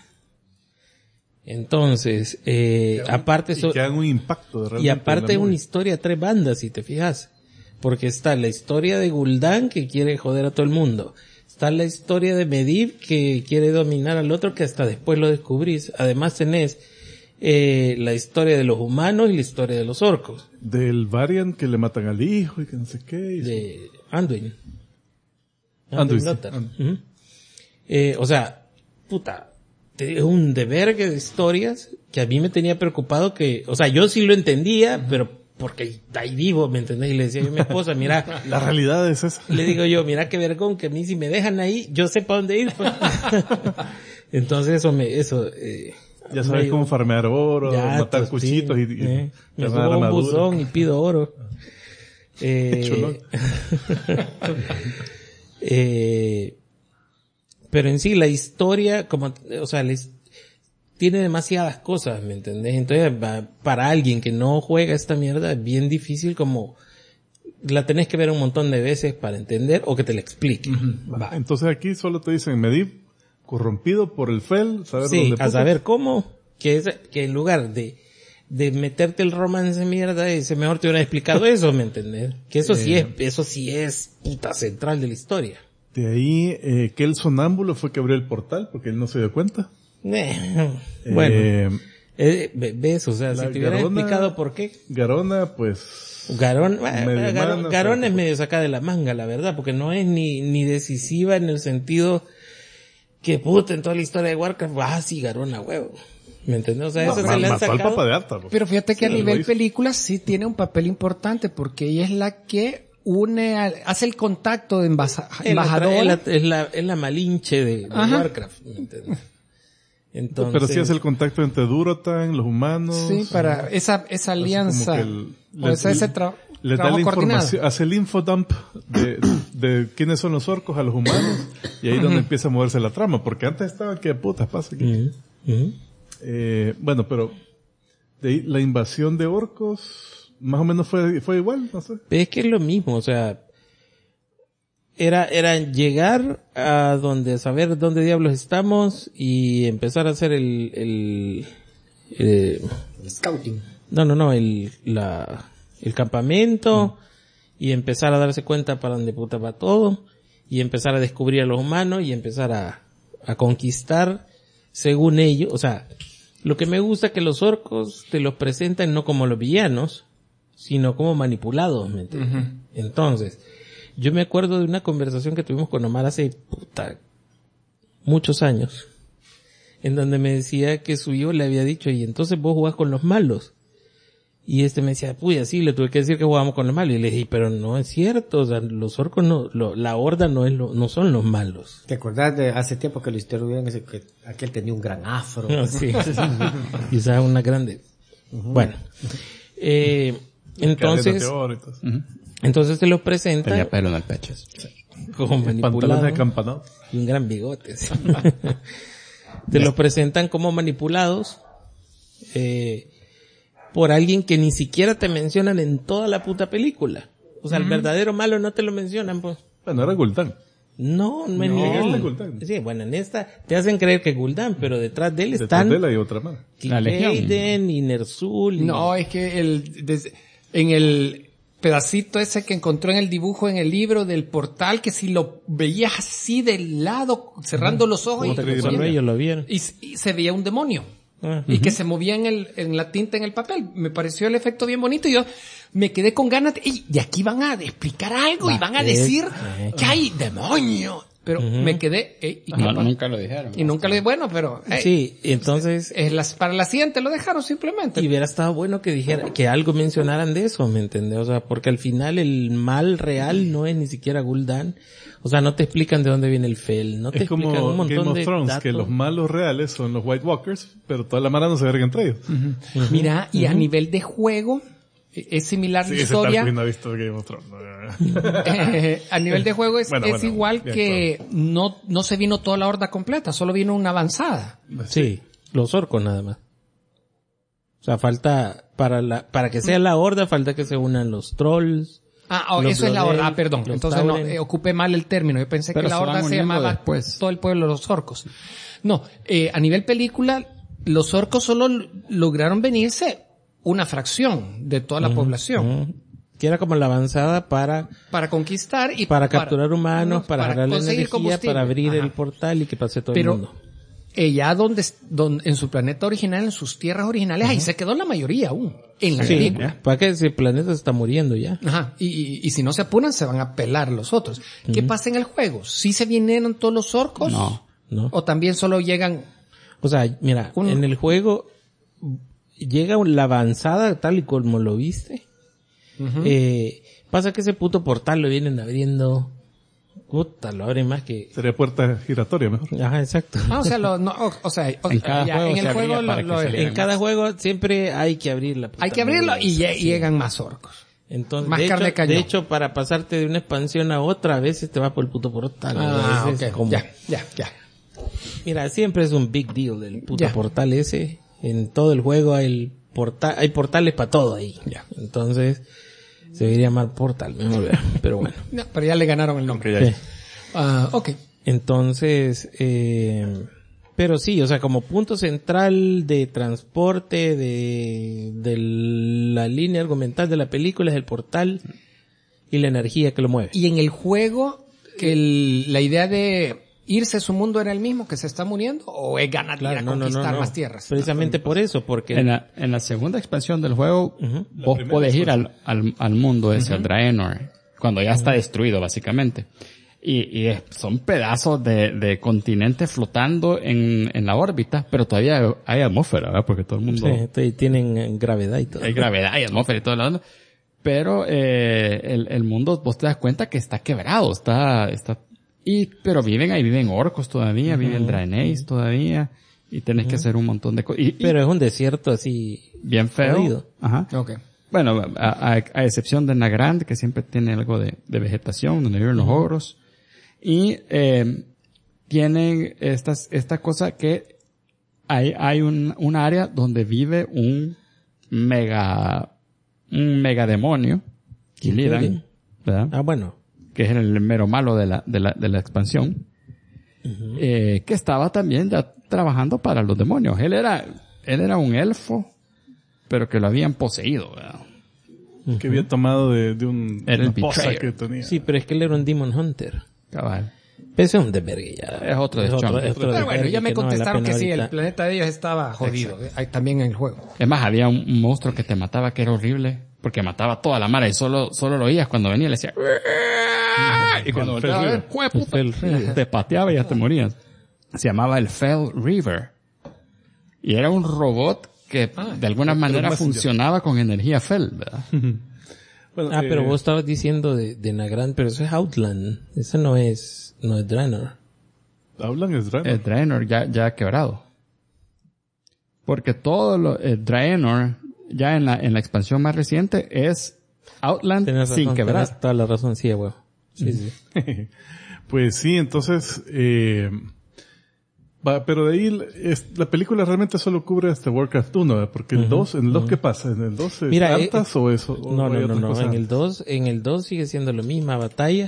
Entonces, aparte que hagan un impacto y aparte es una historia a 3 bandas, si te fijas. Porque está la historia de Gul'dan, que quiere joder a todo el mundo. Está la historia de Medivh, que quiere dominar al otro, que hasta después lo descubrís. Además tenés la historia de los humanos y la historia de los orcos. Del Varian que le matan al hijo y que no sé qué. De Anduin. Anduin. O sea, puta, es un debergue de historias que a mí me tenía preocupado que, o sea, yo sí lo entendía, pero porque ahí vivo, ¿me entendés? Y le decía yo a mi esposa, mira. La realidad es esa. Le digo yo, mira qué vergón, que a mí si me dejan ahí, yo sé para dónde ir. Pues. Entonces ya sabes cómo farmear oro, ya, matar cuchitos y me subo a un buzón y pido oro. Pero en sí la historia, tiene demasiadas cosas, ¿me entendés? Entonces, para alguien que no juega esta mierda, es bien difícil como la tenés que ver un montón de veces para entender o que te la explique. Entonces aquí solo te dicen Medivh, corrompido por el Fel, saber dónde a saber cómo, que en lugar de meterte el romance mierda, ese mejor te hubiera explicado eso, ¿me entendés? Que eso sí es puta central de la historia. De ahí, que el sonámbulo fue que abrió el portal, porque él no se dio cuenta. Bueno, ves, o sea, si te hubiera explicado por qué. Garona, pues... Garona es medio sacada de la manga, la verdad, porque no es ni decisiva en el sentido que puta, en toda la historia de Warcraft, sí, Garona, huevo. ¿Me entiendes? O sea, esa se le han sacado. Pero fíjate que a nivel película sí tiene un papel importante, porque ella es la que hace el contacto de embajador. Es la malinche de Warcraft, ¿me entiendes? Entonces, pero sí hace el contacto entre Durotan, los humanos. Sí, para esa alianza. Le da la información, hace el infodump de quiénes son los orcos a los humanos, y ahí es donde empieza a moverse la trama, porque antes estaba que puta pasa aquí. Bueno, pero de ahí, la invasión de orcos más o menos fue igual, no sé. Es que es lo mismo, o sea, era llegar a saber dónde diablos estamos y empezar a hacer el scouting. No, el campamento y empezar a darse cuenta para dónde puta va todo y empezar a descubrir a los humanos y empezar a conquistar según ellos. O sea, lo que me gusta es que los orcos te los presentan no como los villanos, sino como manipulados, ¿me entiendes? Entonces, yo me acuerdo de una conversación que tuvimos con Omar hace muchos años, en donde me decía que su hijo le había dicho, y entonces vos jugás con los malos. Y me decía, puya, sí, le tuve que decir que jugamos con los malos. Y le dije, pero no es cierto, o sea, los orcos la horda no son los malos. ¿Te acordás de hace tiempo que lo hicieron que aquel tenía un gran afro? No, sí. Y usaba una grande. Bueno. Entonces te lo presentan. Tenía pelo en el pecho. Como manipulado. Pantalones de campanado. Y un gran bigote. ¿Sí? Te los presentan como manipulados. Por alguien que ni siquiera te mencionan en toda la puta película. O sea, el verdadero malo no te lo mencionan, pues. Bueno, era Gul'dan. No es ni él. Sí, bueno, en esta te hacen creer que es Gul'dan, pero detrás de él están... Detrás de él hay otra más. Aiden y Ner'zhul. No, es que en el pedacito ese que encontró en el dibujo en el libro del portal, que si lo veías así del lado, cerrando los ojos, solo ellos lo vieron. Y se veía un demonio. Y que se movía en la tinta en el papel. Me pareció el efecto bien bonito y yo me quedé con ganas de aquí van a explicar algo y van a decir que hay demonio. Pero me quedé... nunca lo dijeron. Y nunca lo bueno, pero... sí, entonces... para la siguiente lo dejaron simplemente. Y hubiera estado bueno que dijera, que algo mencionaran de eso, ¿me entiendes? O sea, porque al final el mal real no es ni siquiera Gul'dan. O sea, no te explican de dónde viene el Fel, no te explican un montón de Game of Thrones, datos. que los malos reales son los White Walkers, pero toda la mara no se verga entre ellos. Mira, y a nivel de juego... Es similar la historia. No ha visto Game of Thrones. A nivel de juego es igual bien, que no se vino toda la horda completa, solo vino una avanzada. Sí, los orcos nada más. O sea, falta, para que sea la horda, falta que se unan los trolls. Eso es la horda. Perdón. Entonces Tauren. ocupé mal el término. Yo pensé que la horda se llamaba después. todo el pueblo de los orcos. No, a nivel película, los orcos solo lograron venirse una fracción de toda la población. Que era como la avanzada para conquistar y para capturar humanos, para jalar la conseguir energía, combustible. para abrir el portal y que pase todo el mundo. Ya donde en su planeta original, en sus tierras originales, ahí se quedó la mayoría aún, en la película. Para que ese planeta se está muriendo ya. Ajá. Y si no se apuran, se van a pelar los otros. ¿Qué pasa en el juego? ¿Sí se vinieron todos los orcos? No. ¿O también solo llegan? O sea, mira, en el juego llega la avanzada tal y como lo viste. Pasa que ese puto portal lo vienen abriendo. Puta, lo abren más que... Sería puerta giratoria mejor. Ajá, exacto. En cada juego siempre hay que abrir la puta. Hay que abrirlo y llegan más orcos. Entonces, más carne de cañón. De hecho, para pasarte de una expansión a otra, a veces te va por el puto portal. A veces como... Ya. Mira, siempre es un big deal el puto portal ese. En todo el juego hay portales para todo ahí. Ya. Entonces, se debería llamar Portal, pero bueno. No, pero ya le ganaron el nombre. Sí. Ok. Entonces, pero sí, o sea, como punto central de transporte de la línea argumental de la película es el portal y la energía que lo mueve. Y en el juego, la idea de irse a su mundo era el mismo, que se está muriendo, o es ganar ir a conquistar más tierras. Precisamente por eso, porque en la segunda expansión del juego, vos podés ir al mundo ese, al Draenor, cuando ya está destruido básicamente. Y son pedazos de continente flotando en la órbita, pero todavía hay atmósfera, ¿verdad? Porque todo el mundo... Sí, tienen gravedad y todo. Hay gravedad, hay atmósfera y todo lo demás. Pero el mundo, vos te das cuenta que está quebrado, pero viven orcos todavía, viven Draenei todavía, y tenés que hacer un montón de cosas. Pero es un desierto así... Bien feo. Jodido. Ajá. Okay. Bueno, a excepción de Nagrand, que siempre tiene algo de vegetación, donde viven los ogros. Y tienen esta cosa que hay un área donde vive un mega demonio, Killidan, ¿verdad? Ah, bueno. Que es el mero malo de la expansión, que estaba también ya trabajando para los demonios. Él era un elfo, pero que lo habían poseído, ¿verdad? Que había tomado de Era el una poza Betrayer. que tenía. Sí, pero es que él era un Demon Hunter. Cabal. Ese es un desvergue ya. Es otro Pero bueno, desvergue ya me que no vale la contestaron pena que sí, ahorita. el planeta de ellos estaba jodido. También en el juego. Es más, había un monstruo que te mataba que era horrible, porque mataba toda la mara y solo lo oías cuando venía y le decía... Y cuando volteaba a ver, ¡jue puta! Te pateaba y ya te morías. Se llamaba el Fell River. Y era un robot que de alguna manera funcionaba con energía Fell, ¿verdad? Bueno, pero vos estabas diciendo de Nagrand, pero eso es Outland. Eso no es Draenor. Hablan es Draenor. El Draenor ya quebrado. Porque todo Draenor, ya en la expansión más reciente, es Outland Tenés razón, sin quebrar. tenés toda la razón, sí, güey. Sí. Pues sí, entonces, pero de ahí, la película realmente solo cubre hasta Warcraft 1, ¿verdad? Porque el 2, ¿en el 2 qué pasa? ¿En el 2 es cartas o eso? No, en el 2 sigue siendo la misma batalla.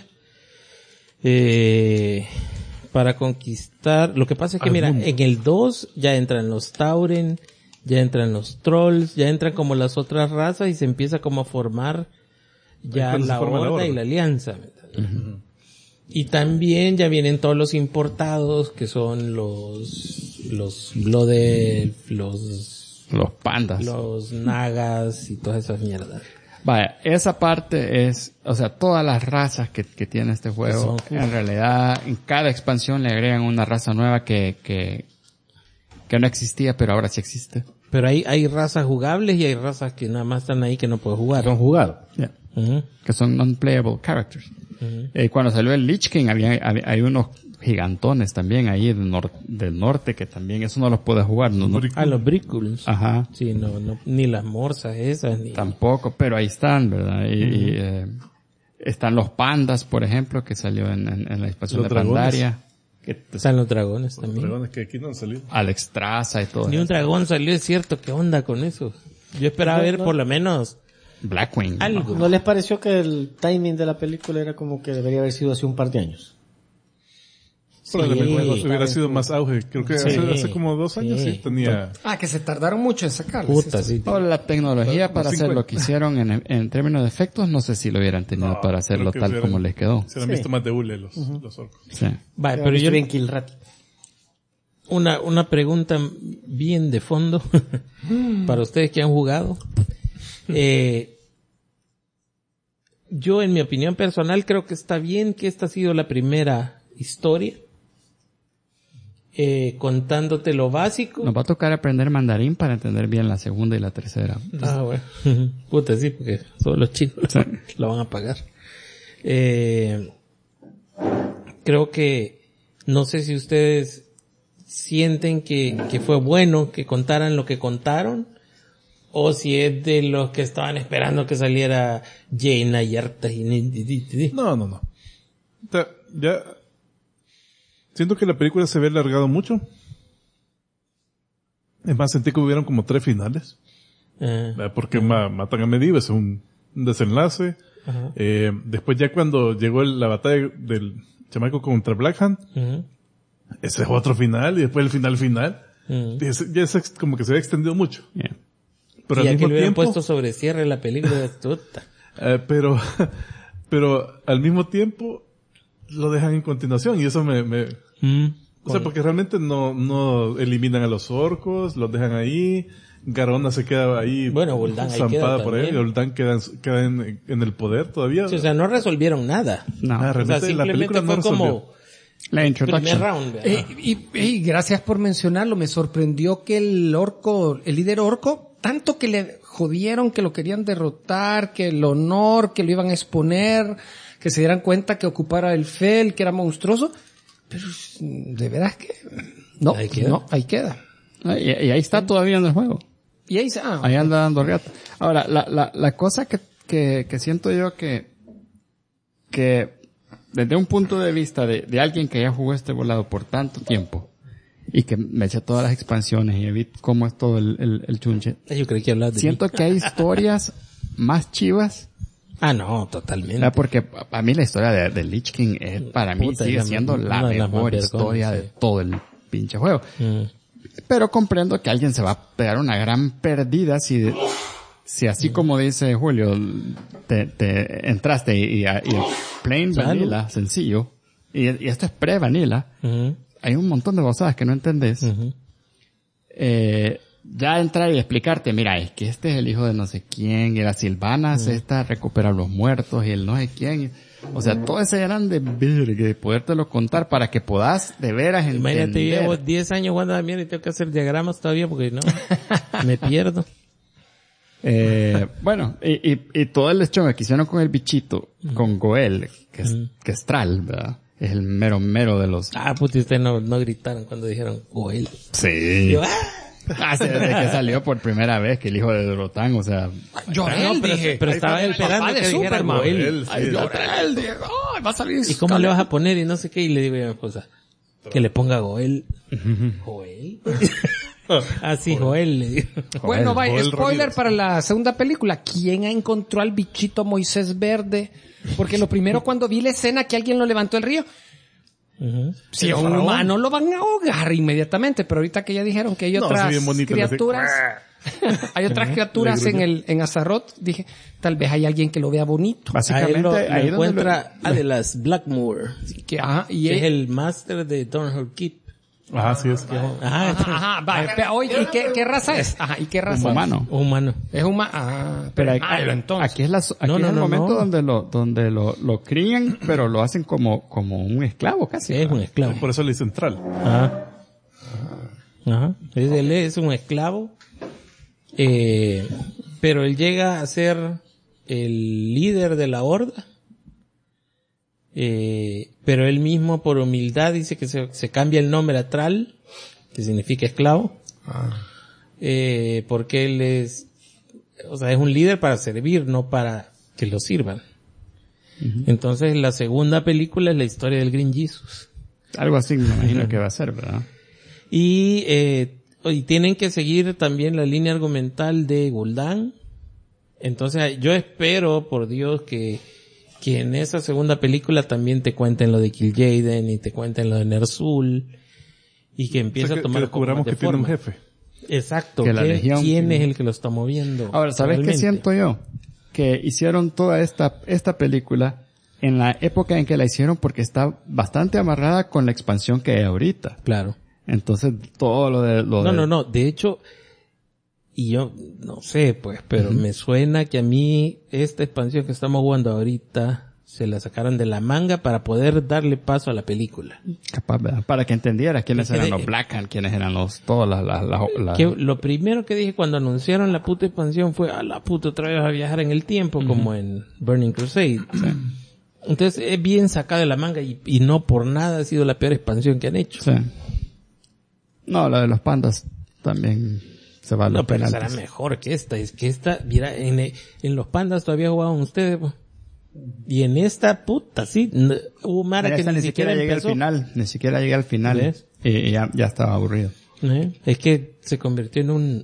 Para conquistar, lo que pasa es que mira, en el 2 ya entran los Tauren, ya entran los Trolls, ya entran como las otras razas y se empieza como a formar ya la Horda y la Alianza. Y también ya vienen todos los importados que son los Blood Elf, los pandas, los Nagas y todas esas mierdas. Vaya, esa parte es, o sea, todas las razas que tiene este juego, en realidad, en cada expansión le agregan una raza nueva que no existía, pero ahora sí existe. Pero hay razas jugables y hay razas que nada más están ahí que no puedes jugar. Son jugados. Yeah. Que son non-playable characters. Cuando salió el Lich King, hay unos gigantones también ahí del norte que también eso no los puedes jugar. Los Brickuls. Ajá. Sí, no, ni las morsas esas, ni... Tampoco, pero ahí están, ¿verdad? Y están los pandas, por ejemplo, que salió en la expansión de Pandaria. Están los dragones también. Los dragones que aquí no han salido. Alex Traza y todo. Ni un dragón salió, es cierto. ¿Qué onda con eso? Yo esperaba ver por lo menos Blackwing. algo. ¿No les pareció que el timing de la película era como que debería haber sido hace un par de años? Probablemente hubiera sido más auge. Creo que hace como 2 años sí tenía... Que se tardaron mucho en sacarlo. Puta, sí. Ahora, la tecnología para hacer 50. lo que hicieron en términos de efectos, no sé si lo hubieran tenido para hacerlo tal como les quedó. Se han visto más de hule los orcos. Sí. Vale, pero yo... bien Kill Rat. Una pregunta bien de fondo para ustedes que han jugado. Yo, en mi opinión personal, creo que está bien que esta ha sido la primera historia. Contándote lo básico. Nos va a tocar aprender mandarín para entender bien la segunda y la tercera. Bueno. Puta, sí, porque solo los chinos lo van a pagar. Creo que, no sé si ustedes sienten que fue bueno que contaran lo que contaron, o si es de los que estaban esperando que saliera llena y harta y... No. Ya... Siento que la película se había alargado mucho. Es más, sentí que hubieron como 3 finales. Porque matan a Medivh, es un desenlace. Después ya cuando llegó la batalla del chamaco contra Blackhand, ese es otro final, y después el final. Ya es como que se había extendido mucho. Yeah. Pero y al aquí mismo le hubieran tiempo, puesto sobre cierre la película de tuta. pero al mismo tiempo lo dejan en continuación, y eso o sea, porque realmente no eliminan a los orcos, los dejan ahí, Garona se queda ahí, bueno, Gul'dan ahí zampada queda por ahí, Gul'dan queda en el poder todavía. Sí, o sea, no resolvieron nada. No. O sea, Realmente la simplemente película no fue resolvió. como La primer introduction. round. ¿verdad? Y gracias por mencionarlo, me sorprendió que el líder orco, tanto que le jodieron, que lo querían derrotar, que el honor, que lo iban a exponer, que se dieran cuenta que ocupara el Fel, que era monstruoso, pero de veras que ahí queda. Y ahí está todavía en el juego. Y ahí ahí anda dando gato. Ahora, la cosa que siento yo que desde un punto de vista de alguien que ya jugó este volado por tanto tiempo y que me eché todas las expansiones y vi cómo es todo el chunche, Yo creí que hablabas de siento que hay historias más chivas. no, totalmente. Porque a mí la historia de Lich King para mí sigue siendo la mejor historia de todo el pinche juego. Pero comprendo que alguien se va a pegar una gran perdida si así como dice Julio, te entraste y el plain vanilla, sencillo, y esto es pre-vanilla, hay un montón de cosas que no entendés. Ya entrar y explicarte, mira, es que este es el hijo de no sé quién, y las Silvanas esta recupera a los muertos, y el no sé quién. O sea, todo ese eran de verga, de podértelo contar para que puedas de veras entender. Imagínate, llevo 10 años jugando a la mierda y tengo que hacer diagramas todavía porque no, me pierdo. Bueno, y todo el hecho que hicieron con el bichito, con Goel, que es Thrall, ¿verdad? Es el mero de los... Puti, ustedes no gritaron cuando dijeron Goel. Sí. Yo, Desde que salió por primera vez que el hijo de Dorotán, o sea... Llorel, dije. pero estaba esperando que dijera Goel. Llorel, dije, va a salir... ¿Y cómo le vas a poner? Y no sé qué, y le digo a mi esposa, que le ponga Goel. ¿Goel? Sí, Joel le digo. Bueno, vaya, Joel spoiler Ramírez. para la segunda película. ¿Quién encontró al bichito Moisés Verde? Porque lo primero cuando vi la escena que alguien lo levantó del río, si a un humano lo van a ahogar inmediatamente, pero ahorita que ya dijeron que hay otras bien bonito, criaturas, hay otras criaturas en Azeroth, dije, tal vez hay alguien que lo vea bonito. Básicamente, Lo ahí encuentra a de las Blackmoor, Que, y que es el máster de Thornhill Keep. Ajá, sí es que... Oye, ¿y qué raza es? Ajá, ¿y qué raza? Humano. Es humano. pero es malo, entonces. Aquí es el momento donde lo crían, pero lo hacen como un esclavo casi. Es un esclavo. Por eso le dicen central. Ajá. Él es un esclavo. Pero él llega a ser el líder de la horda. Pero él mismo por humildad dice que se cambia el nombre a Tral, que significa esclavo. Porque él es un líder para servir, no para que lo sirvan. Entonces la segunda película es la historia del Green Jesus. Algo así me imagino que va a ser, ¿verdad? Y tienen que seguir también la línea argumental de Gul'dan. Entonces yo espero, por Dios, que en esa segunda película también te cuenten lo de Kil'jaeden y te cuenten lo de Ner'zhul y que empiece a tomar que descubramos que tiene un jefe. Exacto. Que la Legión, ¿quién es el que lo está moviendo? Ahora, ¿sabes qué siento yo? Que hicieron toda esta película en la época en que la hicieron porque está bastante amarrada con la expansión que hay ahorita. Claro. Entonces, todo No. De hecho, y yo no sé, pues, pero me suena que a mí esta expansión que estamos jugando ahorita se la sacaron de la manga para poder darle paso a la película. Capaz, ¿verdad? Para que entendiera quiénes eran los Blackhand, quiénes eran Lo primero que dije cuando anunciaron la puta expansión fue, a la puta, otra vez a viajar en el tiempo, como en Burning Crusade. Entonces, es bien sacado de la manga y no por nada ha sido la peor expansión que han hecho. Sí. No, la de los pandas también se va a los pero penaltis. será mejor que esta. Es que esta, mira, en los pandas todavía jugaban ustedes, pues. Y en esta puta, sí, hubo Mara que ni siquiera llegué empezó. al final, ni siquiera llegué al final. ¿Ves? Y ya estaba aburrido. Es que se convirtió en un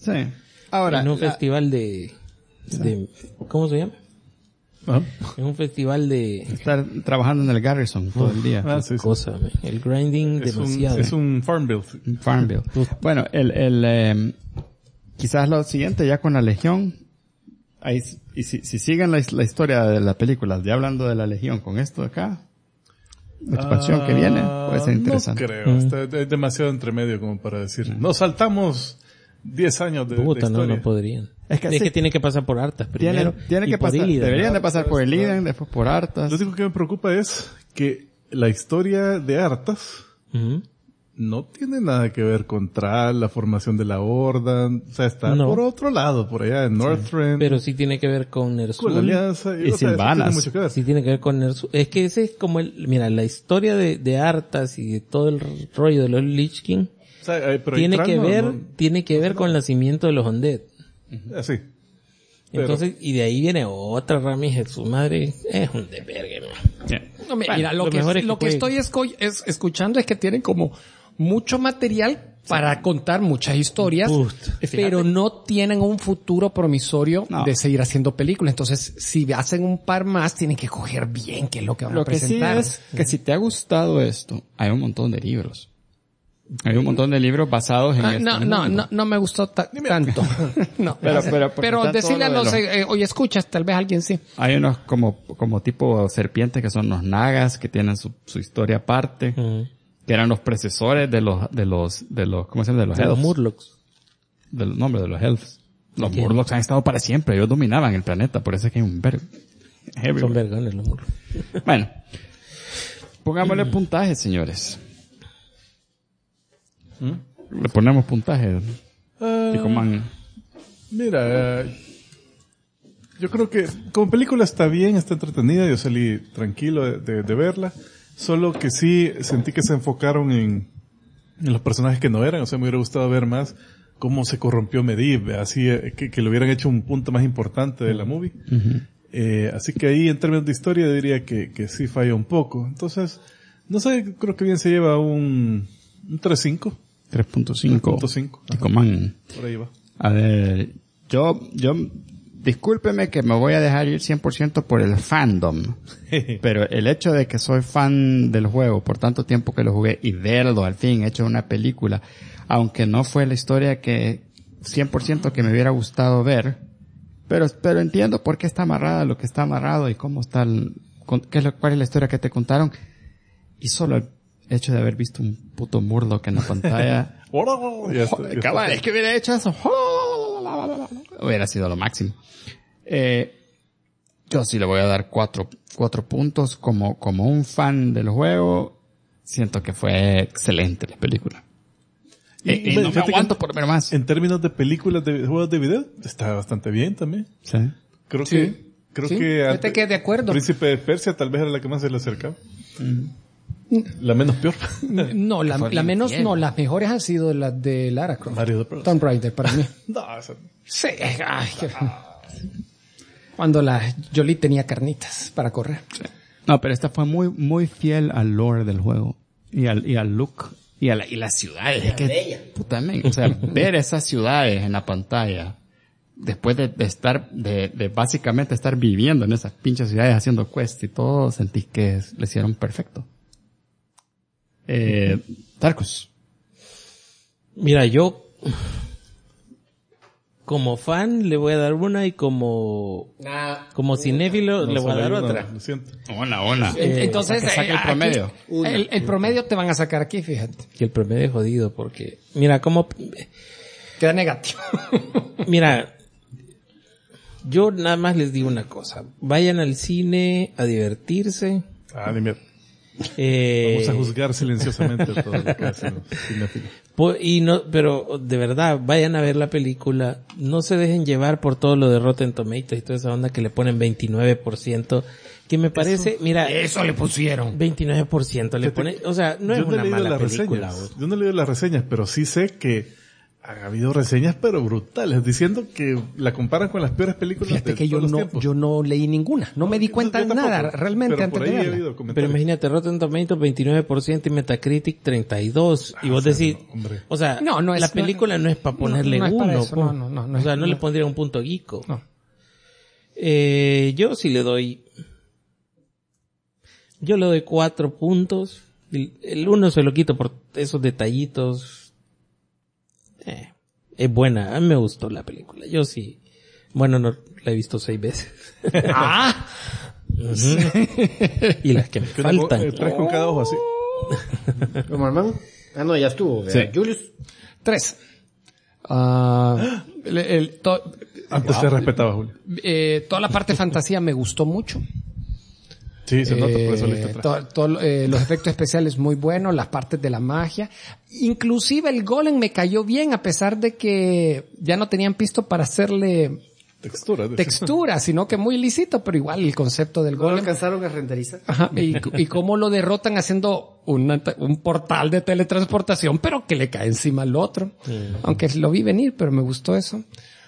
festival de ¿cómo se llama? Es un festival de estar trabajando en el Garrison todo el día. Cosa, el grinding demasiado. Es un Farmville. Bueno, quizás lo siguiente ya con la Legión. Ahí, y si siguen la historia de la película, ya hablando de la Legión con esto de acá, la expansión que viene, puede ser interesante. No creo, está demasiado entre medio como para decir, nos saltamos 10 años de historia. No podrían. Es que tiene que pasar por Arthas primero. Tiene que pasar, deberían de pasar por el Illidan, después por Arthas. Lo único que me preocupa es que la historia de Arthas no tiene nada que ver con Thrall, la formación de la Horda, o sea, está por otro lado, por allá en Northrend. Pero sí tiene que ver con Ner'zhul. Con la alianza. Y Sylvanas. Sí tiene que ver con Ner'zhul. Es que ese es como la historia de Arthas y de todo el rollo de los Lich King, o sea, tiene que ver con el nacimiento de los Undead. Así. Entonces, y de ahí viene otra ramija de su madre. Es un desvergue, no, mira, lo que estoy escuchando es que tienen como mucho material para contar muchas historias, pero no tienen un futuro promisorio de seguir haciendo películas. Entonces, si hacen un par más, tienen que coger bien qué es lo que van a presentar. Lo que sí es que si te ha gustado esto, hay un montón de libros. Hay un montón de libros basados en no me gustó tanto. No, pero decirle a los oye, escuchas, tal vez alguien sí. Hay unos como tipo serpientes que son los nagas, que tienen su historia aparte, que eran los predecesores de los ¿cómo se llama? De los elves. Los Murlocs. Del nombre de los elves. Los Murlocs han estado para siempre, ellos dominaban el planeta, por eso es que hay un son vergones los Murlocs. Bueno, pongámosle puntaje, señores. Le ponemos puntaje. Mira, yo creo que como película está bien, está entretenida, yo salí tranquilo de verla, solo que sí sentí que se enfocaron en los personajes que no eran, o sea, me hubiera gustado ver más cómo se corrompió Medivh, así que le hubieran hecho un punto más importante de la movie. Así que ahí en términos de historia diría que sí falla un poco. Entonces, no sé, creo que bien se lleva un 3.5. 3.5. Ticoman. Por ahí va. A ver, yo, discúlpeme que me voy a dejar ir 100% por el fandom. Pero el hecho de que soy fan del juego por tanto tiempo que lo jugué y verlo al fin hecho una película, aunque no fue la historia que 100% que me hubiera gustado ver, pero entiendo por qué está amarrada lo que está amarrado y cómo está cuál es la historia que te contaron. Y solo hecho de haber visto un puto Murloc en la pantalla. Cabal, es que hubiera hecho eso. Hubiera sido lo máximo. Yo sí le voy a dar 4 puntos. Como un fan del juego, siento que fue excelente la película. Y no me aguanto por ver más. En términos de películas de juegos de video, está bastante bien también. Sí. Creo que te quedé de acuerdo. Príncipe de Persia tal vez era la que más se le acercaba. La menos peor. No, la menos no, las mejores han sido las de Lara Croft. Mario Bros. Tomb Raider para mí. No, eso... Sí, cuando la Jolie tenía carnitas para correr. Sí. No, pero esta fue muy fiel al lore del juego y al look y las ciudades. Es que, puta, o sea, ver esas ciudades en la pantalla después de básicamente estar viviendo en esas pinches ciudades haciendo quests y todo, sentí que le hicieron perfecto. Tarkus. Mira, yo como fan le voy a dar una y como cinéfilo le voy a dar otra. Lo siento. Una. Entonces, saca el promedio. El promedio te van a sacar aquí, fíjate. Y el promedio es jodido porque, mira, como... Queda negativo. Mira, yo nada más les digo una cosa. Vayan al cine a divertirse. Ni miedo. Vamos a juzgar silenciosamente todo lo que hacen los cinéfilos. Pero de verdad, vayan a ver la película. No se dejen llevar por todo lo de Rotten Tomatoes y toda esa onda que le ponen 29%. Que me parece, eso le pusieron. 29% le ponen, o sea, no es una mala película. Yo no he leído las reseñas, pero sí sé que ha habido reseñas pero brutales diciendo que la comparan con las peores películas. Fíjate que yo no leí ninguna, no me di cuenta de nada realmente pero antes por ahí de verla. Pero imagínate, Rotten Tomatoes 29% y Metacritic 32%. Y vos decís, o sea, la película no es para ponerle uno. O sea, no le pondría un punto guico. No. Yo sí le doy 4 puntos. El 1 se lo quito por esos detallitos. Es buena, a mí me gustó la película. Yo sí. Bueno, no la he visto 6 veces. ¡Ah! Y las que me faltan. 3 con cada ojo así. ¿Cómo, hermano? No, ya estuvo. Sí. Julius. 3. Antes se respetaba, Julio. Toda la parte de fantasía me gustó mucho. Sí, se nota, por eso le está los efectos especiales muy buenos, las partes de la magia. Inclusive el golem me cayó bien a pesar de que ya no tenían pisto para hacerle textura, sino que muy lícito, pero igual el concepto del golem. ¿No alcanzaron a renderizar? Ajá, y cómo lo derrotan haciendo un portal de teletransportación, pero que le cae encima al otro. Aunque lo vi venir, pero me gustó eso.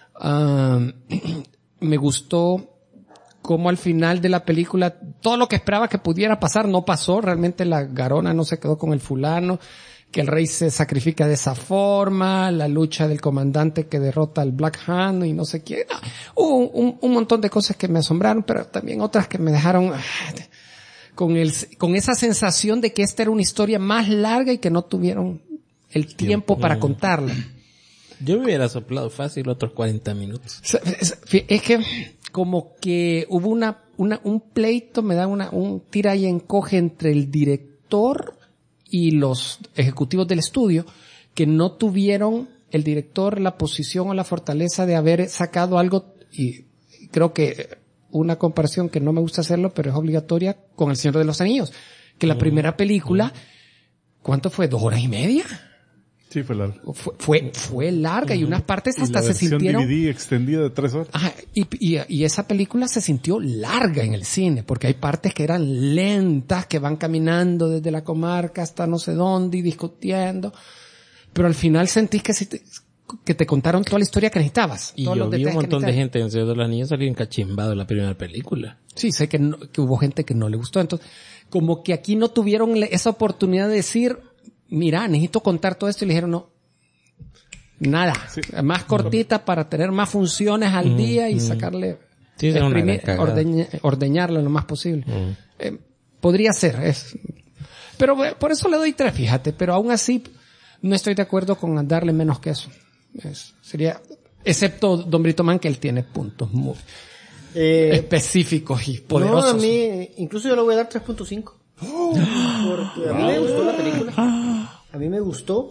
Me gustó como al final de la película, todo lo que esperaba que pudiera pasar no pasó. Realmente la Garona no se quedó con el fulano, que el rey se sacrifica de esa forma, la lucha del comandante que derrota al Black Hand y no sé quién. No, hubo un montón de cosas que me asombraron, pero también otras que me dejaron con esa sensación de que esta era una historia más larga y que no tuvieron el tiempo para contarla. Yo me hubiera soplado fácil otros 40 minutos. Es que como que hubo un pleito, me da un tira y encoge entre el director y los ejecutivos del estudio, que no tuvieron el director la posición o la fortaleza de haber sacado algo, y creo que una comparación que no me gusta hacerlo, pero es obligatoria, con El Señor de los Anillos, que la primera película, ¿cuánto fue? 2 horas y media. Sí, fue larga. Fue larga y unas partes hasta se sintieron... la versión DVD extendida de 3 horas. Ajá, y esa película se sintió larga en el cine, porque hay partes que eran lentas, que van caminando desde la comarca hasta no sé dónde y discutiendo, pero al final sentís que te contaron toda la historia que necesitabas. Y yo vi un montón de gente en El Señor de los Anillos salir encachimbado en la primera película. Sí, sé que hubo gente que no le gustó, entonces como que aquí no tuvieron esa oportunidad de decir... Mira, necesito contar todo esto, y le dijeron no, nada, sí. Más cortita para tener más funciones al día y sacarle, ordeñarlo lo más posible. Podría ser, pero por eso le doy 3, fíjate, pero aún así no estoy de acuerdo con darle menos que eso. Sería, excepto Don Brito Man, que él tiene puntos muy específicos y poderosos. No, a mí, incluso yo le voy a dar 3.5. porque a mí me gustó la película. A mí me gustó.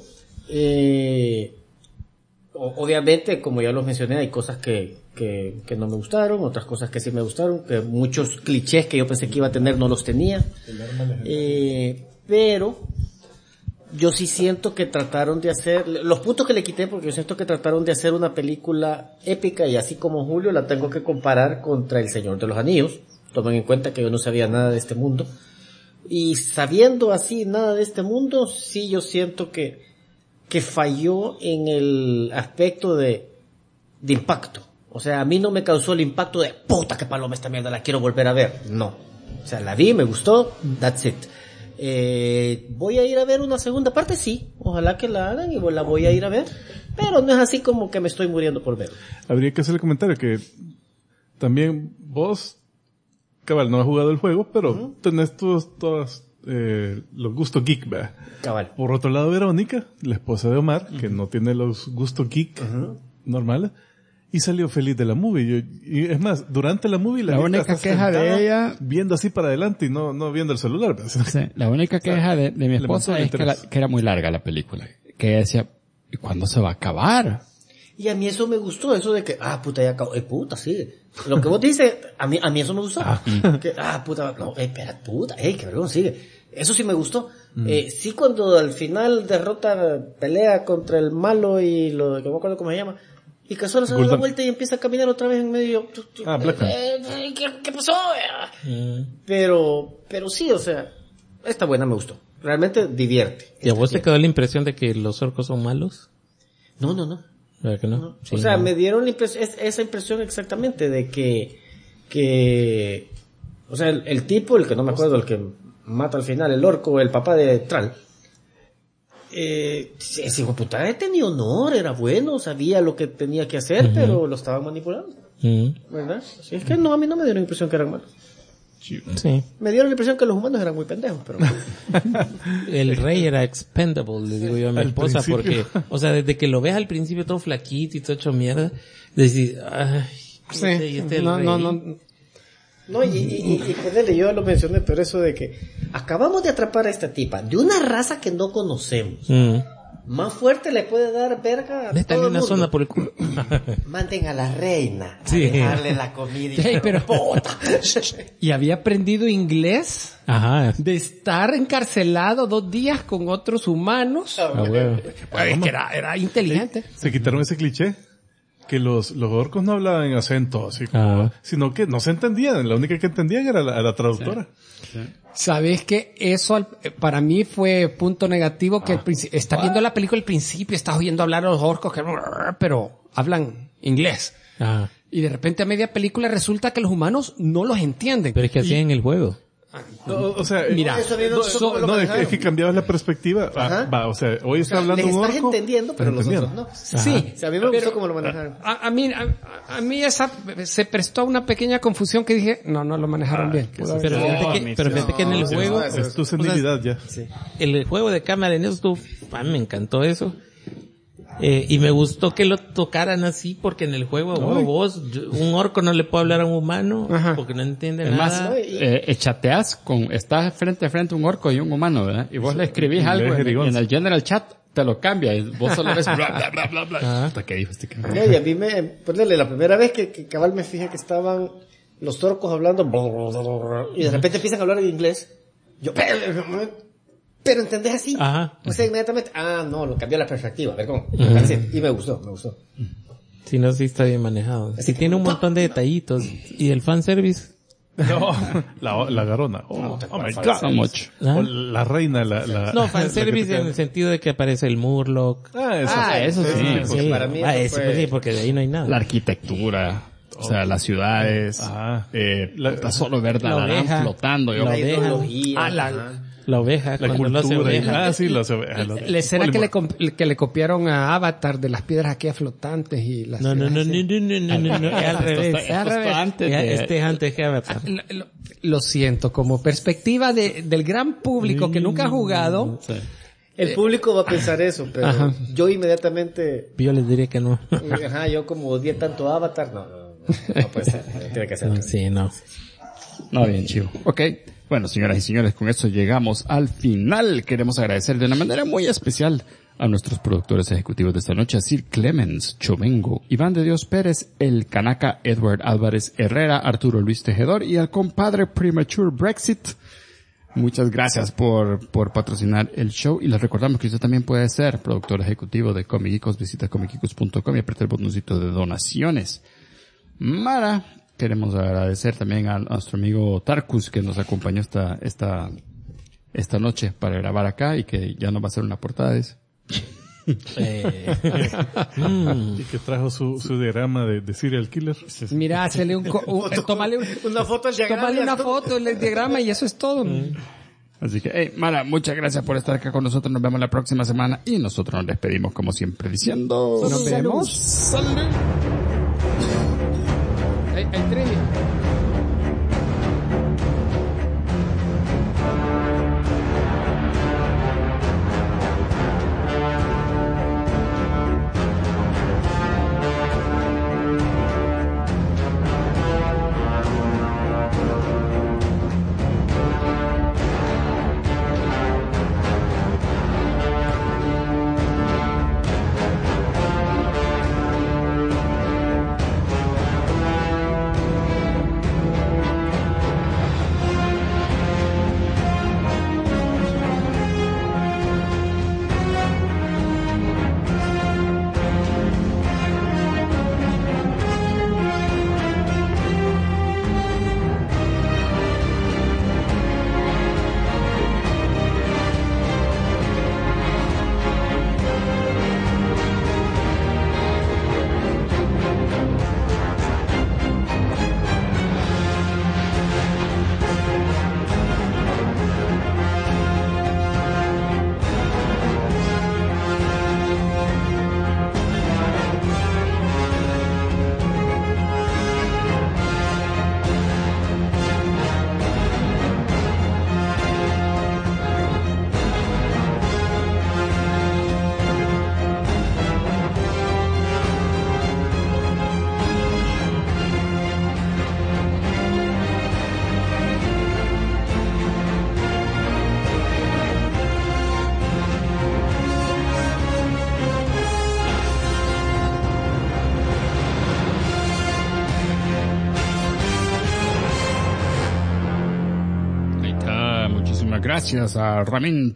Obviamente, como ya los mencioné, hay cosas que no me gustaron, otras cosas que sí me gustaron, que muchos clichés que yo pensé que iba a tener no los tenía. Pero yo sí siento que trataron de hacer, los puntos que le quité, porque yo siento que trataron de hacer una película épica, y así como Julio la tengo que comparar contra El Señor de los Anillos. Tomen en cuenta que yo no sabía nada de este mundo. Y sabiendo así nada de este mundo, sí yo siento que falló en el aspecto de impacto. O sea, a mí no me causó el impacto de puta que paloma esta mierda, la quiero volver a ver. No. O sea, la vi, me gustó, that's it. ¿Voy a ir a ver una segunda parte? Sí. Ojalá que la hagan y la voy a ir a ver. Pero no es así como que me estoy muriendo por ver. Habría que hacer el comentario que también vos, cabal, no has jugado el juego, pero tenés todos los gustos geek, ¿verdad? Cabal. Por otro lado, Verónica, la esposa de Omar, que no tiene los gustos geek normales, y salió feliz de la movie. Y es más, durante la movie la única queja de ella, viendo así para adelante y no viendo el celular. Sí, la única queja de mi esposa es que era muy larga la película. Que ella decía, ¿y cuándo se va a acabar? Y a mí eso me gustó, eso de que, puta, ya acabó. Puta, sigue. Lo que vos dices, a mí eso me gustó. Que, puta, no, espera, puta, que vergüenza, sigue. Eso sí me gustó. Sí, cuando al final pelea contra el malo y que no me acuerdo cómo se llama, y que solo se da la vuelta y empieza a caminar otra vez en medio. ¿Qué pasó? Pero sí, o sea, esta buena me gustó. Realmente divierte. ¿Y a vos te quedó la impresión de que los orcos son malos? No. ¿Verdad que no? Sí, o sea, me dieron esa impresión exactamente de que o sea, el tipo, el que no me acuerdo, el que mata al final, el orco, el papá de Tral, ese hijo de puta tenía honor, era bueno, sabía lo que tenía que hacer, pero lo estaban manipulando. ¿Verdad? Así es que no, a mí no me dio la impresión que eran malos. Sí. Me dieron la impresión que los humanos eran muy pendejos, pero... El rey era expendable, le digo yo a mi esposa, porque, o sea, desde que lo ves al principio todo flaquito y todo hecho mierda, decís, ay, sí, No, y ponerle, yo lo mencioné, pero eso de que acabamos de atrapar a esta tipa de una raza que no conocemos. Más fuerte le puede dar verga a todo el mundo. Zona por el culo. Manden a la reina a dejarle la comida y pero puta. Y había aprendido inglés. Ajá. De estar encarcelado 2 días con otros humanos. Pues que era inteligente. Se quitaron ese cliché. Que los orcos no hablaban en acento, así como, sino que no se entendían. La única que entendían era la traductora. Sí. ¿Sabes qué? Eso para mí fue punto negativo, que estás viendo la película al principio, estás oyendo hablar a los orcos, pero hablan inglés. Y de repente a media película resulta que los humanos no los entienden. Pero es que así en el juego. O sea, mira, es que cambiabas la perspectiva. O sea, hoy está hablando un orco. Estás entendiendo, pero nosotros no. Sí. O sea, a mí me gustó cómo lo manejaron. A mí esa se prestó a una pequeña confusión que dije, no lo manejaron bien. Pero fíjate que en el juego... Es tu sensibilidad ya. Sí. El juego de cámara en eso, me encantó eso. Y me gustó que lo tocaran así, porque en el juego, un orco no le puede hablar a un humano, porque no entiende nada. Chateás estás frente a frente un orco y un humano, ¿verdad? Y vos le escribís algo y en el general chat te lo cambia, y vos solo ves bla, bla, bla, bla. Hasta que dijo este cabrón. Y a mí ponerle la primera vez que cabal me fijé que estaban los orcos hablando, y de repente empiezan a hablar en inglés. Yo, pero ¿entendés así? O sea, inmediatamente, no, lo cambió la perspectiva, a ver cómo. Y me gustó. Si no, sí está bien manejado. Si tiene un montón de detallitos. Y el fanservice. No, la garona. Oh my God. So much. O la reina, No, fanservice en el sentido de que aparece el Murloc. Eso sí. Para mí sí, porque de ahí no hay nada. La arquitectura. O sea, las ciudades. Solo ver la oveja flotando. La ideología. La oveja, la cuando cultura, lo hace oveja. las ovejas. La escena que le copiaron a Avatar de las piedras aquellas flotantes y las... No, es al revés. Es antes que Avatar. Lo siento, como perspectiva del gran público que nunca ha jugado... Sí. El público va a pensar eso, pero yo inmediatamente... Yo les diría que no. Yo como odié tanto a Avatar, no puede ser. Tiene que ser. Sí, no. No, bien chivo. Ok. Bueno, señoras y señores, con eso llegamos al final. Queremos agradecer de una manera muy especial a nuestros productores ejecutivos de esta noche, a Sir Clemens Chovengo, Iván de Dios Pérez, el Canaca Edward Álvarez Herrera, Arturo Luis Tejedor y al compadre Premature Brexit. Muchas gracias por patrocinar el show y les recordamos que usted también puede ser productor ejecutivo de Comic Geekos. Visita comicgeekos.com y aprieta el botoncito de donaciones. Mara, queremos agradecer también a nuestro amigo Tarkus que nos acompañó esta noche para grabar acá y que ya nos va a hacer una portada de eso. Y que trajo su diagrama de serial killer. Mira, tómale una foto del diagrama. Tómale una foto del diagrama y eso es todo. Así que, Mara, muchas gracias por estar acá con nosotros. Nos vemos la próxima semana y nosotros nos despedimos como siempre diciendo... Nos vemos. ¡Salud! Hay trivia. Gracias a Ramin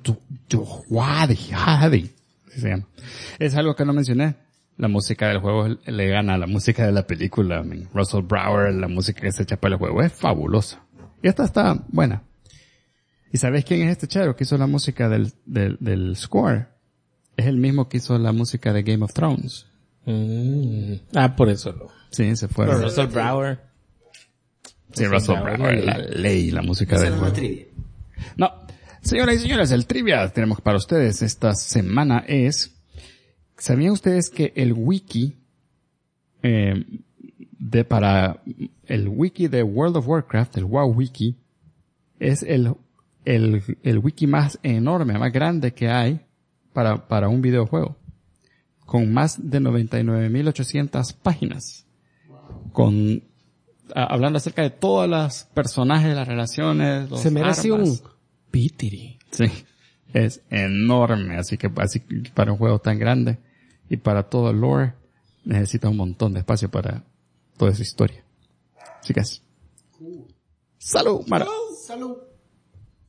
Djawadi. Se llama. Es algo que no mencioné. La música del juego le gana a la música de la película. Russell Brower, la música que se echa para el juego es fabulosa. Y esta está buena. ¿Y sabes quién es este chero que hizo la música del score? Es el mismo que hizo la música de Game of Thrones. Por eso no. Sí, se fue. Russell Brower. Sí, Russell Brower, la música del juego. No, señoras y señores, el trivia tenemos para ustedes esta semana es, ¿sabían ustedes que el wiki para el wiki de World of Warcraft, el WoW Wiki, es el wiki más enorme, más grande que hay para un videojuego? Con más de 99.800 páginas. Hablando acerca de todas las personajes, las relaciones, los Se merece armas. un pitiri. Sí, es enorme, así que para un juego tan grande y para todo el lore necesita un montón de espacio para toda esa historia. Así que es. ¡Salud, Mara! ¡Salud!